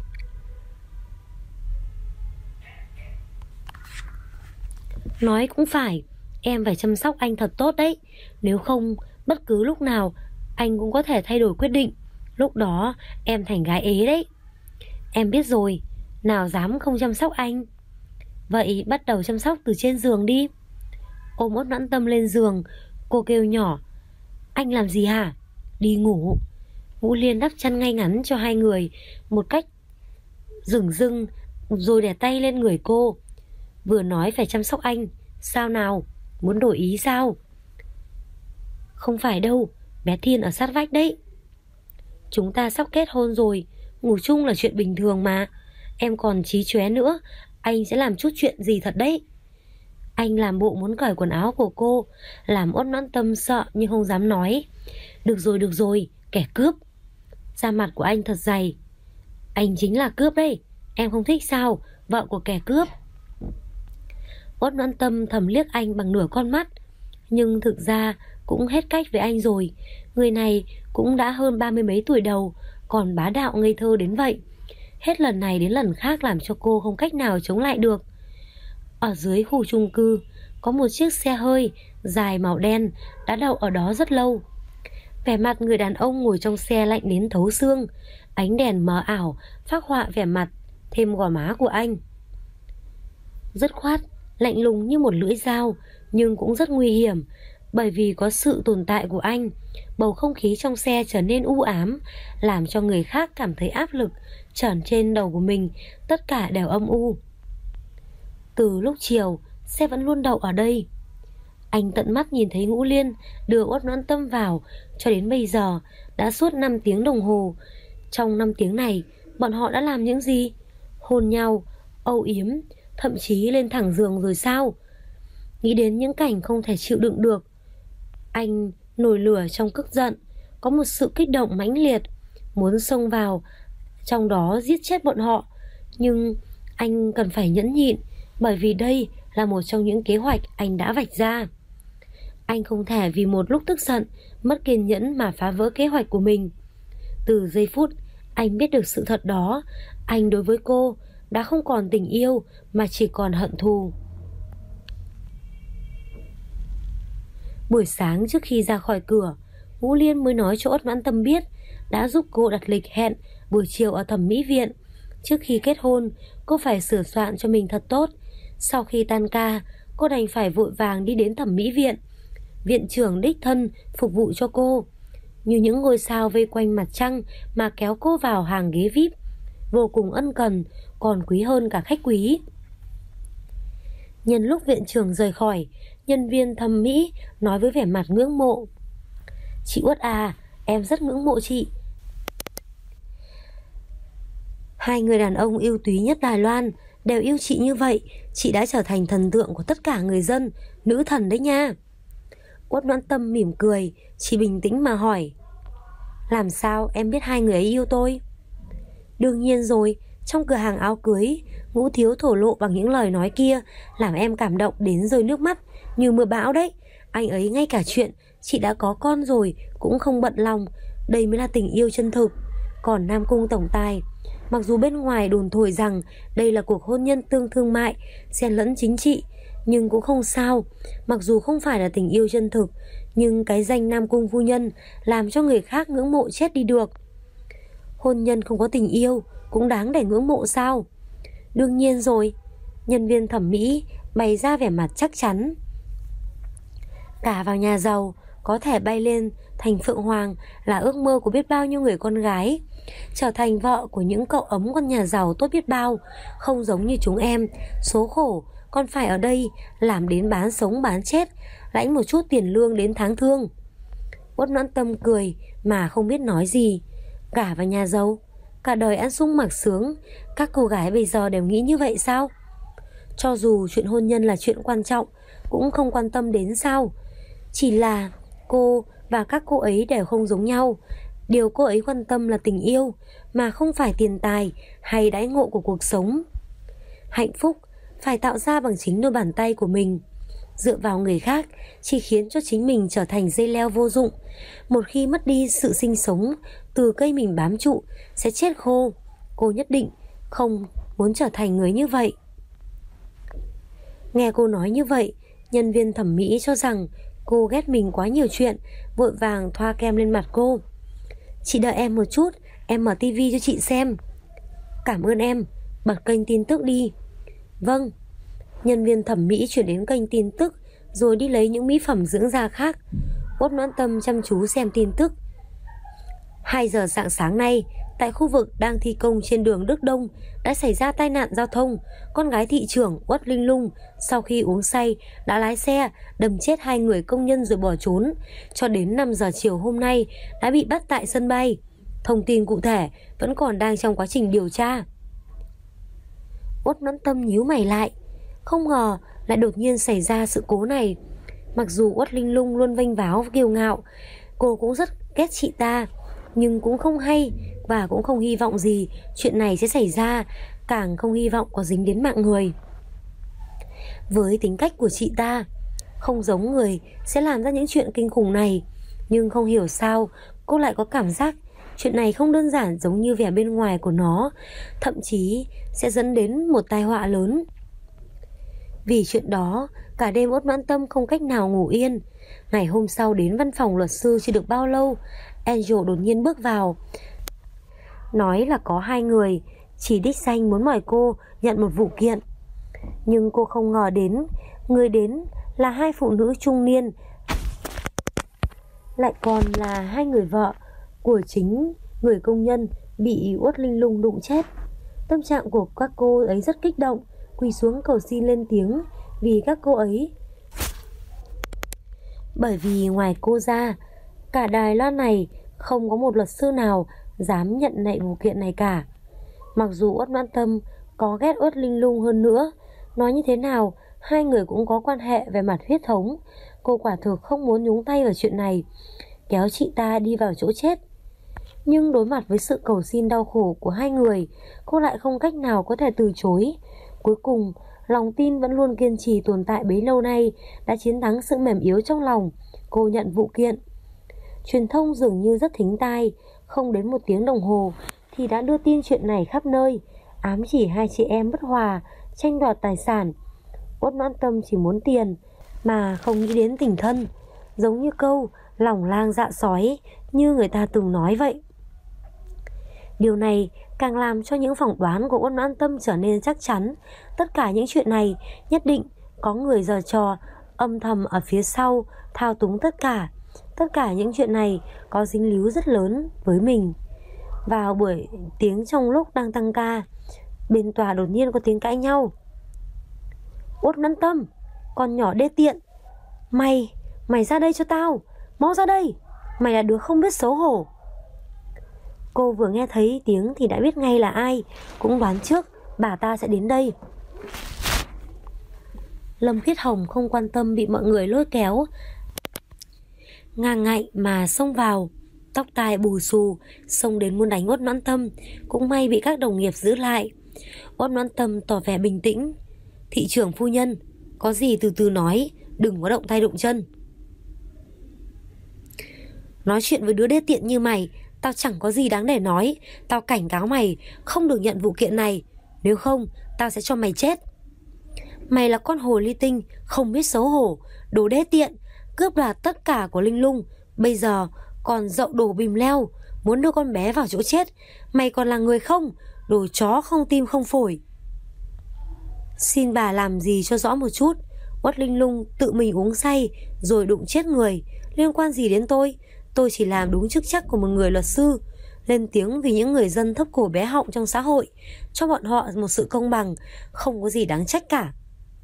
Nói cũng phải, em phải chăm sóc anh thật tốt đấy. Nếu không, bất cứ lúc nào anh cũng có thể thay đổi quyết định. Lúc đó em thành gái ế đấy. Em biết rồi, nào dám không chăm sóc anh. Vậy bắt đầu chăm sóc từ trên giường đi. Ôm Út Noãn Tâm lên giường, cô kêu nhỏ. Anh làm gì hả? Đi ngủ. Vũ Liên đắp chăn ngay ngắn cho hai người một cách dửng dưng, rồi đè tay lên người cô. Vừa nói phải chăm sóc anh, sao nào? Muốn đổi ý sao? Không phải đâu, bé Thiên ở sát vách đấy. Chúng ta sắp kết hôn rồi, ngủ chung là chuyện bình thường mà. Em còn chí chóe nữa, anh sẽ làm chút chuyện gì thật đấy. Anh làm bộ muốn cởi quần áo của cô, làm Út Noãn Tâm sợ nhưng không dám nói. Được rồi, kẻ cướp. Da mặt của anh thật dày. Anh chính là cướp đấy, em không thích sao? Vợ của kẻ cướp. Út Noãn Tâm thầm liếc anh bằng nửa con mắt, nhưng thực ra cũng hết cách với anh rồi. Người này cũng đã hơn 30 mấy tuổi đầu, còn bá đạo ngây thơ đến vậy. Hết lần này đến lần khác làm cho cô không cách nào chống lại được. Ở dưới khu chung cư có một chiếc xe hơi dài màu đen đã đậu ở đó rất lâu. Vẻ mặt người đàn ông ngồi trong xe lạnh đến thấu xương. Ánh đèn mờ ảo phác họa vẻ mặt thêm gò má của anh. Dứt khoát, lạnh lùng như một lưỡi dao, nhưng cũng rất nguy hiểm. Bởi vì có sự tồn tại của anh, bầu không khí trong xe trở nên u ám, làm cho người khác cảm thấy áp lực trởn trên đầu của mình. Tất cả đều âm u. Từ lúc chiều, xe vẫn luôn đậu ở đây. Anh tận mắt nhìn thấy Ngũ Liên đưa Út Noãn Tâm vào. Cho đến bây giờ đã suốt 5 tiếng đồng hồ. Trong 5 tiếng này, bọn họ đã làm những gì? Hôn nhau, âu yếm, thậm chí lên thẳng giường rồi sao? Nghĩ đến những cảnh không thể chịu đựng được, anh nổi lửa trong tức giận. Có một sự kích động mãnh liệt, muốn xông vào trong đó giết chết bọn họ. Nhưng anh cần phải nhẫn nhịn, bởi vì đây là một trong những kế hoạch anh đã vạch ra. Anh không thể vì một lúc tức giận, mất kiên nhẫn mà phá vỡ kế hoạch của mình. Từ giây phút anh biết được sự thật đó, anh đối với cô đã không còn tình yêu mà chỉ còn hận thù. Buổi sáng trước khi ra khỏi cửa, Ngũ Liên mới nói cho Út Noãn Tâm biết đã giúp cô đặt lịch hẹn buổi chiều ở thẩm mỹ viện. Trước khi kết hôn, cô phải sửa soạn cho mình thật tốt. Sau khi tan ca, cô đành phải vội vàng đi đến thẩm mỹ viện. Viện trưởng đích thân phục vụ cho cô, như những ngôi sao vây quanh mặt trăng mà kéo cô vào hàng ghế VIP. Vô cùng ân cần, còn quý hơn cả khách quý. Nhân lúc viện trưởng rời khỏi, nhân viên thẩm mỹ nói với vẻ mặt ngưỡng mộ. Chị Út à, em rất ngưỡng mộ chị. Hai người đàn ông ưu tú nhất Đài Loan đều yêu chị như vậy. Chị đã trở thành thần tượng của tất cả người dân, nữ thần đấy nha. Út Noãn Tâm mỉm cười, chị bình tĩnh mà hỏi. Làm sao em biết hai người ấy yêu tôi? Đương nhiên rồi, trong cửa hàng áo cưới, Ngũ Thiếu thổ lộ bằng những lời nói kia làm em cảm động đến rơi nước mắt như mưa bão đấy. Anh ấy ngay cả chuyện chị đã có con rồi cũng không bận lòng. Đây mới là tình yêu chân thực. Còn Nam Cung tổng tài, mặc dù bên ngoài đồn thổi rằng đây là cuộc hôn nhân tương thương mại, xen lẫn chính trị, nhưng cũng không sao. Mặc dù không phải là tình yêu chân thực, nhưng cái danh Nam Cung phu nhân làm cho người khác ngưỡng mộ chết đi được. Hôn nhân không có tình yêu cũng đáng để ngưỡng mộ sao? Đương nhiên rồi. Nhân viên thẩm mỹ bày ra vẻ mặt chắc chắn. Cả vào nhà giàu, có thể bay lên thành phượng hoàng là ước mơ của biết bao nhiêu người con gái. Trở thành vợ của những cậu ấm con nhà giàu tốt biết bao. Không giống như chúng em, số khổ còn phải ở đây làm đến bán sống bán chết, lãnh một chút tiền lương đến tháng thương. Út Noãn Tâm cười mà không biết nói gì. Gả vào nhà giàu, cả đời ăn sung mặc sướng, các cô gái bây giờ đều nghĩ như vậy sao? Cho dù chuyện hôn nhân là chuyện quan trọng, cũng không quan tâm đến sao? Chỉ là cô và các cô ấy đều không giống nhau. Điều cô ấy quan tâm là tình yêu, mà không phải tiền tài hay đãi ngộ của cuộc sống. Hạnh phúc phải tạo ra bằng chính đôi bàn tay của mình. Dựa vào người khác chỉ khiến cho chính mình trở thành dây leo vô dụng. Một khi mất đi sự sinh sống từ cây mình bám trụ sẽ chết khô. Cô nhất định không muốn trở thành người như vậy. Nghe cô nói như vậy, nhân viên thẩm mỹ cho rằng cô ghét mình quá nhiều chuyện, vội vàng thoa kem lên mặt cô. Chị đợi em một chút, em mở tivi cho chị xem. Cảm ơn em, bật kênh tin tức đi. Vâng. Nhân viên thẩm mỹ chuyển đến kênh tin tức, rồi đi lấy những mỹ phẩm dưỡng da khác. Uất Noãn Tâm chăm chú xem tin tức. 2 giờ rạng sáng nay, tại khu vực đang thi công trên đường Đức Đông đã xảy ra tai nạn giao thông. Con gái thị trưởng Uất Linh Lung sau khi uống say đã lái xe đâm chết 2 người công nhân rồi bỏ trốn. Cho đến 5 giờ chiều hôm nay đã bị bắt tại sân bay. Thông tin cụ thể vẫn còn đang trong quá trình điều tra. Uất Noãn Tâm nhíu mày lại, không ngờ lại đột nhiên xảy ra sự cố này. Mặc dù Uất Linh Lung luôn vênh váo kiêu ngạo, cô cũng rất ghét chị ta, nhưng cũng không hay và cũng không hy vọng gì chuyện này sẽ xảy ra, càng không hy vọng có dính đến mạng người. Với tính cách của chị ta, không giống người sẽ làm ra những chuyện kinh khủng này, nhưng không hiểu sao cô lại có cảm giác chuyện này không đơn giản giống như vẻ bên ngoài của nó, thậm chí sẽ dẫn đến một tai họa lớn. Vì chuyện đó, cả đêm Uất Noãn Tâm không cách nào ngủ yên. Ngày hôm sau đến văn phòng luật sư chưa được bao lâu, Angel đột nhiên bước vào, nói là có 2 người chỉ đích danh muốn mời cô nhận một vụ kiện. Nhưng cô không ngờ người đến là 2 phụ nữ trung niên, lại còn là 2 người vợ của chính người công nhân bị Uất Linh Lung đụng chết. Tâm trạng của các cô ấy rất kích động, quỳ xuống cầu xin lên tiếng vì các cô ấy. Bởi vì ngoài cô ra, cả Đài Loan này không có một luật sư nào dám nhận nạy vụ kiện này cả. Mặc dù Uất Noãn Tâm có ghét Uất Linh Lung hơn nữa, nói như thế nào 2 người cũng có quan hệ về mặt huyết thống. Cô quả thực không muốn nhúng tay vào chuyện này, kéo chị ta đi vào chỗ chết. Nhưng đối mặt với sự cầu xin đau khổ của 2 người, cô lại không cách nào có thể từ chối. Cuối cùng, lòng tin vẫn luôn kiên trì tồn tại bấy lâu nay đã chiến thắng sự mềm yếu trong lòng. Cô nhận vụ kiện. Truyền thông dường như rất thính tai, không đến 1 tiếng đồng hồ thì đã đưa tin chuyện này khắp nơi, ám chỉ 2 chị em bất hòa, tranh đoạt tài sản. Uất Noãn Tâm chỉ muốn tiền mà không nghĩ đến tình thân, giống như câu lòng lang dạ sói như người ta từng nói vậy. Điều này càng làm cho những phỏng đoán của Uất Noãn Tâm trở nên chắc chắn. Tất cả những chuyện này nhất định có người giở trò âm thầm ở phía sau thao túng tất cả. Tất cả những chuyện này có dính líu rất lớn với mình. Vào buổi tiếng trong lúc đang tăng ca, bên tòa đột nhiên có tiếng cãi nhau. Uất Noãn Tâm, con nhỏ đê tiện, Mày ra đây cho tao, mau ra đây, mày là đứa không biết xấu hổ. Cô vừa nghe thấy tiếng thì đã biết ngay là ai, cũng đoán trước bà ta sẽ đến đây. Lâm Khiết Hồng không quan tâm bị mọi người lôi kéo, ngang ngạnh mà xông vào, tóc tai bù xù, xông đến muốn đánh Uất Noãn Tâm, cũng may bị các đồng nghiệp giữ lại. Uất Noãn Tâm tỏ vẻ bình tĩnh. Thị trưởng phu nhân, có gì từ từ nói, đừng có động tay động chân. Nói chuyện với đứa đê tiện như mày, tao chẳng có gì đáng để nói. Tao cảnh cáo mày không được nhận vụ kiện này, nếu không tao sẽ cho mày chết. Mày là con hồ ly tinh, không biết xấu hổ, đồ đê tiện, cướp đoạt tất cả của Linh Lung, bây giờ còn dậu đổ bìm leo, muốn đưa con bé vào chỗ chết. Mày còn là người không? Đồ chó không tim không phổi. Xin bà làm gì cho rõ một chút. Uất Linh Lung tự mình uống say rồi đụng chết người, liên quan gì đến tôi? Tôi chỉ làm đúng chức trách của một người luật sư, lên tiếng vì những người dân thấp cổ bé họng trong xã hội, cho bọn họ một sự công bằng, không có gì đáng trách cả.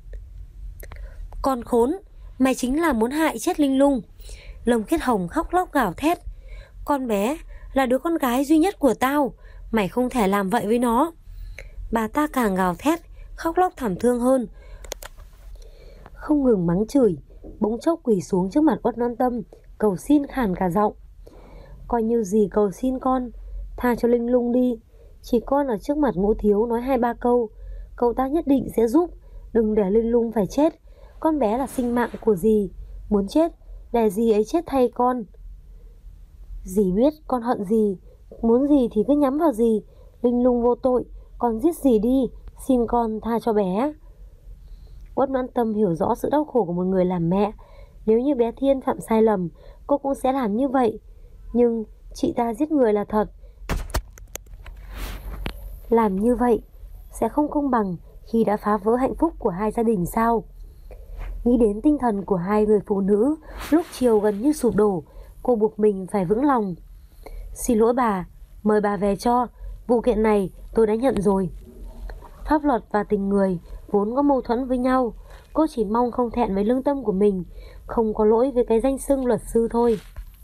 Con khốn, mày chính là muốn hại chết Linh Lung. Lâm Khiết Hồng khóc lóc gào thét. Con bé là đứa con gái duy nhất của tao, mày không thể làm vậy với nó. Bà ta càng gào thét, khóc lóc thảm thương hơn, không ngừng mắng chửi, bỗng chốc quỳ xuống trước mặt Uất Noãn Tâm, cầu xin khàn cả giọng. Coi như dì cầu xin con, tha cho Linh Lung đi. Chỉ con ở trước mặt Ngũ Thiếu nói 2-3 câu, cậu ta nhất định sẽ giúp. Đừng để Linh Lung phải chết. Con bé là sinh mạng của dì. Muốn chết, để dì ấy chết thay con. Dì biết con hận dì, muốn gì thì cứ nhắm vào dì. Linh Lung vô tội, con giết dì đi. Xin con tha cho bé. Uất Noãn Tâm hiểu rõ sự đau khổ của một người làm mẹ. Nếu như bé Thiên phạm sai lầm, cô cũng sẽ làm như vậy. Nhưng chị ta giết người là thật. Làm như vậy sẽ không công bằng khi đã phá vỡ hạnh phúc của hai gia đình sao? Nghĩ đến tinh thần của hai người phụ nữ lúc chiều gần như sụp đổ, cô buộc mình phải vững lòng. Xin lỗi bà, mời bà về cho. Vụ kiện này tôi đã nhận rồi. Pháp luật và tình người vốn có mâu thuẫn với nhau. Cô chỉ mong không thẹn với lương tâm của mình, không có lỗi với cái danh xưng luật sư thôi.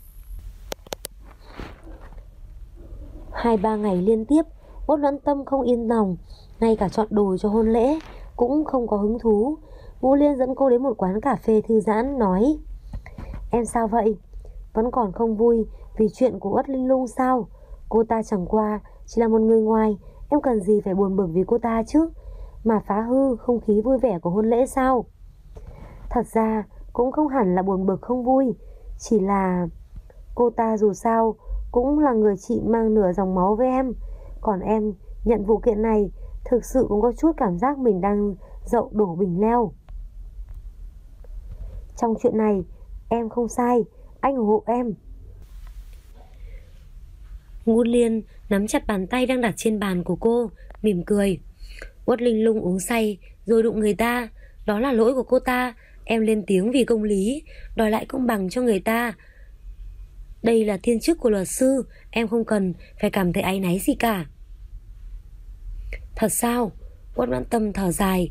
2-3 ngày liên tiếp, Uất Noãn Tâm không yên lòng. Ngay cả chọn đồ cho hôn lễ cũng không có hứng thú. Ngũ Liên dẫn cô đến một quán cà phê thư giãn, nói: Em sao vậy? Vẫn còn không vui vì chuyện của Uất Linh Lung sao? Cô ta chẳng qua chỉ là một người ngoài, em cần gì phải buồn bực vì cô ta chứ? Mà phá hư không khí vui vẻ của hôn lễ sao? Thật ra cũng không hẳn là buồn bực không vui, chỉ là cô ta dù sao cũng là người chị mang nửa dòng máu với em. Còn em nhận vụ kiện này, thực sự cũng có chút cảm giác mình đang dậu đổ bình leo. Trong chuyện này em không sai, anh ủng hộ em. Ngũ Liên nắm chặt bàn tay đang đặt trên bàn của cô, mỉm cười. Uất Linh Lung uống say rồi đụng người ta, đó là lỗi của cô ta. Em lên tiếng vì công lý, đòi lại công bằng cho người ta. Đây là thiên chức của luật sư, em không cần phải cảm thấy áy náy gì cả. Thật sao? Uất Noãn Tâm thở dài.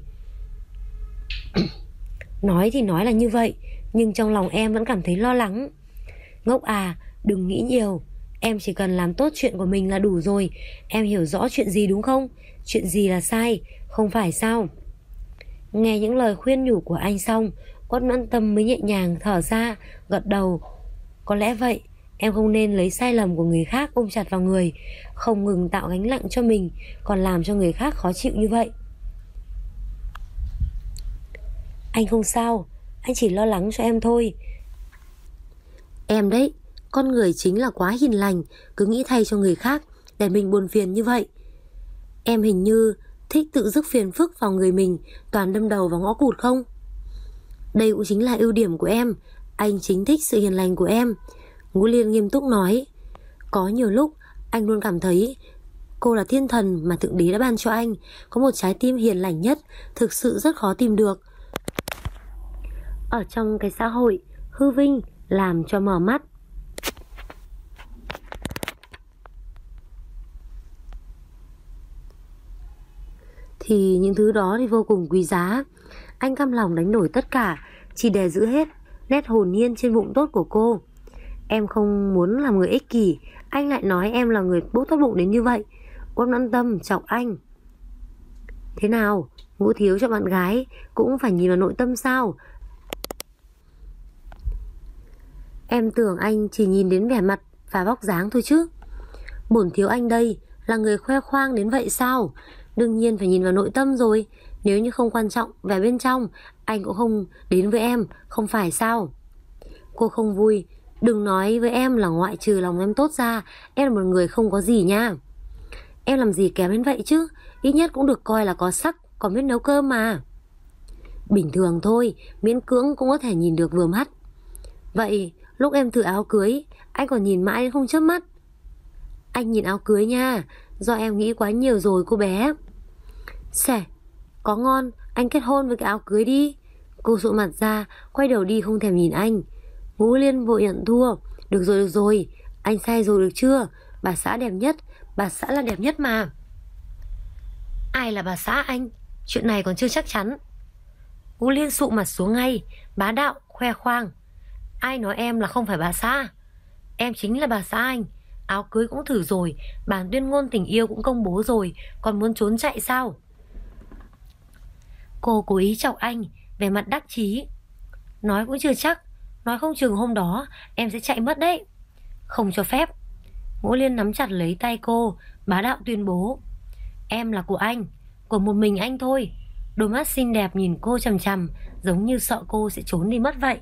Nói thì nói là như vậy, nhưng trong lòng em vẫn cảm thấy lo lắng. Ngốc à, đừng nghĩ nhiều. Em chỉ cần làm tốt chuyện của mình là đủ rồi. Em hiểu rõ chuyện gì đúng không? Chuyện gì là sai, không phải sao? Nghe những lời khuyên nhủ của anh xong, Uất Noãn Tâm mới nhẹ nhàng thở ra, gật đầu. Có lẽ vậy, em không nên lấy sai lầm của người khác ôm chặt vào người, không ngừng tạo gánh nặng cho mình, còn làm cho người khác khó chịu như vậy. Anh không sao, anh chỉ lo lắng cho em thôi. Em đấy, con người chính là quá hiền lành, cứ nghĩ thay cho người khác để mình buồn phiền như vậy. Em hình như thích tự rước phiền phức vào người mình, toàn đâm đầu vào ngõ cụt không? Đây cũng chính là ưu điểm của em. Anh chính thích sự hiền lành của em. Ngũ Liên nghiêm túc nói. Có nhiều lúc anh luôn cảm thấy cô là thiên thần mà Thượng Đế đã ban cho anh. Có một trái tim hiền lành nhất, thực sự rất khó tìm được. Ở trong cái xã hội hư vinh làm cho mờ mắt. Thì những thứ đó thì vô cùng quý giá. Anh cam lòng đánh đổi tất cả chỉ để giữ hết nét hồn nhiên trên bụng tốt của cô. Em không muốn làm người ích kỷ, anh lại nói em là người bốc tốt bụng đến như vậy. Uất Noãn Tâm chọc anh. Thế nào, Ngũ Thiếu cho bạn gái cũng phải nhìn vào nội tâm sao? Em tưởng anh chỉ nhìn đến vẻ mặt và vóc dáng thôi chứ. Bổn thiếu anh đây là người khoe khoang đến vậy sao? Đương nhiên phải nhìn vào nội tâm rồi. Nếu như không quan trọng về bên trong, anh cũng không đến với em, không phải sao? Cô không vui, đừng nói với em là ngoại trừ lòng em tốt ra, em là một người không có gì nha. Em làm gì kém đến vậy chứ? Ít nhất cũng được coi là có sắc, còn biết nấu cơm mà. Bình thường thôi, miễn cưỡng cũng có thể nhìn được vừa mắt. Vậy lúc em thử áo cưới, anh còn nhìn mãi không chớp mắt. Anh nhìn áo cưới nha, do em nghĩ quá nhiều rồi cô bé. Xẻ, có ngon, anh kết hôn với cái áo cưới đi. Cô sụ mặt ra, quay đầu đi không thèm nhìn anh. Ngũ Liên vội nhận thua. Được rồi, anh sai rồi được chưa? Bà xã đẹp nhất, bà xã là đẹp nhất mà. Ai là bà xã anh? Chuyện này còn chưa chắc chắn. Ngũ Liên sụ mặt xuống ngay, bá đạo, khoe khoang. Ai nói em là không phải bà xã? Em chính là bà xã anh. Áo cưới cũng thử rồi, bản tuyên ngôn tình yêu cũng công bố rồi, còn muốn trốn chạy sao? Cô cố ý chọc anh, vẻ mặt đắc chí. Nói cũng chưa chắc, nói không chừng hôm đó em sẽ chạy mất đấy. Không cho phép, Ngũ Liên nắm chặt lấy tay cô, bá đạo tuyên bố: Em là của anh, của một mình anh thôi. Đôi mắt xinh đẹp nhìn cô chằm chằm, giống như sợ cô sẽ trốn đi mất vậy.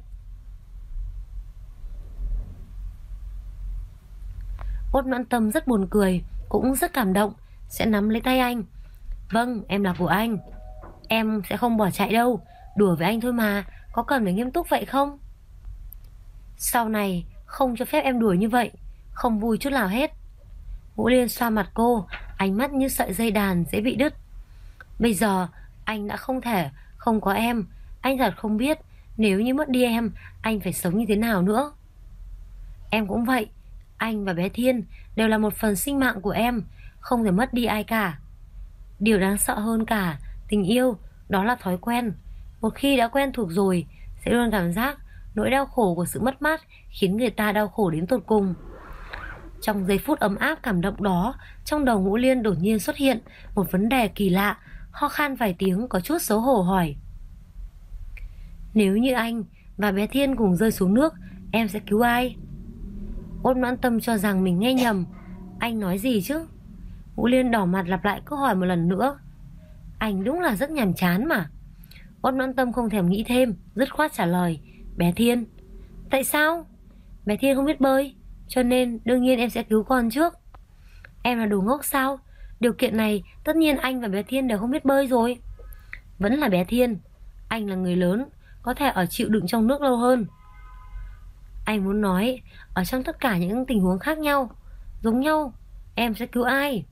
Uất Noãn Tâm rất buồn cười, cũng rất cảm động, sẽ nắm lấy tay anh. Vâng, em là của anh. Em sẽ không bỏ chạy đâu, đùa với anh thôi mà, có cần phải nghiêm túc vậy không? Sau này không cho phép em đùa như vậy, không vui chút nào hết. Ngũ Liên xoa mặt cô, ánh mắt như sợi dây đàn dễ bị đứt. Bây giờ anh đã không thể không có em. Anh thật không biết nếu như mất đi em, anh phải sống như thế nào nữa. Em cũng vậy. Anh và bé Thiên đều là một phần sinh mạng của em, không thể mất đi ai cả. Điều đáng sợ hơn cả tình yêu, đó là thói quen. Một khi đã quen thuộc rồi, sẽ luôn cảm giác nỗi đau khổ của sự mất mát khiến người ta đau khổ đến tột cùng. Trong giây phút ấm áp cảm động đó, trong đầu Ngũ Liên đột nhiên xuất hiện một vấn đề kỳ lạ. Ho khan vài tiếng, có chút xấu hổ hỏi: Nếu như anh và bé Thiên cùng rơi xuống nước, em sẽ cứu ai? Uất Noãn Tâm cho rằng mình nghe nhầm. Anh nói gì chứ? Ngũ Liên đỏ mặt lặp lại câu hỏi một lần nữa. Anh đúng là rất nhàm chán mà. Uất Noãn Tâm không thèm nghĩ thêm, dứt khoát trả lời: Bé Thiên. Tại sao? Bé Thiên không biết bơi, cho nên đương nhiên em sẽ cứu con trước. Em là đồ ngốc sao? Điều kiện này tất nhiên anh và bé Thiên đều không biết bơi rồi. Vẫn là bé Thiên. Anh là người lớn, có thể ở chịu đựng trong nước lâu hơn. Anh muốn nói, ở trong tất cả những tình huống khác nhau, giống nhau, em sẽ cứu ai?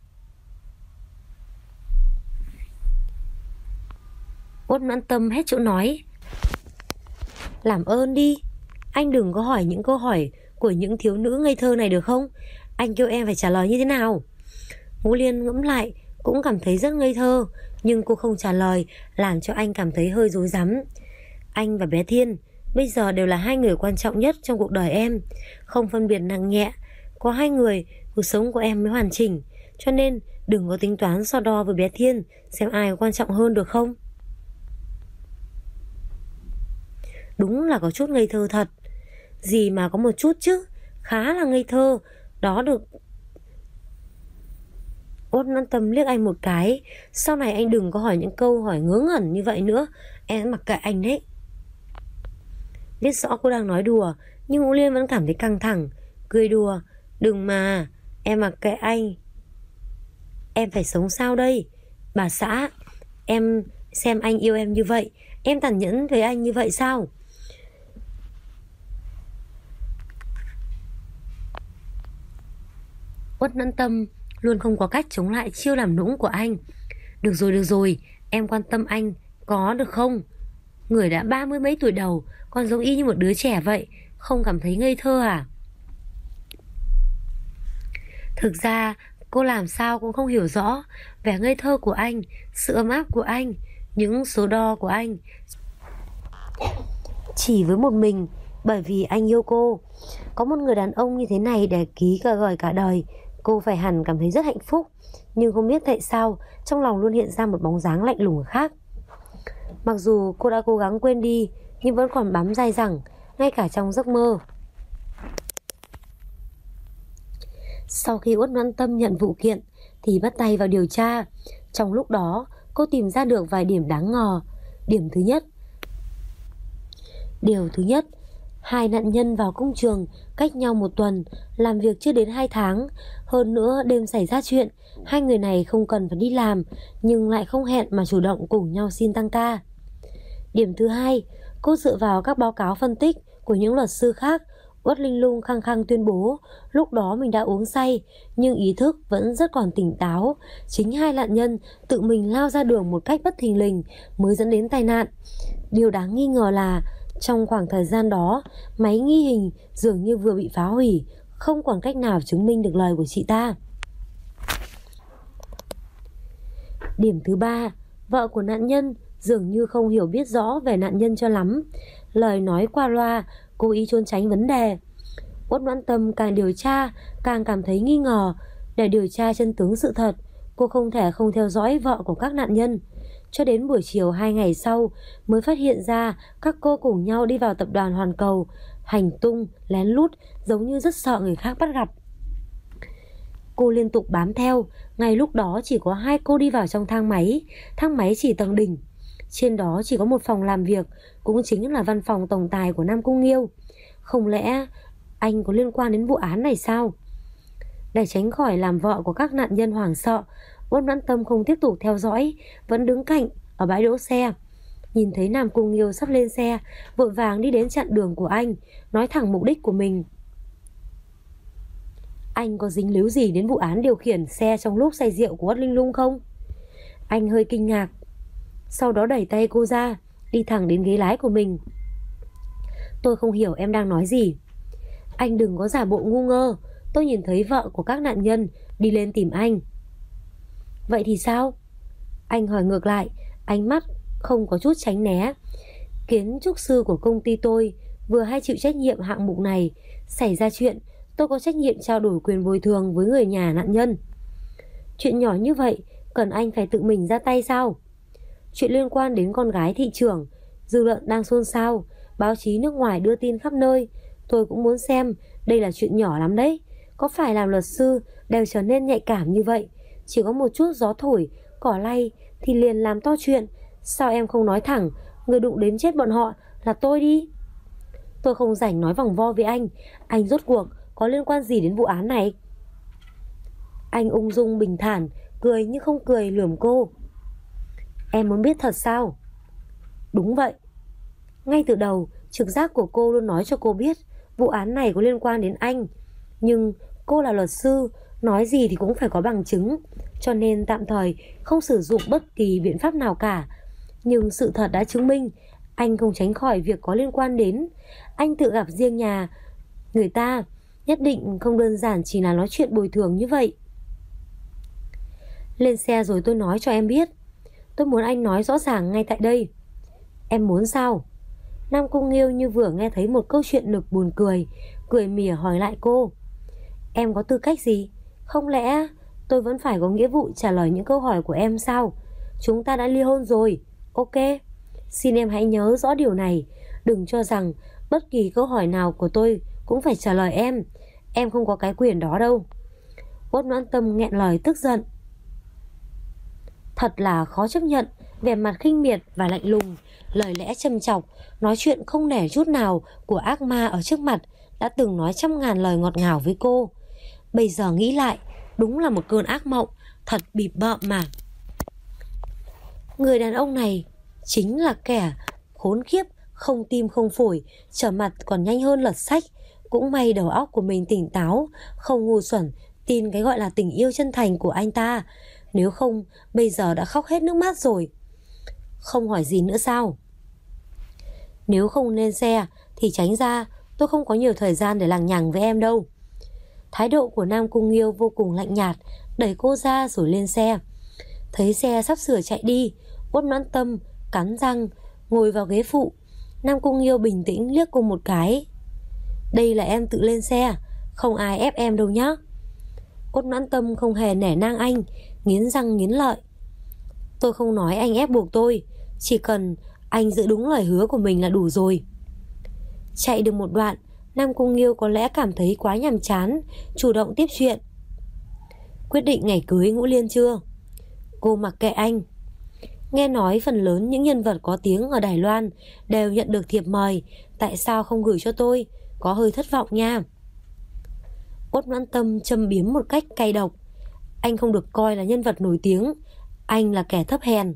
Uất Noãn Tâm hết chỗ nói. Làm ơn đi, anh đừng có hỏi những câu hỏi của những thiếu nữ ngây thơ này được không? Anh kêu em phải trả lời như thế nào? Ngũ Liên ngẫm lại cũng cảm thấy rất ngây thơ, nhưng cô không trả lời, làm cho anh cảm thấy hơi rối rắm. Anh và bé Thiên bây giờ đều là hai người quan trọng nhất trong cuộc đời em, không phân biệt nặng nhẹ. Có hai người, cuộc sống của em mới hoàn chỉnh, cho nên đừng có tính toán so đo với bé Thiên xem ai quan trọng hơn được không? Đúng là có chút ngây thơ thật. Gì mà có một chút chứ, khá là ngây thơ. Đó được. Uất Noãn Tâm liếc anh một cái. Sau này anh đừng có hỏi những câu hỏi ngớ ngẩn như vậy nữa, em mặc kệ anh đấy. Biết rõ cô đang nói đùa, nhưng Ngũ Liên vẫn cảm thấy căng thẳng, cười đùa: Đừng mà, em mặc kệ anh. Em phải sống sao đây? Bà xã, em xem anh yêu em như vậy, em tàn nhẫn với anh như vậy sao? Uất Noãn Tâm luôn không có cách chống lại chiêu làm nũng của anh. Được rồi, em quan tâm anh, có được không? Người đã 30 mấy tuổi đầu, còn giống y như một đứa trẻ vậy, không cảm thấy ngây thơ à? Thực ra, cô làm sao cũng không hiểu rõ vẻ ngây thơ của anh, sự ấm áp của anh, những số đo của anh. Chỉ với một mình, bởi vì anh yêu cô. Có một người đàn ông như thế này để ký cả gửi cả đời, cô phải hẳn cảm thấy rất hạnh phúc. Nhưng không biết tại sao, trong lòng luôn hiện ra một bóng dáng lạnh lùng khác. Mặc dù cô đã cố gắng quên đi, nhưng vẫn còn bám dai dẳng, ngay cả trong giấc mơ. Sau khi Uất Noãn Tâm nhận vụ kiện thì bắt tay vào điều tra. Trong lúc đó, cô tìm ra được vài điểm đáng ngờ. Điều thứ nhất, hai nạn nhân vào công trường cách nhau 1 tuần, làm việc chưa đến 2 tháng. Hơn nữa, đêm xảy ra chuyện, hai người này không cần phải đi làm, nhưng lại không hẹn mà chủ động cùng nhau xin tăng ca. Điểm thứ hai, cô dựa vào các báo cáo phân tích của những luật sư khác. Uất Linh Lung khăng khăng tuyên bố lúc đó mình đã uống say, nhưng ý thức vẫn rất còn tỉnh táo. Chính hai nạn nhân tự mình lao ra đường một cách bất thình lình mới dẫn đến tai nạn. Điều đáng nghi ngờ là trong khoảng thời gian đó, máy ghi hình dường như vừa bị phá hủy, không còn cách nào chứng minh được lời của chị ta. Điểm thứ ba, vợ của nạn nhân dường như không hiểu biết rõ về nạn nhân cho lắm, lời nói qua loa, cố ý trốn tránh vấn đề. Uất Noãn Tâm càng điều tra càng cảm thấy nghi ngờ. Để điều tra chân tướng sự thật, cô không thể không theo dõi vợ của các nạn nhân. Cho đến buổi chiều 2 ngày sau mới phát hiện ra các cô cùng nhau đi vào tập đoàn Hoàn Cầu, hành tung lén lút giống như rất sợ người khác bắt gặp. Cô liên tục bám theo. Ngay lúc đó chỉ có hai cô đi vào trong thang máy. Thang máy chỉ tầng đỉnh. Trên đó chỉ có một phòng làm việc, cũng chính là văn phòng tổng tài của Nam Cung Nghiêu. Không lẽ anh có liên quan đến vụ án này sao? Để tránh khỏi làm vợ của các nạn nhân hoảng sợ, Uất Noãn Tâm không tiếp tục theo dõi, vẫn đứng cạnh ở bãi đỗ xe. Nhìn thấy Nam Cung Nghiêu sắp lên xe, vội vàng đi đến chặn đường của anh, nói thẳng mục đích của mình. Anh có dính líu gì đến vụ án điều khiển xe trong lúc say rượu của Uất Linh Lung không? Anh hơi kinh ngạc, sau đó đẩy tay cô ra, đi thẳng đến ghế lái của mình. Tôi không hiểu em đang nói gì. Anh đừng có giả bộ ngu ngơ. Tôi nhìn thấy vợ của các nạn nhân đi lên tìm anh. Vậy thì sao? Anh hỏi ngược lại, ánh mắt không có chút tránh né. Kiến trúc sư của công ty tôi vừa hay chịu trách nhiệm hạng mục này. Xảy ra chuyện, tôi có trách nhiệm trao đổi quyền bồi thường với người nhà nạn nhân. Chuyện nhỏ như vậy cần anh phải tự mình ra tay sao? Chuyện liên quan đến con gái thị trưởng, dư luận đang xôn xao, báo chí nước ngoài đưa tin khắp nơi. Tôi cũng muốn xem. Đây là chuyện nhỏ lắm đấy. Có phải làm luật sư đều trở nên nhạy cảm như vậy? Chỉ có một chút gió thổi, cỏ lay thì liền làm to chuyện. Sao em không nói thẳng, người đụng đến chết bọn họ là tôi đi? Tôi không rảnh nói vòng vo với anh. Anh rốt cuộc có liên quan gì đến vụ án này? Anh ung dung bình thản, cười như không cười lườm cô. Em muốn biết thật sao? Đúng vậy. Ngay từ đầu, trực giác của cô luôn nói cho cô biết vụ án này có liên quan đến anh. Nhưng cô là luật sư, nói gì thì cũng phải có bằng chứng, cho nên tạm thời không sử dụng bất kỳ biện pháp nào cả. Nhưng sự thật đã chứng minh anh không tránh khỏi việc có liên quan đến. Anh tự gặp riêng nhà người ta, nhất định không đơn giản chỉ là nói chuyện bồi thường như vậy. Lên xe rồi tôi nói cho em biết. Tôi muốn anh nói rõ ràng ngay tại đây. Em muốn sao? Nam Cung Nghiêu như vừa nghe thấy một câu chuyện nực buồn cười, cười mỉa hỏi lại cô. Em có tư cách gì? Không lẽ tôi vẫn phải có nghĩa vụ trả lời những câu hỏi của em sao? Chúng ta đã ly hôn rồi. Ok. Xin em hãy nhớ rõ điều này. Đừng cho rằng bất kỳ câu hỏi nào của tôi cũng phải trả lời em. Em không có cái quyền đó đâu. Uất Noãn Tâm nghẹn lời tức giận. Thật là khó chấp nhận vẻ mặt khinh miệt và lạnh lùng, lời lẽ châm chọc, nói chuyện không nể chút nào của ác ma ở trước mặt đã từng nói trăm ngàn lời ngọt ngào với cô. Bây giờ nghĩ lại, đúng là một cơn ác mộng, thật bịp bợm mà. Người đàn ông này chính là kẻ khốn khiếp, không tim không phổi, trở mặt còn nhanh hơn lật sách. Cũng may đầu óc của mình tỉnh táo, không ngu xuẩn, tin cái gọi là tình yêu chân thành của anh ta. Nếu không, bây giờ đã khóc hết nước mắt rồi. Không hỏi gì nữa sao? Nếu không lên xe thì tránh ra, tôi không có nhiều thời gian để lằng nhằng với em đâu. Thái độ của Nam Cung Nghiêu vô cùng lạnh nhạt, đẩy cô ra rồi lên xe. Thấy xe sắp sửa chạy đi, Uất Noãn Tâm cắn răng ngồi vào ghế phụ. Nam Cung Nghiêu bình tĩnh liếc cô một cái. Đây là em tự lên xe, không ai ép em đâu nhá. Uất Noãn Tâm không hề nể nang anh, nghiến răng nghiến lợi. Tôi không nói anh ép buộc tôi, chỉ cần anh giữ đúng lời hứa của mình là đủ rồi. Chạy được một đoạn, Nam Cung Nghiêu có lẽ cảm thấy quá nhàm chán, chủ động tiếp chuyện. Quyết định ngày cưới Ngũ Liên chưa? Cô mặc kệ anh. Nghe nói phần lớn những nhân vật có tiếng ở Đài Loan đều nhận được thiệp mời, tại sao không gửi cho tôi? Có hơi thất vọng nha. Uất Noãn Tâm châm biếm một cách cay độc. Anh không được coi là nhân vật nổi tiếng, anh là kẻ thấp hèn.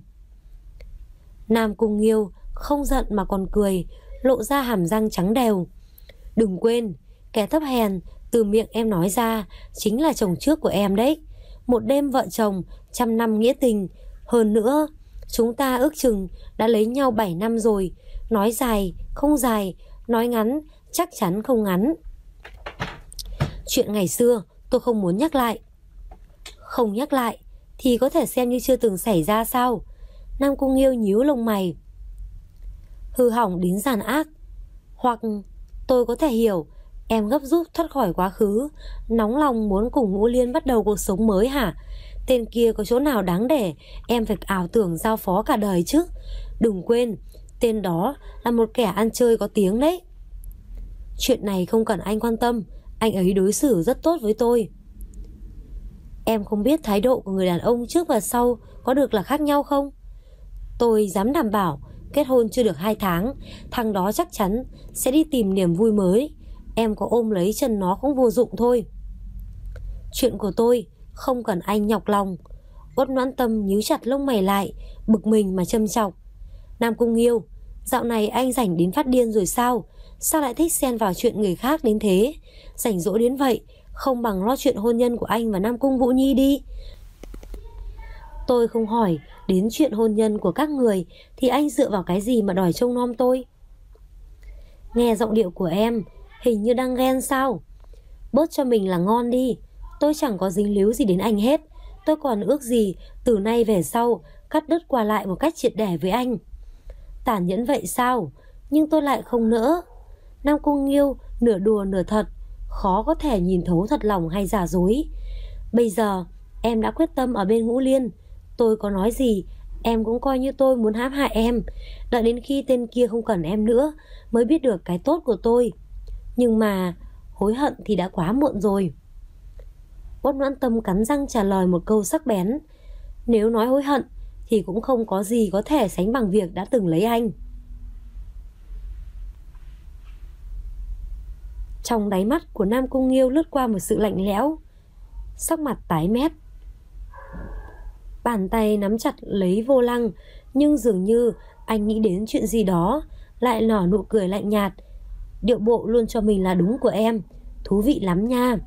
Nam Cung Nghiêu không giận mà còn cười, lộ ra hàm răng trắng đều. Đừng quên, kẻ thấp hèn từ miệng em nói ra chính là chồng trước của em đấy. Một đêm vợ chồng, 100 năm nghĩa tình. Hơn nữa, chúng ta ước chừng đã lấy nhau 7 năm rồi. Nói dài không dài, nói ngắn chắc chắn không ngắn. Chuyện ngày xưa tôi không muốn nhắc lại. Không nhắc lại thì có thể xem như chưa từng xảy ra sao? Nam Cung Nghiêu nhíu lông mày. Hư hỏng đến giàn ác. Hoặc tôi có thể hiểu em gấp rút thoát khỏi quá khứ, nóng lòng muốn cùng Ngũ Liên bắt đầu cuộc sống mới hả? Tên kia có chỗ nào đáng để em phải ảo tưởng giao phó cả đời chứ? Đừng quên, tên đó là một kẻ ăn chơi có tiếng đấy. Chuyện này không cần anh quan tâm, anh ấy đối xử rất tốt với tôi. Em không biết thái độ của người đàn ông trước và sau có được là khác nhau không? Tôi dám đảm bảo kết hôn chưa được 2 tháng, thằng đó chắc chắn sẽ đi tìm niềm vui mới. Em có ôm lấy chân nó cũng vô dụng thôi. Chuyện của tôi không cần anh nhọc lòng. Uất Noãn Tâm nhíu chặt lông mày lại, bực mình mà châm chọc. Nam Cung Nghiêu, dạo này anh rảnh đến phát điên rồi sao? Sao lại thích xen vào chuyện người khác đến thế? Rảnh rỗi đến vậy, không bằng lo chuyện hôn nhân của anh và Nam Cung Vũ Nhi đi. Tôi không hỏi đến chuyện hôn nhân của các người thì anh dựa vào cái gì mà đòi trông nom tôi? Nghe giọng điệu của em hình như đang ghen sao? Bớt cho mình là ngon đi. Tôi chẳng có dính líu gì đến anh hết. Tôi còn ước gì từ nay về sau cắt đứt qua lại một cách triệt để với anh. Tàn nhẫn vậy sao? Nhưng tôi lại không nỡ. Nam Cung Nghiêu nửa đùa nửa thật, khó có thể nhìn thấu thật lòng hay giả dối. Bây giờ em đã quyết tâm ở bên Ngũ Liên. Tôi có nói gì em cũng coi như tôi muốn hãm hại em. Đợi đến khi tên kia không cần em nữa mới biết được cái tốt của tôi. Nhưng mà hối hận thì đã quá muộn rồi. Uất Noãn Tâm cắn răng trả lời một câu sắc bén. Nếu nói hối hận thì cũng không có gì có thể sánh bằng việc đã từng lấy anh. Trong đáy mắt của Nam Cung Nghiêu lướt qua một sự lạnh lẽo, sắc mặt tái mét. Bàn tay nắm chặt lấy vô lăng, nhưng dường như anh nghĩ đến chuyện gì đó, lại nở nụ cười lạnh nhạt. Điệu bộ luôn cho mình là đúng của em, thú vị lắm nha.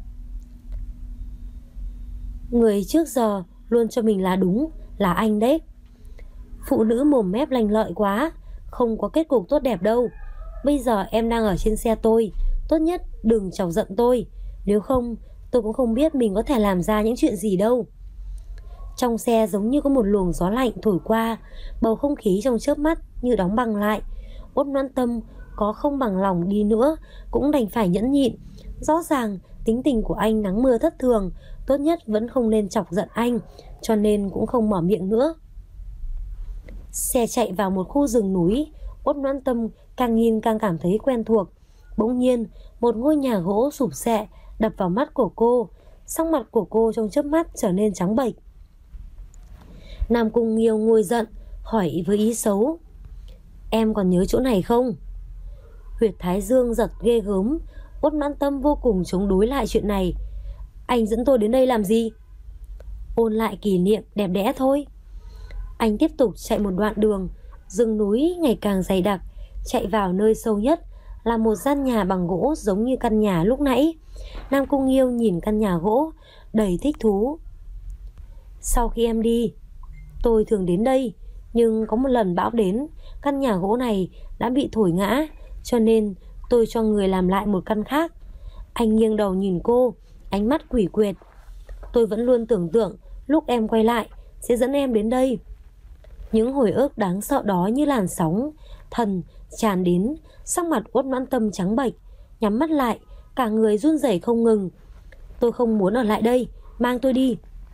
Người trước giờ luôn cho mình là đúng là anh đấy. Phụ nữ mồm mép lành lợi quá, không có kết cục tốt đẹp đâu. Bây giờ em đang ở trên xe tôi, tốt nhất đừng chọc giận tôi. Nếu không tôi cũng không biết mình có thể làm ra những chuyện gì đâu. Trong xe giống như có một luồng gió lạnh thổi qua, bầu không khí trong chớp mắt như đóng băng lại. Uất Noãn Tâm có không bằng lòng đi nữa cũng đành phải nhẫn nhịn. Rõ ràng tính tình của anh nắng mưa thất thường, tốt nhất vẫn không nên chọc giận anh, cho nên cũng không mở miệng nữa. Xe chạy vào một khu rừng núi. Uất Noãn Tâm càng nhìn càng cảm thấy quen thuộc. Bỗng nhiên một ngôi nhà gỗ sụp xệ đập vào mắt của cô. Sắc mặt của cô trong chớp mắt trở nên trắng bệch. Nam Cung Nghiêu nguôi giận, hỏi với ý xấu. Em còn nhớ chỗ này không? Huyệt thái dương giật ghê gớm. Uất Noãn Tâm vô cùng chống đối lại chuyện này. Anh dẫn tôi đến đây làm gì? Ôn lại kỷ niệm đẹp đẽ thôi. Anh tiếp tục chạy một đoạn đường. Rừng núi ngày càng dày đặc. Chạy vào nơi sâu nhất là một gian nhà bằng gỗ giống như căn nhà lúc nãy. Nam Cung Nghiêu nhìn căn nhà gỗ đầy thích thú. Sau khi em đi, tôi thường đến đây, nhưng có một lần bão đến, căn nhà gỗ này đã bị thổi ngã, cho nên tôi cho người làm lại một căn khác. Anh nghiêng đầu nhìn cô, ánh mắt quỷ quyệt. Tôi vẫn luôn tưởng tượng lúc em quay lại sẽ dẫn em đến đây. Những hồi ức đáng sợ đó như làn sóng thần tràn đến. Sắc mặt Uất Noãn Tâm trắng bệch, nhắm mắt lại, cả người run rẩy không ngừng. Tôi không muốn ở lại đây, mang tôi đi.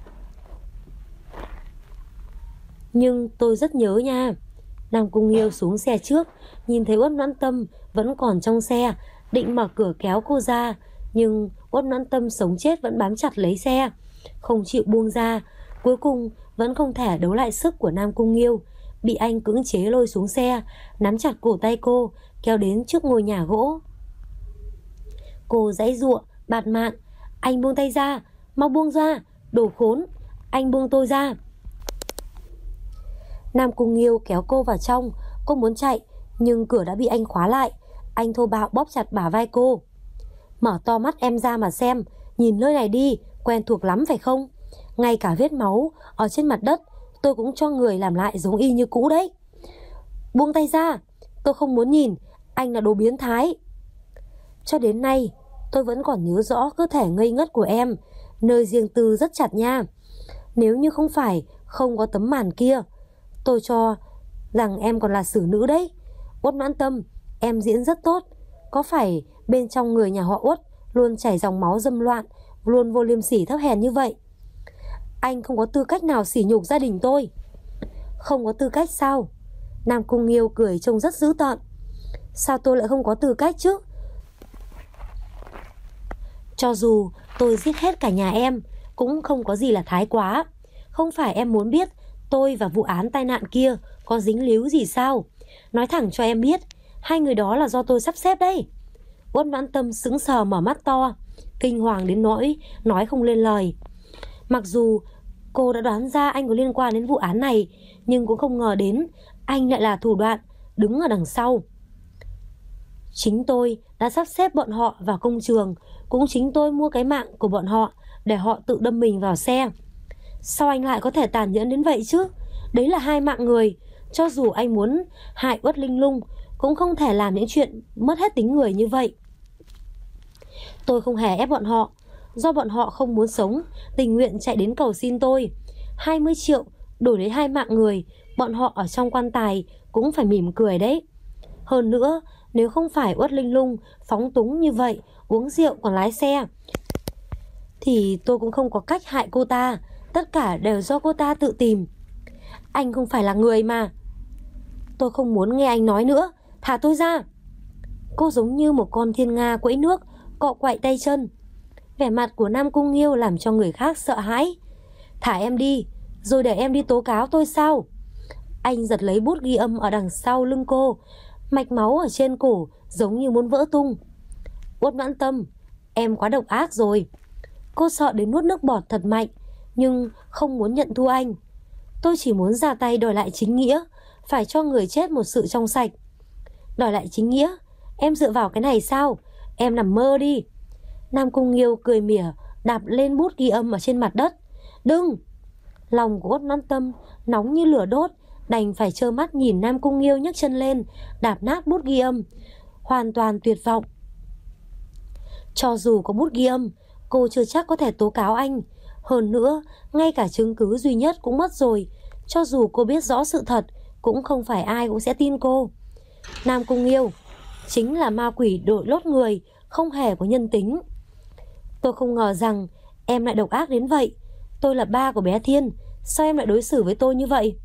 Nhưng tôi rất nhớ nha. Nam Cung Nghiêu xuống xe trước, nhìn thấy Uất Noãn Tâm vẫn còn trong xe, định mở cửa kéo cô ra, nhưng Uất Noãn Tâm sống chết vẫn bám chặt lấy xe, không chịu buông ra. Cuối cùng vẫn không thể đấu lại sức của Nam Cung Nghiêu, bị anh cưỡng chế lôi xuống xe, nắm chặt cổ tay cô, kéo đến trước ngôi nhà gỗ. Cô giãy giụa, bạt mạng. Anh buông tay ra, mau buông ra, đồ khốn, anh buông tôi ra. Nam Cung Nghiêu kéo cô vào trong. Cô muốn chạy, nhưng cửa đã bị anh khóa lại. Anh thô bạo bóp chặt bả vai cô. Mở to mắt em ra mà xem, nhìn nơi này đi, quen thuộc lắm phải không? Ngay cả vết máu ở trên mặt đất tôi cũng cho người làm lại giống y như cũ đấy. Buông tay ra, tôi không muốn nhìn, anh là đồ biến thái. Cho đến nay tôi vẫn còn nhớ rõ cơ thể ngây ngất của em, nơi riêng tư rất chặt nha. Nếu như không phải không có tấm màn kia, tôi cho rằng em còn là xử nữ đấy. Uất Noãn Tâm, em diễn rất tốt. Có phải bên trong người nhà họ Uất luôn chảy dòng máu dâm loạn, luôn vô liêm sỉ thấp hèn như vậy? Anh không có tư cách nào sỉ nhục gia đình tôi. Không có tư cách sao? Nam Cung Nghiêu cười trông rất dữ tợn. Sao tôi lại không có tư cách chứ? Cho dù tôi giết hết cả nhà em, cũng không có gì là thái quá. Không phải em muốn biết tôi và vụ án tai nạn kia có dính líu gì sao? Nói thẳng cho em biết, hai người đó là do tôi sắp xếp đấy. Uất Noãn Tâm sững sờ mở mắt to, kinh hoàng đến nỗi nói không lên lời. Mặc dù cô đã đoán ra anh có liên quan đến vụ án này, nhưng cũng không ngờ đến anh lại là thủ đoạn đứng ở đằng sau. Chính tôi đã sắp xếp bọn họ vào công trường, cũng chính tôi mua cái mạng của bọn họ để họ tự đâm mình vào xe. Sao anh lại có thể tàn nhẫn đến vậy chứ? Đấy là hai mạng người. Cho dù anh muốn hại Uất Linh Lung cũng không thể làm những chuyện mất hết tính người như vậy. Tôi không hề ép bọn họ. Do bọn họ không muốn sống, tình nguyện chạy đến cầu xin tôi. 20 triệu đổi lấy hai mạng người, bọn họ ở trong quan tài cũng phải mỉm cười đấy. Hơn nữa, nếu không phải Uất Linh Lung phóng túng như vậy, uống rượu còn lái xe, thì tôi cũng không có cách hại cô ta. Tất cả đều do cô ta tự tìm. Anh không phải là người mà. Tôi không muốn nghe anh nói nữa. Thả tôi ra. Cô giống như một con thiên nga quẫy nước, cọ quậy tay chân. Vẻ mặt của Nam Cung Nghiêu làm cho người khác sợ hãi. Thả em đi, rồi để em đi tố cáo tôi sao? Anh giật lấy bút ghi âm ở đằng sau lưng cô. Mạch máu ở trên cổ giống như muốn vỡ tung. Uất Noãn Tâm, em quá độc ác rồi. Cô sợ đến nuốt nước bọt thật mạnh, nhưng không muốn nhận thua anh. Tôi chỉ muốn ra tay đòi lại chính nghĩa, phải cho người chết một sự trong sạch. Đòi lại chính nghĩa? Em dựa vào cái này sao? Em nằm mơ đi. Nam Cung Nghiêu cười mỉa, đạp lên bút ghi âm ở trên mặt đất. Đừng! Lòng của Uất Noãn Tâm nóng như lửa đốt, đành phải trơ mắt nhìn Nam Cung Nghiêu nhấc chân lên, đạp nát bút ghi âm. Hoàn toàn tuyệt vọng. Cho dù có bút ghi âm, cô chưa chắc có thể tố cáo anh. Hơn nữa, ngay cả chứng cứ duy nhất cũng mất rồi. Cho dù cô biết rõ sự thật, cũng không phải ai cũng sẽ tin cô. Nam Cung Nghiêu chính là ma quỷ đội lốt người, không hề có nhân tính. Tôi không ngờ rằng em lại độc ác đến vậy. Tôi là ba của bé Thiên, sao em lại đối xử với tôi như vậy?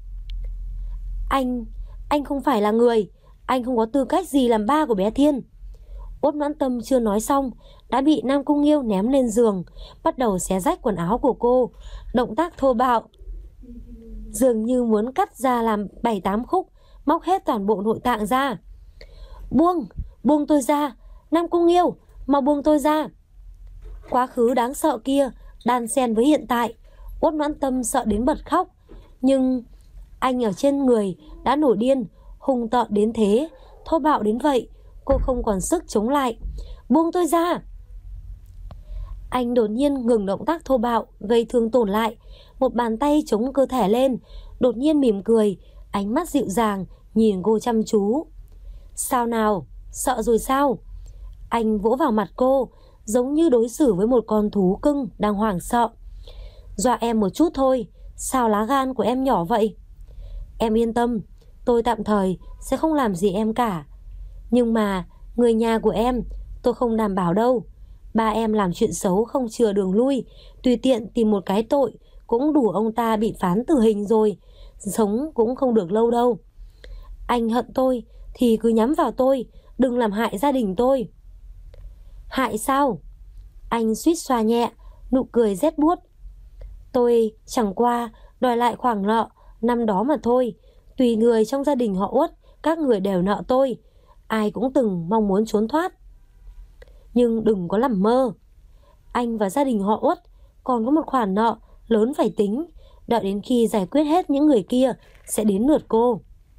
Anh không phải là người. Anh không có tư cách gì làm ba của bé Thiên. Uất Noãn Tâm chưa nói xong đã bị Nam Cung Nghiêu ném lên giường, bắt đầu xé rách quần áo của cô. Động tác thô bạo, dường như muốn cắt ra làm 7-8 khúc, móc hết toàn bộ nội tạng ra. Buông tôi ra. Nam Cung Nghiêu, mau buông tôi ra. Quá khứ đáng sợ kia đan xen với hiện tại. Uất Noãn Tâm sợ đến bật khóc. Nhưng anh ở trên người đã nổi điên, hung tợn đến thế, thô bạo đến vậy, cô không còn sức chống lại. Buông tôi ra. Anh đột nhiên ngừng động tác thô bạo gây thương tổn lại, một bàn tay chống cơ thể lên, đột nhiên mỉm cười, ánh mắt dịu dàng nhìn cô chăm chú. Sao nào, sợ rồi sao? Anh vỗ vào mặt cô, giống như đối xử với một con thú cưng đang hoảng sợ. Dọa em một chút thôi, sao lá gan của em nhỏ vậy? Em yên tâm, tôi tạm thời sẽ không làm gì em cả. Nhưng mà người nhà của em tôi không đảm bảo đâu. Ba em làm chuyện xấu không chừa đường lui, tùy tiện tìm một cái tội cũng đủ ông ta bị phán tử hình rồi. Sống cũng không được lâu đâu. Anh hận tôi thì cứ nhắm vào tôi, đừng làm hại gia đình tôi. Hại sao? Anh suýt xoa nhẹ, nụ cười rét buốt. Tôi chẳng qua đòi lại khoản nợ năm đó mà thôi. Tùy người trong gia đình họ Uất, các người đều nợ tôi. Ai cũng từng mong muốn trốn thoát. Nhưng đừng có nằm mơ. Anh và gia đình họ Uất còn có một khoản nợ lớn phải tính. Đợi đến khi giải quyết hết những người kia sẽ đến lượt cô.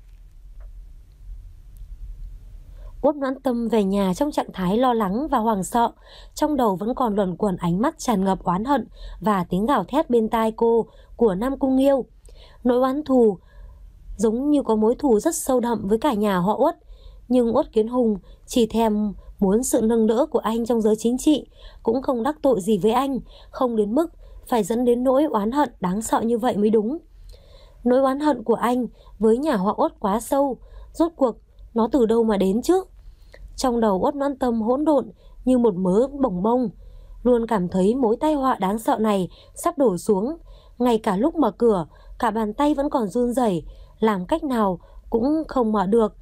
Uất Noãn Tâm về nhà trong trạng thái lo lắng và hoảng sợ. Trong đầu vẫn còn luẩn quẩn ánh mắt tràn ngập oán hận và tiếng gào thét bên tai cô của Nam Cung Nghiêu. Nỗi oán thù giống như có mối thù rất sâu đậm với cả nhà họ Uất. Nhưng Uất Kiến Hùng chỉ thèm muốn sự nâng đỡ của anh trong giới chính trị, cũng không đắc tội gì với anh, không đến mức phải dẫn đến nỗi oán hận đáng sợ như vậy mới đúng. Nỗi oán hận của anh với nhà họ Uất quá sâu, rốt cuộc nó từ đâu mà đến chứ? Trong đầu Uất Noãn Tâm hỗn độn như một mớ bồng bông, luôn cảm thấy mối tai họa đáng sợ này sắp đổ xuống. Ngay cả lúc mở cửa, cả bàn tay vẫn còn run rẩy, làm cách nào cũng không mở được.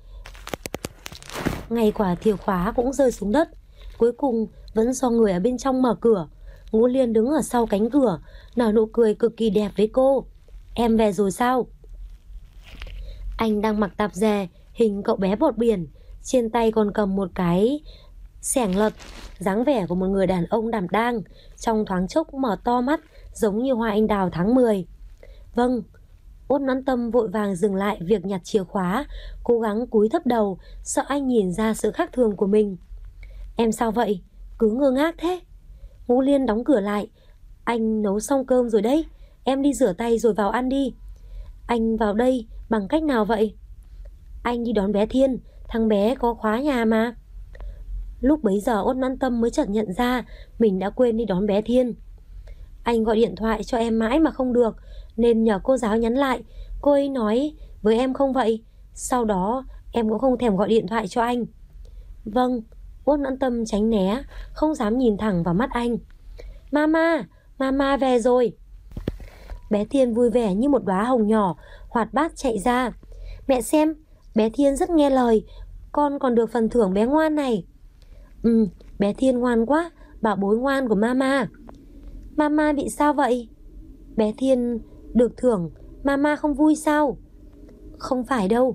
Ngay quả chìa khóa cũng rơi xuống đất, cuối cùng vẫn do người ở bên trong mở cửa. Ngũ Liên đứng ở sau cánh cửa, nở nụ cười cực kỳ đẹp với cô. Em về rồi sao? Anh đang mặc tạp dề, hình cậu bé bọt biển, trên tay còn cầm một cái xẻng lật, dáng vẻ của một người đàn ông đảm đang, trong thoáng chốc mở to mắt, giống như hoa anh đào tháng 10. Vâng. Uất Noãn Tâm vội vàng dừng lại việc nhặt chìa khóa, cố gắng cúi thấp đầu, sợ anh nhìn ra sự khác thường của mình. Em sao vậy? Cứ ngơ ngác thế. Ngũ Liên đóng cửa lại. Anh nấu xong cơm rồi đấy, em đi rửa tay rồi vào ăn đi. Anh vào đây bằng cách nào vậy? Anh đi đón bé Thiên, thằng bé có khóa nhà mà. Lúc bấy giờ Uất Noãn Tâm mới chợt nhận ra mình đã quên đi đón bé Thiên. Anh gọi điện thoại cho em mãi mà không được, nên nhờ cô giáo nhắn lại. Cô ấy nói với em không vậy? Sau đó em cũng không thèm gọi điện thoại cho anh. Vâng. Uất Noãn Tâm tránh né, không dám nhìn thẳng vào mắt anh. Mama, mama về rồi. Bé Thiên vui vẻ như một đóa hồng nhỏ, hoạt bát chạy ra. Mẹ xem, bé Thiên rất nghe lời, con còn được phần thưởng bé ngoan này. Bé Thiên ngoan quá, bảo bối ngoan của mama. Mama bị sao vậy? Bé Thiên được thưởng, mama không vui sao? Không phải đâu,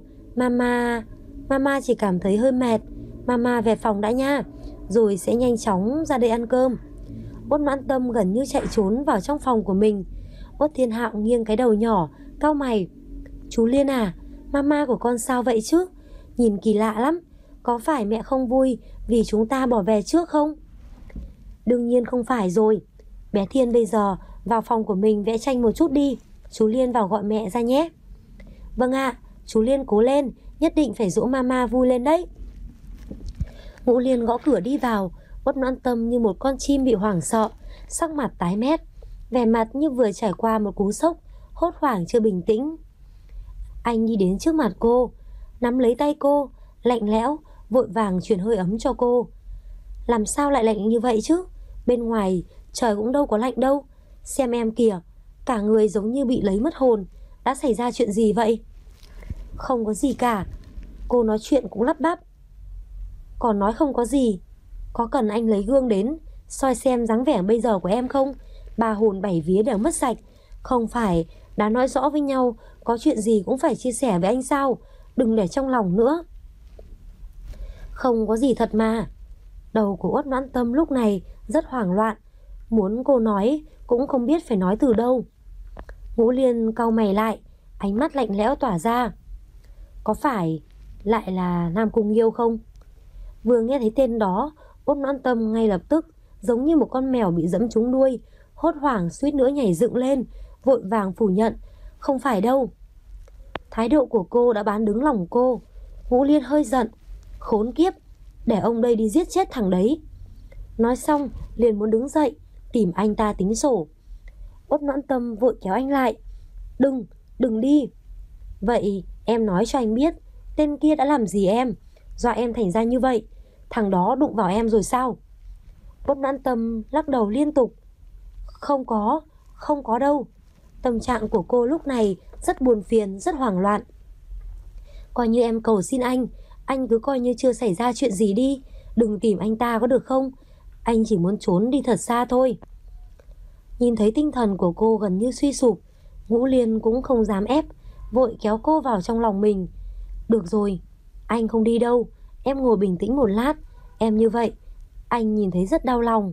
mama chỉ cảm thấy hơi mệt. Mama về phòng đã nha, rồi sẽ nhanh chóng ra đây ăn cơm. Uất Noãn Tâm gần như chạy trốn vào trong phòng của mình. Uất Thiên Hạo nghiêng cái đầu nhỏ, cau mày. Chú Liên à, mama của con sao vậy chứ? Nhìn kỳ lạ lắm. Có phải mẹ không vui vì chúng ta bỏ về trước không? Đương nhiên không phải rồi. Bé Thiên bây giờ vào phòng của mình vẽ tranh một chút đi. Chú Liên vào gọi mẹ ra nhé. Vâng ạ, chú Liên cố lên, nhất định phải dỗ mama vui lên đấy. Ngũ Liên gõ cửa đi vào. Uất Noãn Tâm như một con chim bị hoảng sợ, sắc mặt tái mét, vẻ mặt như vừa trải qua một cú sốc, hốt hoảng chưa bình tĩnh. Anh đi đến trước mặt cô, nắm lấy tay cô, lạnh lẽo, vội vàng chuyển hơi ấm cho cô. Làm sao lại lạnh như vậy chứ? Bên ngoài trời cũng đâu có lạnh đâu. Xem em kìa, cả người giống như bị lấy mất hồn. Đã xảy ra chuyện gì vậy? Không có gì cả. Cô nói chuyện cũng lắp bắp. Còn nói không có gì. Có cần anh lấy gương đến soi xem dáng vẻ bây giờ của em không? Ba hồn bảy vía đều mất sạch. Không phải đã nói rõ với nhau, có chuyện gì cũng phải chia sẻ với anh sao? Đừng để trong lòng nữa. Không có gì thật mà. Đầu của Uất Noãn Tâm lúc này rất hoảng loạn, muốn cô nói cũng không biết phải nói từ đâu. Ngũ Liên cau mày lại, ánh mắt lạnh lẽo tỏa ra. Có phải lại là Nam Cung Nghiêu không? Vừa nghe thấy tên đó, Uất Noãn Tâm ngay lập tức giống như một con mèo bị giẫm trúng đuôi, hốt hoảng suýt nữa nhảy dựng lên, vội vàng phủ nhận. Không phải đâu. Thái độ của cô đã bán đứng lòng cô. Ngũ Liên hơi giận. Khốn kiếp, để ông đây đi giết chết thằng đấy. Nói xong liền muốn đứng dậy tìm anh ta tính sổ. Uất Noãn Tâm vội kéo anh lại. Đừng đi. Vậy em nói cho anh biết, tên kia đã làm gì em, dọa em thành ra như vậy? Thằng đó đụng vào em rồi sao? Uất Noãn Tâm lắc đầu liên tục. Không có đâu. Tâm trạng của cô lúc này rất buồn phiền, rất hoảng loạn. Coi như em cầu xin anh cứ coi như chưa xảy ra chuyện gì đi. Đừng tìm anh ta có được không? Anh chỉ muốn trốn đi thật xa thôi. Nhìn thấy tinh thần của cô gần như suy sụp, Ngũ Liên cũng không dám ép, vội kéo cô vào trong lòng mình. Được rồi, anh không đi đâu. Em ngồi bình tĩnh một lát. Em như vậy anh nhìn thấy rất đau lòng.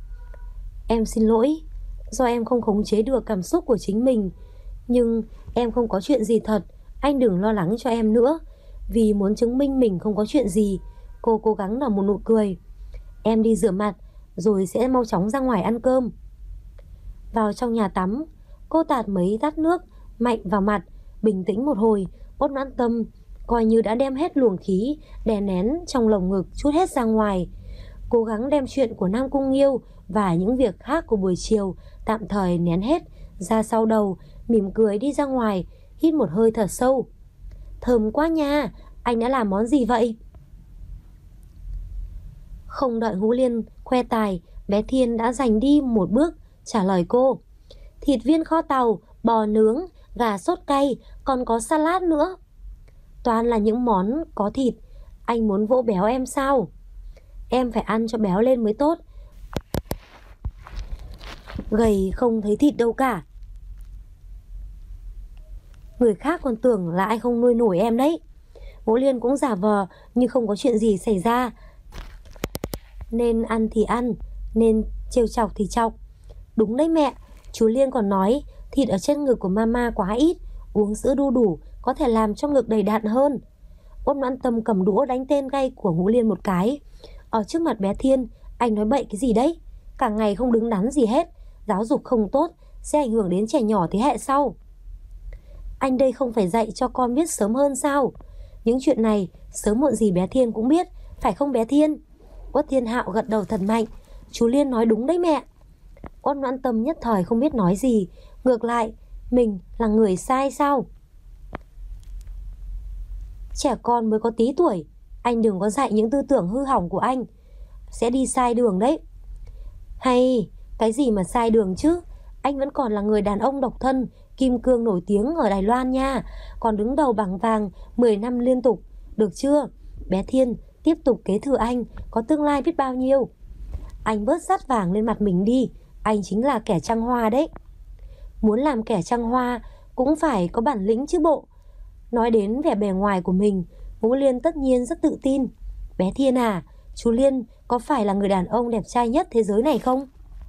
Em xin lỗi, do em không khống chế được cảm xúc của chính mình. Nhưng em không có chuyện gì thật. Anh đừng lo lắng cho em nữa. Vì muốn chứng minh mình không có chuyện gì, cô cố gắng nở một nụ cười. Em đi rửa mặt rồi sẽ mau chóng ra ngoài ăn cơm. Vào trong nhà tắm, cô tạt mấy tát nước mạnh vào mặt. Bình tĩnh một hồi, Uất Noãn Tâm coi như đã đem hết luồng khí đè nén trong lồng ngực trút hết ra ngoài. Cố gắng đem chuyện của Nam Cung Nghiêu và những việc khác của buổi chiều tạm thời nén hết ra sau đầu, mỉm cười đi ra ngoài, hít một hơi thật sâu. Thơm quá nha, anh đã làm món gì vậy? Không đợi Ngũ Liên khoe tài, bé Thiên đã giành đi một bước trả lời cô. Thịt viên kho tàu, bò nướng, gà sốt cay, còn có salad nữa. Toàn là những món có thịt. Anh muốn vỗ béo em sao? Em phải ăn cho béo lên mới tốt. gầy không thấy thịt đâu cả. Người khác còn tưởng là anh không nuôi nổi em đấy. Ngũ Liên cũng giả vờ như không có chuyện gì xảy ra. Nên ăn thì ăn, nên trêu chọc thì chọc. Đúng đấy mẹ, chú Liên còn nói thịt ở trên ngực của mama quá ít, uống sữa đu đủ có thể làm cho ngực đầy đặn hơn. Uất Noãn Tâm cầm đũa đánh tên gay của Ngũ Liên một cái. Ở trước mặt bé Thiên, anh nói bậy cái gì đấy? Cả ngày không đứng đắn gì hết. Giáo dục không tốt sẽ ảnh hưởng đến trẻ nhỏ thế hệ sau. Anh đây không phải dạy cho con biết sớm hơn sao? Những chuyện này sớm muộn gì bé Thiên cũng biết, phải không bé Thiên? Uất Thiên Hạo gật đầu thật mạnh. Chú Liên nói đúng đấy mẹ. Uất Noãn Tâm nhất thời không biết nói gì. Ngược lại, mình là người sai sao? Trẻ con mới có tí tuổi, anh đừng có dạy những tư tưởng hư hỏng của anh, sẽ đi sai đường đấy. Hay, cái gì mà sai đường chứ? Anh vẫn còn là người đàn ông độc thân, kim cương nổi tiếng ở Đài Loan nha. Còn đứng đầu bảng vàng 10 năm liên tục. Được chưa? Bé Thiên tiếp tục kế thừa anh, có tương lai biết bao nhiêu. Anh bớt dắt vàng lên mặt mình đi. Anh chính là kẻ trăng hoa đấy. Muốn làm kẻ trăng hoa cũng phải có bản lĩnh chứ bộ. Nói đến vẻ bề ngoài của mình, Ngũ Liên tất nhiên rất tự tin. Bé Thiên à, chú Liên có phải là người đàn ông đẹp trai nhất thế giới này không?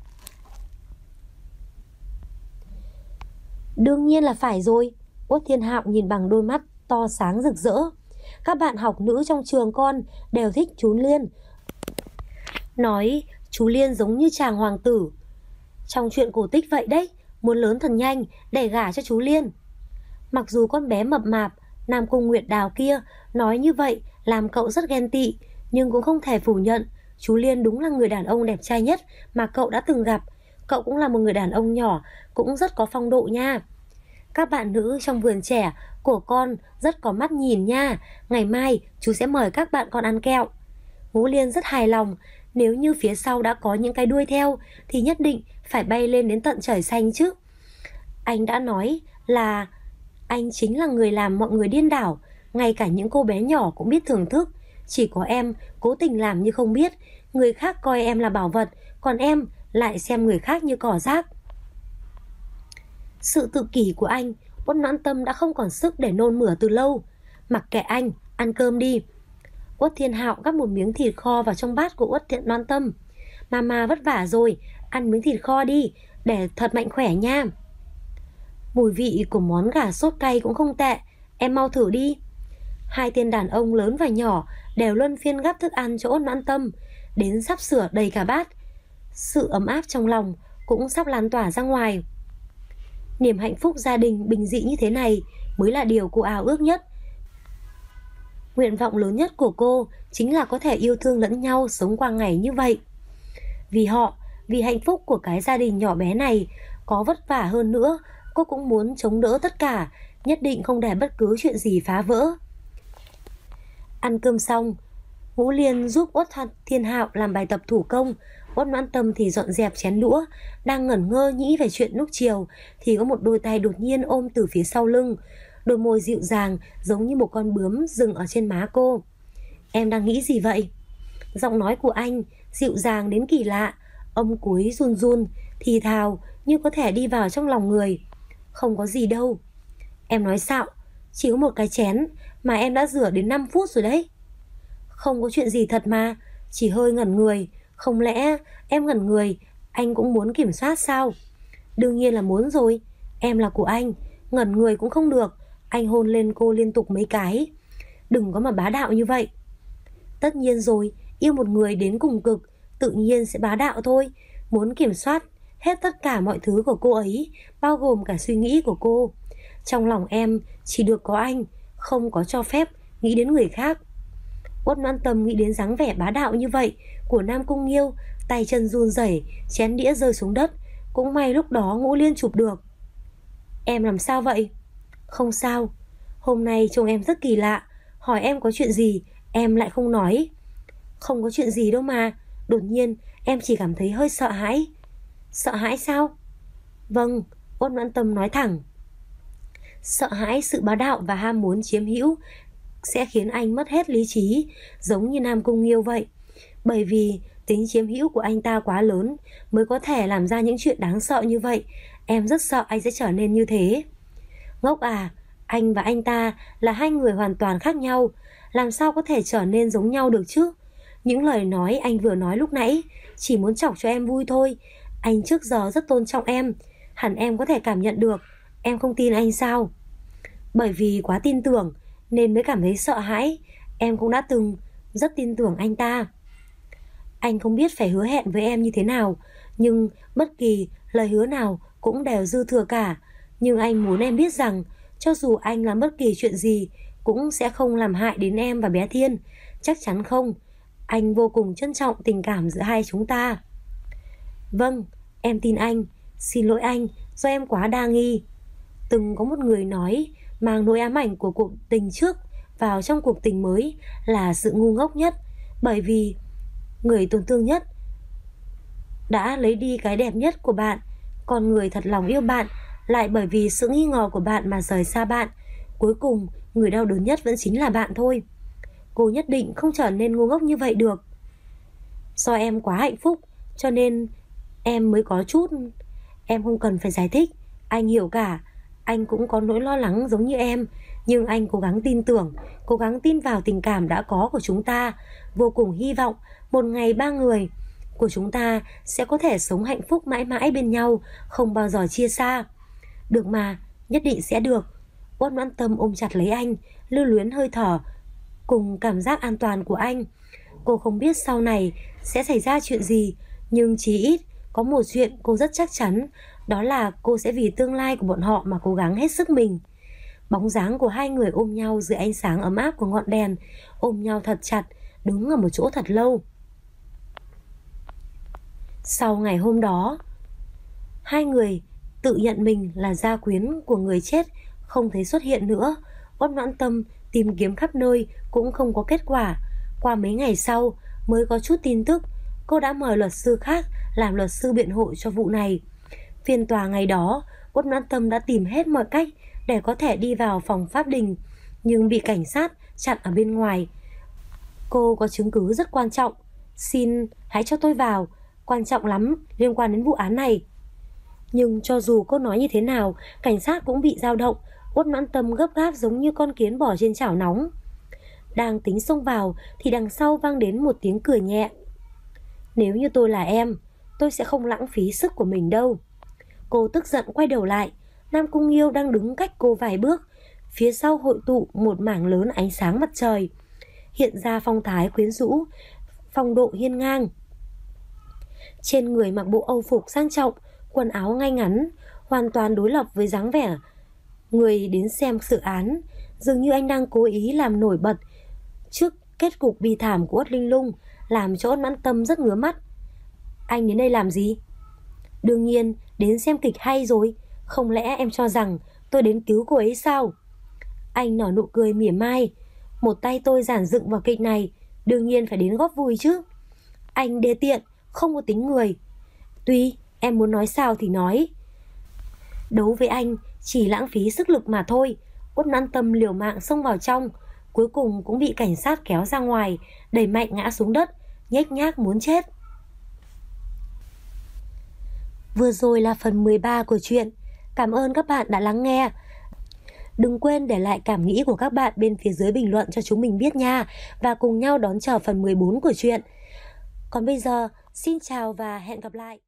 Đương nhiên là phải rồi. Uất Thiên Hạo nhìn bằng đôi mắt to sáng rực rỡ. Các bạn học nữ trong trường con đều thích chú Liên. Nói chú Liên giống như chàng hoàng tử trong chuyện cổ tích vậy đấy. Muốn lớn thật nhanh để gả cho chú Liên. Mặc dù con bé mập mạp Nam Cung Nguyệt Đào kia nói như vậy làm cậu rất ghen tị, nhưng cũng không thể phủ nhận chú Liên đúng là người đàn ông đẹp trai nhất mà cậu đã từng gặp. Cậu cũng là một người đàn ông nhỏ, cũng rất có phong độ nha. Các bạn nữ trong vườn trẻ của con rất có mắt nhìn nha. Ngày mai chú sẽ mời các bạn con ăn kẹo. Ngũ Liên rất hài lòng. Nếu như phía sau đã có những cái đuôi theo thì nhất định phải bay lên đến tận trời xanh chứ. Anh đã nói là anh chính là người làm mọi người điên đảo. Ngay cả những cô bé nhỏ cũng biết thưởng thức. Chỉ có em cố tình làm như không biết. Người khác coi em là bảo vật, còn em lại xem người khác như cỏ rác. Sự tự kỷ của anh, Uất Noãn Tâm đã không còn sức để nôn mửa từ lâu. Mặc kệ anh, ăn cơm đi. Uất Thiên Hạo gắp một miếng thịt kho vào trong bát của Uất Noãn Tâm. Mama vất vả rồi, ăn miếng thịt kho đi, để thật mạnh khỏe nha. Mùi vị của món gà sốt cay cũng không tệ, em mau thử đi. Hai tên đàn ông lớn và nhỏ đều luân phiên gắp thức ăn cho Uất Noãn Tâm, đến sắp sửa đầy cả bát. Sự ấm áp trong lòng cũng sắp lan tỏa ra ngoài. Niềm hạnh phúc gia đình bình dị như thế này mới là điều cô ao ước nhất. Nguyện vọng lớn nhất của cô chính là có thể yêu thương lẫn nhau, sống qua ngày như vậy. Vì họ, vì hạnh phúc của cái gia đình nhỏ bé này, có vất vả hơn nữa, cô cũng muốn chống đỡ tất cả, nhất định không để bất cứ chuyện gì phá vỡ. Ăn cơm xong, Ngũ Liên giúp Uất Thiên Hạo làm bài tập thủ công. Uất Noãn Tâm thì dọn dẹp chén đũa. Đang ngẩn ngơ nghĩ về chuyện lúc chiều thì có một đôi tay đột nhiên ôm từ phía sau lưng. Đôi môi dịu dàng giống như một con bướm dừng ở trên má cô. Em đang nghĩ gì vậy? Giọng nói của anh dịu dàng đến kỳ lạ. Âm cuối run run, thì thào như có thể đi vào trong lòng người. Không có gì đâu. Em nói xạo, chỉ có một cái chén mà em đã rửa đến 5 phút rồi đấy. Không có chuyện gì thật mà, chỉ hơi ngẩn người. Không lẽ em ngẩn người anh cũng muốn kiểm soát sao? Đương nhiên là muốn rồi. Em là của anh, ngẩn người cũng không được. Anh hôn lên cô liên tục mấy cái. Đừng có mà bá đạo như vậy. Tất nhiên rồi, yêu một người đến cùng cực tự nhiên sẽ bá đạo thôi. Muốn kiểm soát hết tất cả mọi thứ của cô ấy, bao gồm cả suy nghĩ của cô. Trong lòng em chỉ được có anh, không có cho phép nghĩ đến người khác. Uất Noãn Tâm nghĩ đến dáng vẻ bá đạo như vậy của Nam Cung Nghiêu, tay chân run rẩy, chén đĩa rơi xuống đất. Cũng may lúc đó Ngũ Liên chụp được. Em làm sao vậy? Không sao. Hôm nay trông em rất kỳ lạ. Hỏi em có chuyện gì em lại không nói. Không có chuyện gì đâu mà. Đột nhiên em chỉ cảm thấy hơi sợ hãi. Sợ hãi sao? Vâng, Uất Noãn Tâm nói thẳng. Sợ hãi sự bá đạo và ham muốn chiếm hữu sẽ khiến anh mất hết lý trí, giống như Nam Cung Nghiêu vậy. Bởi vì Tính chiếm hữu của anh ta quá lớn mới có thể làm ra những chuyện đáng sợ như vậy. Em rất sợ anh sẽ trở nên như thế. Ngốc à, anh và anh ta là hai người hoàn toàn khác nhau, làm sao có thể trở nên giống nhau được chứ? Những lời nói anh vừa nói lúc nãy chỉ muốn chọc cho em vui thôi. Anh trước giờ rất tôn trọng em, hẳn em có thể cảm nhận được. Em không tin anh sao? Bởi vì quá tin tưởng nên mới cảm thấy sợ hãi. Em cũng đã từng rất tin tưởng anh ta. Anh không biết phải hứa hẹn với em như thế nào, nhưng bất kỳ lời hứa nào cũng đều dư thừa cả. Nhưng anh muốn em biết rằng cho dù anh làm bất kỳ chuyện gì cũng sẽ không làm hại đến em và bé Thiên. Chắc chắn không. Anh vô cùng trân trọng tình cảm giữa hai chúng ta. Vâng, em tin anh. Xin lỗi anh, do em quá đa nghi. Từng có một người nói mang nỗi ám ảnh của cuộc tình trước vào trong cuộc tình mới là sự ngu ngốc nhất, bởi vì người tổn thương nhất đã lấy đi cái đẹp nhất của bạn, còn người thật lòng yêu bạn lại bởi vì sự nghi ngờ của bạn mà rời xa bạn. Cuối cùng, người đau đớn nhất vẫn chính là bạn thôi. Cô nhất định không trở nên ngu ngốc như vậy được. Do em quá hạnh phúc, cho nên em mới có chút. Em không cần phải giải thích, anh hiểu cả. Anh cũng có nỗi lo lắng giống như em, nhưng anh cố gắng tin tưởng, cố gắng tin vào tình cảm đã có của chúng ta. Vô cùng hy vọng một ngày ba người của chúng ta sẽ có thể sống hạnh phúc mãi mãi bên nhau, không bao giờ chia xa. Được mà, nhất định sẽ được. Uất Noãn Tâm ôm chặt lấy anh, lưu luyến hơi thở cùng cảm giác an toàn của anh. Cô không biết sau này sẽ xảy ra chuyện gì, nhưng chí ít có một chuyện cô rất chắc chắn, đó là cô sẽ vì tương lai của bọn họ mà cố gắng hết sức mình. Bóng dáng của hai người ôm nhau dưới ánh sáng ấm áp của ngọn đèn, ôm nhau thật chặt, đứng ở một chỗ thật lâu. Sau ngày hôm đó, hai người tự nhận mình là gia quyến của người chết không thấy xuất hiện nữa. Uất Noãn Tâm tìm kiếm khắp nơi cũng không có kết quả. Qua mấy ngày sau mới có chút tin tức, cô đã mời luật sư khác làm luật sư biện hộ cho vụ này. Phiên tòa ngày đó, Uất Noãn Tâm đã tìm hết mọi cách để có thể đi vào phòng pháp đình, nhưng bị cảnh sát chặn ở bên ngoài. Cô có chứng cứ rất quan trọng, xin hãy cho tôi vào, quan trọng lắm liên quan đến vụ án này. Nhưng cho dù cô nói như thế nào, cảnh sát cũng bị dao động. Uất Noãn Tâm gấp gáp giống như con kiến bò trên chảo nóng. Đang tính xông vào thì đằng sau vang đến một tiếng cười nhẹ. Nếu như tôi là em, tôi sẽ không lãng phí sức của mình đâu. Cô tức giận quay đầu lại. Nam Cung Nghiêu đang đứng cách cô vài bước. Phía sau hội tụ một mảng lớn ánh sáng mặt trời, hiện ra phong thái quyến rũ, phong độ hiên ngang. Trên người mặc bộ âu phục sang trọng, quần áo ngay ngắn, hoàn toàn đối lập với dáng vẻ người đến xem sự án. Dường như anh đang cố ý làm nổi bật trước kết cục bi thảm của Uất Linh Lung, làm cho Uất Noãn Tâm rất ngứa mắt. Anh đến đây làm gì? Đương nhiên đến xem kịch hay rồi. Không lẽ em cho rằng tôi đến cứu cô ấy sao? Anh nở nụ cười mỉa mai. Một tay tôi dàn dựng vào kịch này, đương nhiên phải đến góp vui chứ. Anh đê tiện, không có tính người. Tuy em muốn nói sao thì nói, đấu với anh chỉ lãng phí sức lực mà thôi. Uất Noãn Tâm liều mạng xông vào trong, cuối cùng cũng bị cảnh sát kéo ra ngoài, đẩy mạnh ngã xuống đất, nhếch nhác muốn chết. Vừa rồi là phần 13 của truyện. Cảm ơn các bạn đã lắng nghe. Đừng quên để lại cảm nghĩ của các bạn bên phía dưới bình luận cho chúng mình biết nha, và cùng nhau đón chờ phần 14 của truyện. Còn bây giờ, xin chào và hẹn gặp lại.